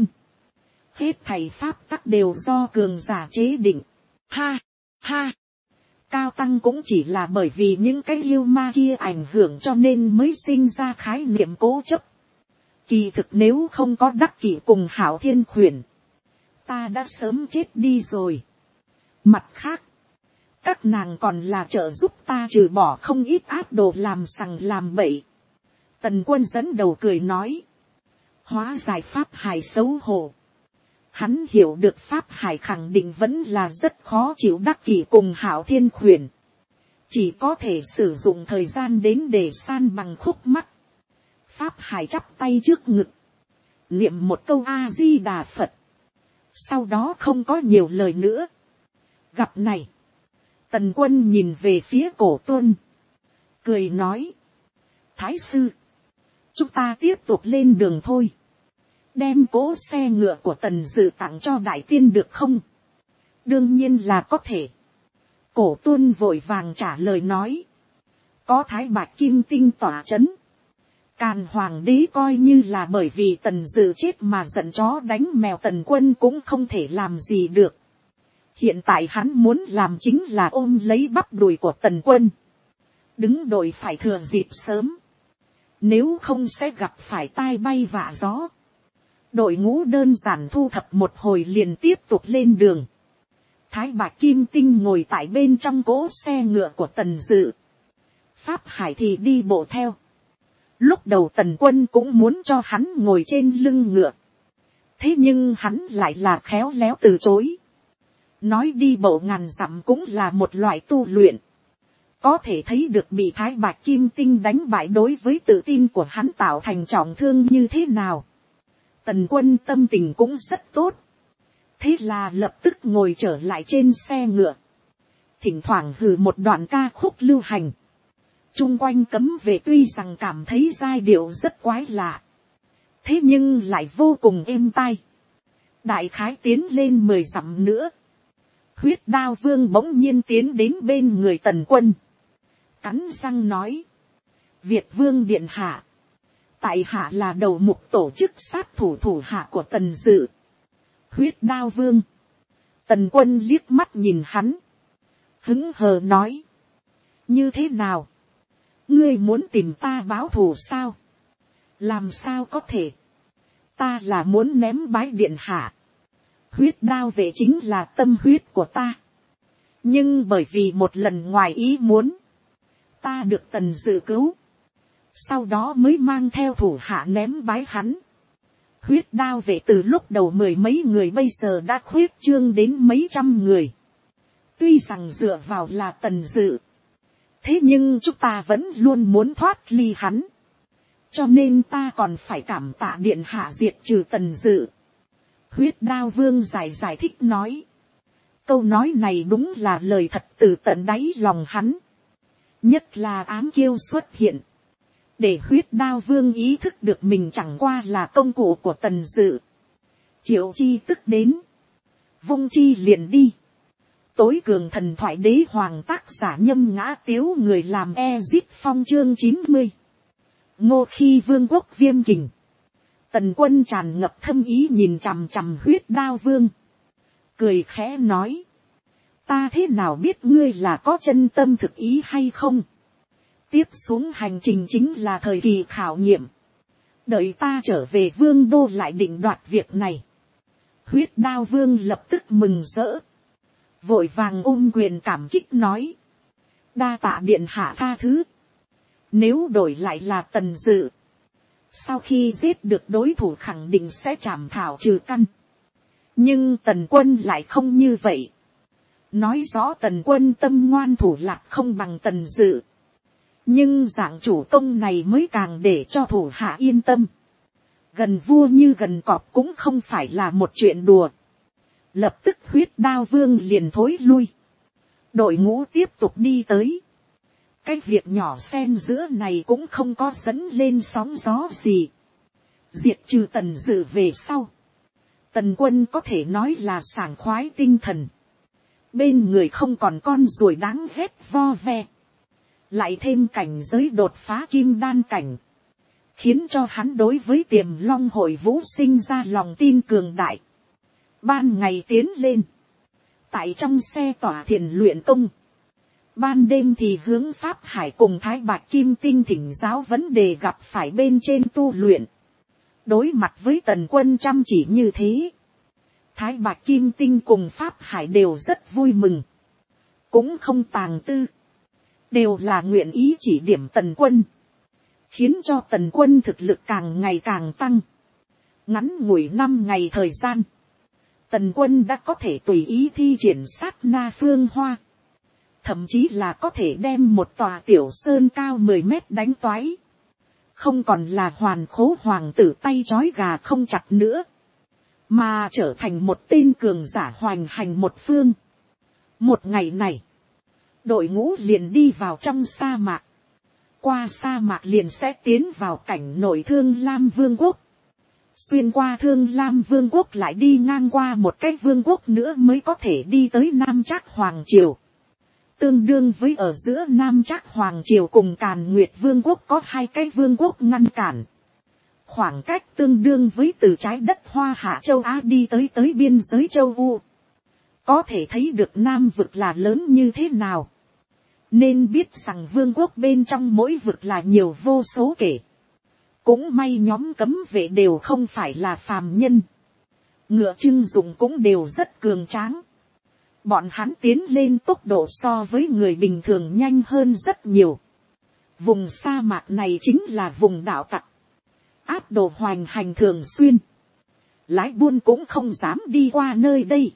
Hết thầy pháp tắc đều do cường giả chế định. Ha, ha. Cao tăng cũng chỉ là bởi vì những cái yêu ma kia ảnh hưởng cho nên mới sinh ra khái niệm cố chấp. Kỳ thực nếu không có Đắc Kỷ cùng Hạo Thiên Khuyển. Ta đã sớm chết đi rồi. Mặt khác. Các nàng còn là trợ giúp ta trừ bỏ không ít áp đồ làm sằng làm bậy. Tần Quân dẫn đầu cười nói. Hóa giải Pháp hải xấu hổ. Hắn hiểu được Pháp hải khẳng định vẫn là rất khó chịu Đắc Kỷ cùng Hạo Thiên Khuyển. Chỉ có thể sử dụng thời gian đến để san bằng khúc mắc. Pháp hải chắp tay trước ngực. Niệm một câu A-di-đà Phật. Sau đó không có nhiều lời nữa. Gặp này. Tần Quân nhìn về phía Cổ Tuân. Cười nói. Thái sư. Chúng ta tiếp tục lên đường thôi. Đem cỗ xe ngựa của Tần Dự tặng cho đại tiên được không? Đương nhiên là có thể. Cổ Tuân vội vàng trả lời nói. Có Thái Bạch Kim Tinh tỏa chấn. Càn Hoàng đế coi như là bởi vì Tần Dự chết mà giận chó đánh mèo, Tần Quân cũng không thể làm gì được. Hiện tại hắn muốn làm chính là ôm lấy bắp đùi của Tần Quân. Đứng đội phải thừa dịp sớm. Nếu không sẽ gặp phải tai bay vạ gió. Đội ngũ đơn giản thu thập một hồi liền tiếp tục lên đường. Thái Bạch Kim Tinh ngồi tại bên trong cỗ xe ngựa của Tần Dự. Pháp hải thì đi bộ theo. Lúc đầu Tần Quân cũng muốn cho hắn ngồi trên lưng ngựa. Thế nhưng hắn lại là khéo léo từ chối. Nói đi bộ ngàn dặm cũng là một loại tu luyện. Có thể thấy được bị Thái Bạch Kim Tinh đánh bại đối với tự tin của hắn tạo thành trọng thương như thế nào. Tần Quân tâm tình cũng rất tốt. Thế là lập tức ngồi trở lại trên xe ngựa. Thỉnh thoảng hừ một đoạn ca khúc lưu hành. Chung quanh cấm vệ tuy rằng cảm thấy giai điệu rất quái lạ. Thế nhưng lại vô cùng êm tai. Đại khái tiến lên 10 dặm nữa. Huyết Đao Vương bỗng nhiên tiến đến bên người Tần Quân. Cắn răng nói. Việt Vương điện hạ. Tại hạ là đầu mục tổ chức sát thủ hạ của Tần Dự. Huyết Đao Vương. Tần Quân liếc mắt nhìn hắn. Hứng hờ nói. Như thế nào? Ngươi muốn tìm ta báo thù sao? Làm sao có thể? Ta là muốn ném bái điện hạ. Huyết Đao vệ chính là tâm huyết của ta. Nhưng bởi vì một lần ngoài ý muốn. Ta được Tần Dự cứu. Sau đó mới mang theo thủ hạ ném bái hắn. Huyết Đao vệ từ lúc đầu 10 mấy người bây giờ đã khuyết trương đến mấy trăm người. Tuy rằng dựa vào là Tần Dự. Thế nhưng chúng ta vẫn luôn muốn thoát ly hắn. Cho nên ta còn phải cảm tạ điện hạ diệt trừ Tần Dự. Huyết Đao Vương giải thích nói. Câu nói này đúng là lời thật từ tận đáy lòng hắn. Nhất là ám kiêu xuất hiện. Để Huyết Đao Vương ý thức được mình chẳng qua là công cụ của Tần Dự. Triệu chi tức đến. Vung chi liền đi. Tối cường thần thoại đế hoàng tác giả Nhâm Ngã Tiếu, người làm Ezit Phong chương 90. Ngô Khi Vương quốc Viêm Kình. Tần Quân tràn ngập thâm ý nhìn chằm chằm Huyết Đao Vương. Cười khẽ nói. Ta thế nào biết ngươi là có chân tâm thực ý hay không? Tiếp xuống hành trình chính là thời kỳ khảo nghiệm. Đợi ta trở về vương đô lại định đoạt việc này. Huyết đao vương lập tức mừng rỡ. Vội vàng ôm quyền cảm kích nói. Đa tạ điện hạ tha thứ. Nếu đổi lại là Tần Dự, sau khi giết được đối thủ khẳng định sẽ trảm thảo trừ căn. Nhưng Tần Quân lại không như vậy. Nói rõ Tần Quân tâm ngoan thủ lạc không bằng Tần Dự. Nhưng dạng chủ công này mới càng để cho thủ hạ yên tâm. Gần vua như gần cọp cũng không phải là một chuyện đùa. Lập tức huyết đao vương liền thối lui. Đội ngũ tiếp tục đi tới. Cái việc nhỏ xen giữa này cũng không có dẫn lên sóng gió gì. Diệt trừ Tần Dự về sau. Tần Quân có thể nói là sảng khoái tinh thần. Bên người không còn con ruồi đáng ghét vo ve. Lại thêm cảnh giới đột phá kim đan cảnh. Khiến cho hắn đối với Tiềm Long hội vũ sinh ra lòng tin cường đại. Ban ngày tiến lên. Tại trong xe tỏa thiền luyện công. Ban đêm thì hướng Pháp Hải cùng Thái Bạch Kim Tinh thỉnh giáo vấn đề gặp phải bên trên tu luyện. Đối mặt với Tần Quân chăm chỉ như thế. Thái Bạch Kim Tinh cùng Pháp Hải đều rất vui mừng. Cũng không tàng tư. Đều là nguyện ý chỉ điểm Tần Quân. Khiến cho Tần Quân thực lực càng ngày càng tăng. Ngắn ngủi 5 ngày thời gian. Tần Quân đã có thể tùy ý thi triển sát na phương hoa. Thậm chí là có thể đem một tòa tiểu sơn cao 10 mét đánh toái. Không còn là hoàn khố hoàng tử tay trói gà không chặt nữa. Mà trở thành một tên cường giả hoành hành một phương. Một ngày này. Đội ngũ liền đi vào trong sa mạc. Qua sa mạc liền sẽ tiến vào cảnh nội Thương Lam Vương quốc. Xuyên qua Thương Lam Vương quốc lại đi ngang qua một cái vương quốc nữa mới có thể đi tới Nam Trác Hoàng Triều. Tương đương với ở giữa Nam Trác Hoàng Triều cùng Càn Nguyệt Vương quốc có 2 cái vương quốc ngăn cản. Khoảng cách tương đương với từ trái đất Hoa Hạ châu Á đi tới biên giới châu U. Có thể thấy được Nam vực là lớn như thế nào. Nên biết rằng vương quốc bên trong mỗi vực là nhiều vô số kể. Cũng may nhóm cấm vệ đều không phải là phàm nhân. Ngựa trưng dụng cũng đều rất cường tráng. Bọn hắn tiến lên tốc độ so với người bình thường nhanh hơn rất nhiều. Vùng sa mạc này chính là vùng đảo tặc. Áp đồ hoành hành thường xuyên. Lái buôn cũng không dám đi qua nơi đây.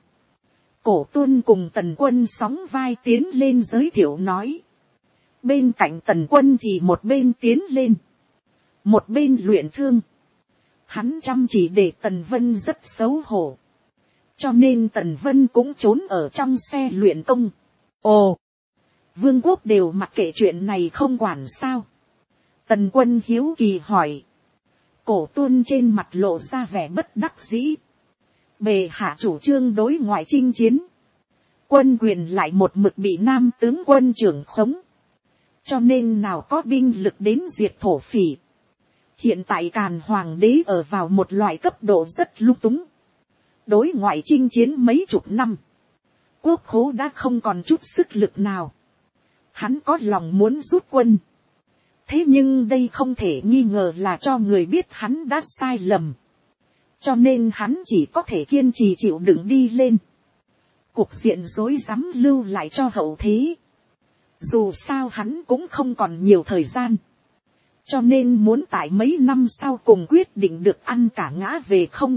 Cổ Tuân cùng Tần Quân sóng vai tiến lên giới thiệu nói. Bên cạnh Tần Quân thì một bên tiến lên. Một bên luyện thương. Hắn chăm chỉ để Tần Vân rất xấu hổ. Cho nên Tần Vân cũng trốn ở trong xe luyện công. Ồ! Vương quốc đều mặc kệ chuyện này không quản sao. Tần Quân hiếu kỳ hỏi. Cổ Tuân trên mặt lộ ra vẻ bất đắc dĩ. Bề hạ chủ trương đối ngoại chinh chiến. Quân quyền lại một mực bị nam tướng quân trưởng khống. Cho nên nào có binh lực đến diệt thổ phỉ. Hiện tại Càn Hoàng đế ở vào một loại cấp độ rất lung túng. Đối ngoại chinh chiến mấy chục năm. Quốc khố đã không còn chút sức lực nào. Hắn có lòng muốn rút quân. Thế nhưng đây không thể nghi ngờ là cho người biết hắn đã sai lầm. Cho nên hắn chỉ có thể kiên trì chịu đựng đi lên. Cục diện rối rắm lưu lại cho hậu thế. Dù sao hắn cũng không còn nhiều thời gian. Cho nên muốn tại mấy năm sau cùng quyết định được ăn cả ngã về không.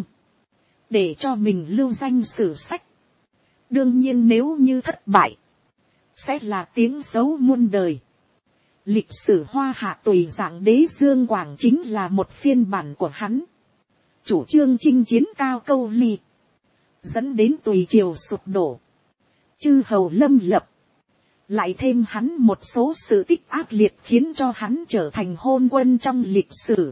Để cho mình lưu danh sử sách. Đương nhiên nếu như thất bại. Sẽ là tiếng xấu muôn đời. Lịch sử Hoa Hạ tùy dạng đế Dương Quảng chính là một phiên bản của hắn. Chủ trương chinh chiến cao câu ly. Dẫn đến tùy triều sụp đổ. Chư hầu lâm lập. Lại thêm hắn một số sự tích ác liệt khiến cho hắn trở thành hôn quân trong lịch sử.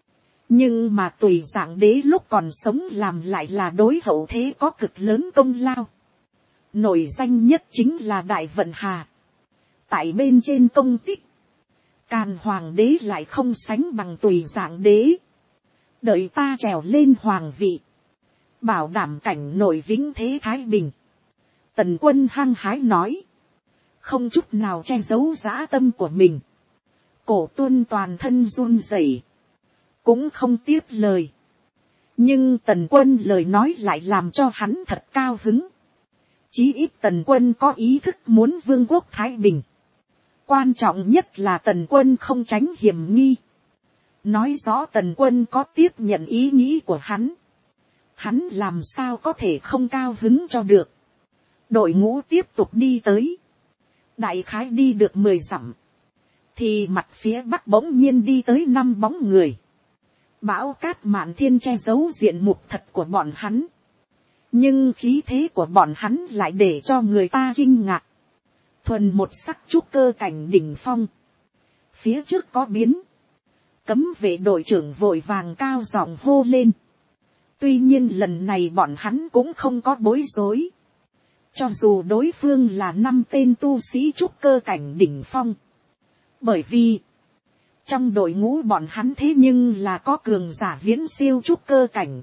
Nhưng mà tùy dạng đế lúc còn sống làm lại là đối hậu thế có cực lớn công lao. Nổi danh nhất chính là Đại Vận Hà. Tại bên trên công tích. Càn Hoàng đế lại không sánh bằng tùy dạng đế. Đợi ta trèo lên hoàng vị. Bảo đảm cảnh nội vĩnh thế thái bình. Tần Quân hăng hái nói, không chút nào che giấu dã tâm của mình. Cổ Tuân toàn thân run rẩy, cũng không tiếp lời. Nhưng Tần Quân lời nói lại làm cho hắn thật cao hứng. Chí ít Tần Quân có ý thức muốn vương quốc thái bình. Quan trọng nhất là Tần Quân không tránh hiểm nghi. Nói rõ Tần Quân có tiếp nhận ý nghĩ của hắn. Hắn làm sao có thể không cao hứng cho được. Đội ngũ tiếp tục đi tới. Đại khái đi được 10 dặm. Thì mặt phía bắc bỗng nhiên đi tới 5 bóng người. Bão cát mạn thiên che giấu diện mục thật của bọn hắn. Nhưng khí thế của bọn hắn lại để cho người ta kinh ngạc. Thuần một sắc trúc cơ cảnh đỉnh phong. Phía trước có biến. Cấm vệ đội trưởng vội vàng cao giọng hô lên. Tuy nhiên lần này bọn hắn cũng không có bối rối. Cho dù đối phương là 5 tên tu sĩ trúc cơ cảnh đỉnh phong. Bởi vì trong đội ngũ bọn hắn thế nhưng là có cường giả viễn siêu trúc cơ cảnh.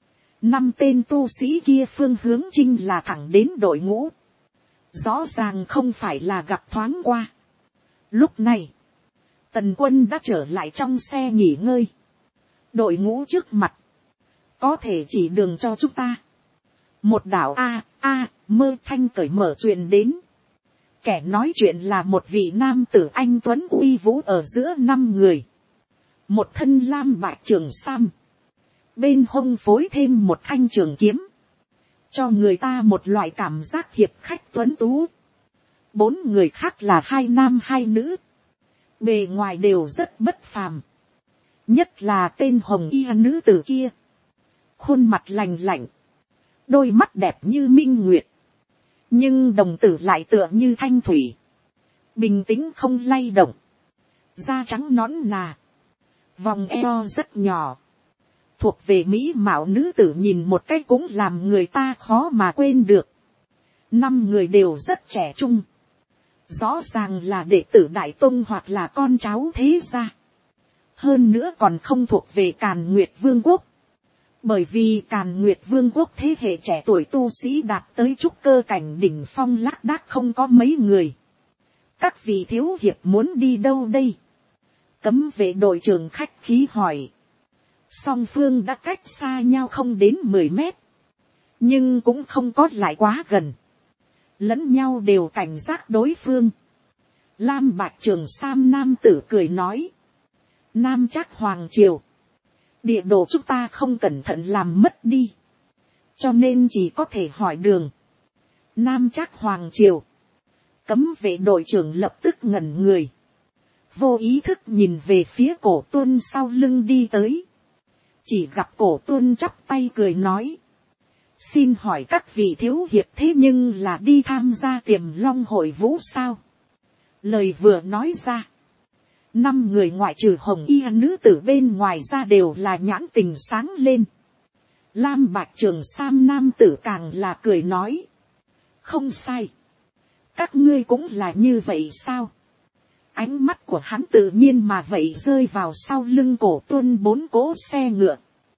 5 tên tu sĩ kia phương hướng chinh là thẳng đến đội ngũ. Rõ ràng không phải là gặp thoáng qua. Lúc này, Tần Quân đã trở lại trong xe nghỉ ngơi. Đội ngũ trước mặt, có thể chỉ đường cho chúng ta. Một đạo mơ thanh cởi mở chuyện đến. Kẻ nói chuyện là một vị nam tử anh tuấn uy vũ ở giữa 5 người. Một thân lam bạch trường sam. Bên hông phối thêm một thanh trường kiếm. Cho người ta một loại cảm giác hiệp khách tuấn tú. 4 người khác là 2 nam 2 nữ. Bề ngoài đều rất bất phàm. Nhất là tên hồng y nữ tử kia. Khuôn mặt lành lạnh. Đôi mắt đẹp như minh nguyệt. Nhưng đồng tử lại tựa như thanh thủy. Bình tĩnh không lay động. Da trắng nõn nà. Vòng eo rất nhỏ. Thuộc về mỹ mạo nữ tử nhìn một cái cũng làm người ta khó mà quên được. 5 người đều rất trẻ trung. Rõ ràng là đệ tử Đại Tông hoặc là con cháu thế gia. Hơn nữa còn không thuộc về Càn Nguyệt Vương quốc. Bởi vì Càn Nguyệt Vương quốc thế hệ trẻ tuổi tu sĩ đạt tới trúc cơ cảnh đỉnh phong lác đác không có mấy người. Các vị thiếu hiệp muốn đi đâu đây? Cấm vệ đội trưởng khách khí hỏi. Song phương đã cách xa nhau không đến 10 mét. Nhưng cũng không có lại quá gần. Lẫn nhau đều cảnh giác đối phương. Lam bạch trường sam nam tử cười nói. Nam Trác Hoàng Triều. Địa đồ chúng ta không cẩn thận làm mất đi. Cho nên chỉ có thể hỏi đường. Nam Trác Hoàng Triều. Cấm vệ đội trưởng lập tức ngẩn người. Vô ý thức nhìn về phía Cổ Tuân sau lưng đi tới. Chỉ gặp Cổ Tuân chắp tay cười nói. Xin hỏi các vị thiếu hiệp thế nhưng là đi tham gia Tiềm Long hội vũ sao? Lời vừa nói ra. 5 người ngoại trừ hồng y nữ tử bên ngoài ra đều là nhãn tình sáng lên. Lam bạch trường sam nam tử càng là cười nói. Không sai. Các ngươi cũng là như vậy sao? Ánh mắt của hắn tự nhiên mà vậy rơi vào sau lưng Cổ Tuân 4 cỗ xe ngựa.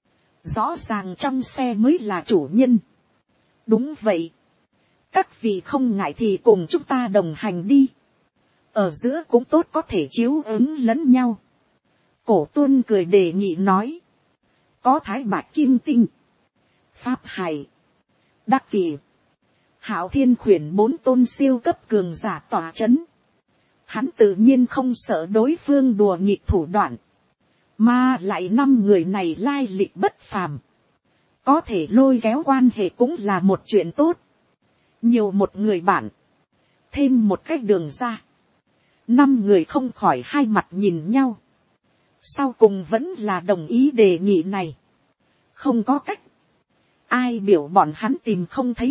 Rõ ràng trong xe mới là chủ nhân. Đúng vậy. Các vị không ngại thì cùng chúng ta đồng hành đi. Ở giữa cũng tốt có thể chiếu ứng lẫn nhau. Cổ Tuân cười đề nghị nói. Có Thái Bạch Kim Tinh. Pháp Hải. Đắc Kỳ. Hạo Thiên khuyển 4 tôn siêu cấp cường giả tỏa chấn. Hắn tự nhiên không sợ đối phương đùa nghịch thủ đoạn. Mà lại 5 người này lai lịch bất phàm. Có thể lôi kéo quan hệ cũng là một chuyện tốt. Nhiều một người bạn. Thêm một cách đường ra. 5 người không khỏi hai mặt nhìn nhau. Sau cùng vẫn là đồng ý đề nghị này. Không có cách. Ai biểu bọn hắn tìm không thấy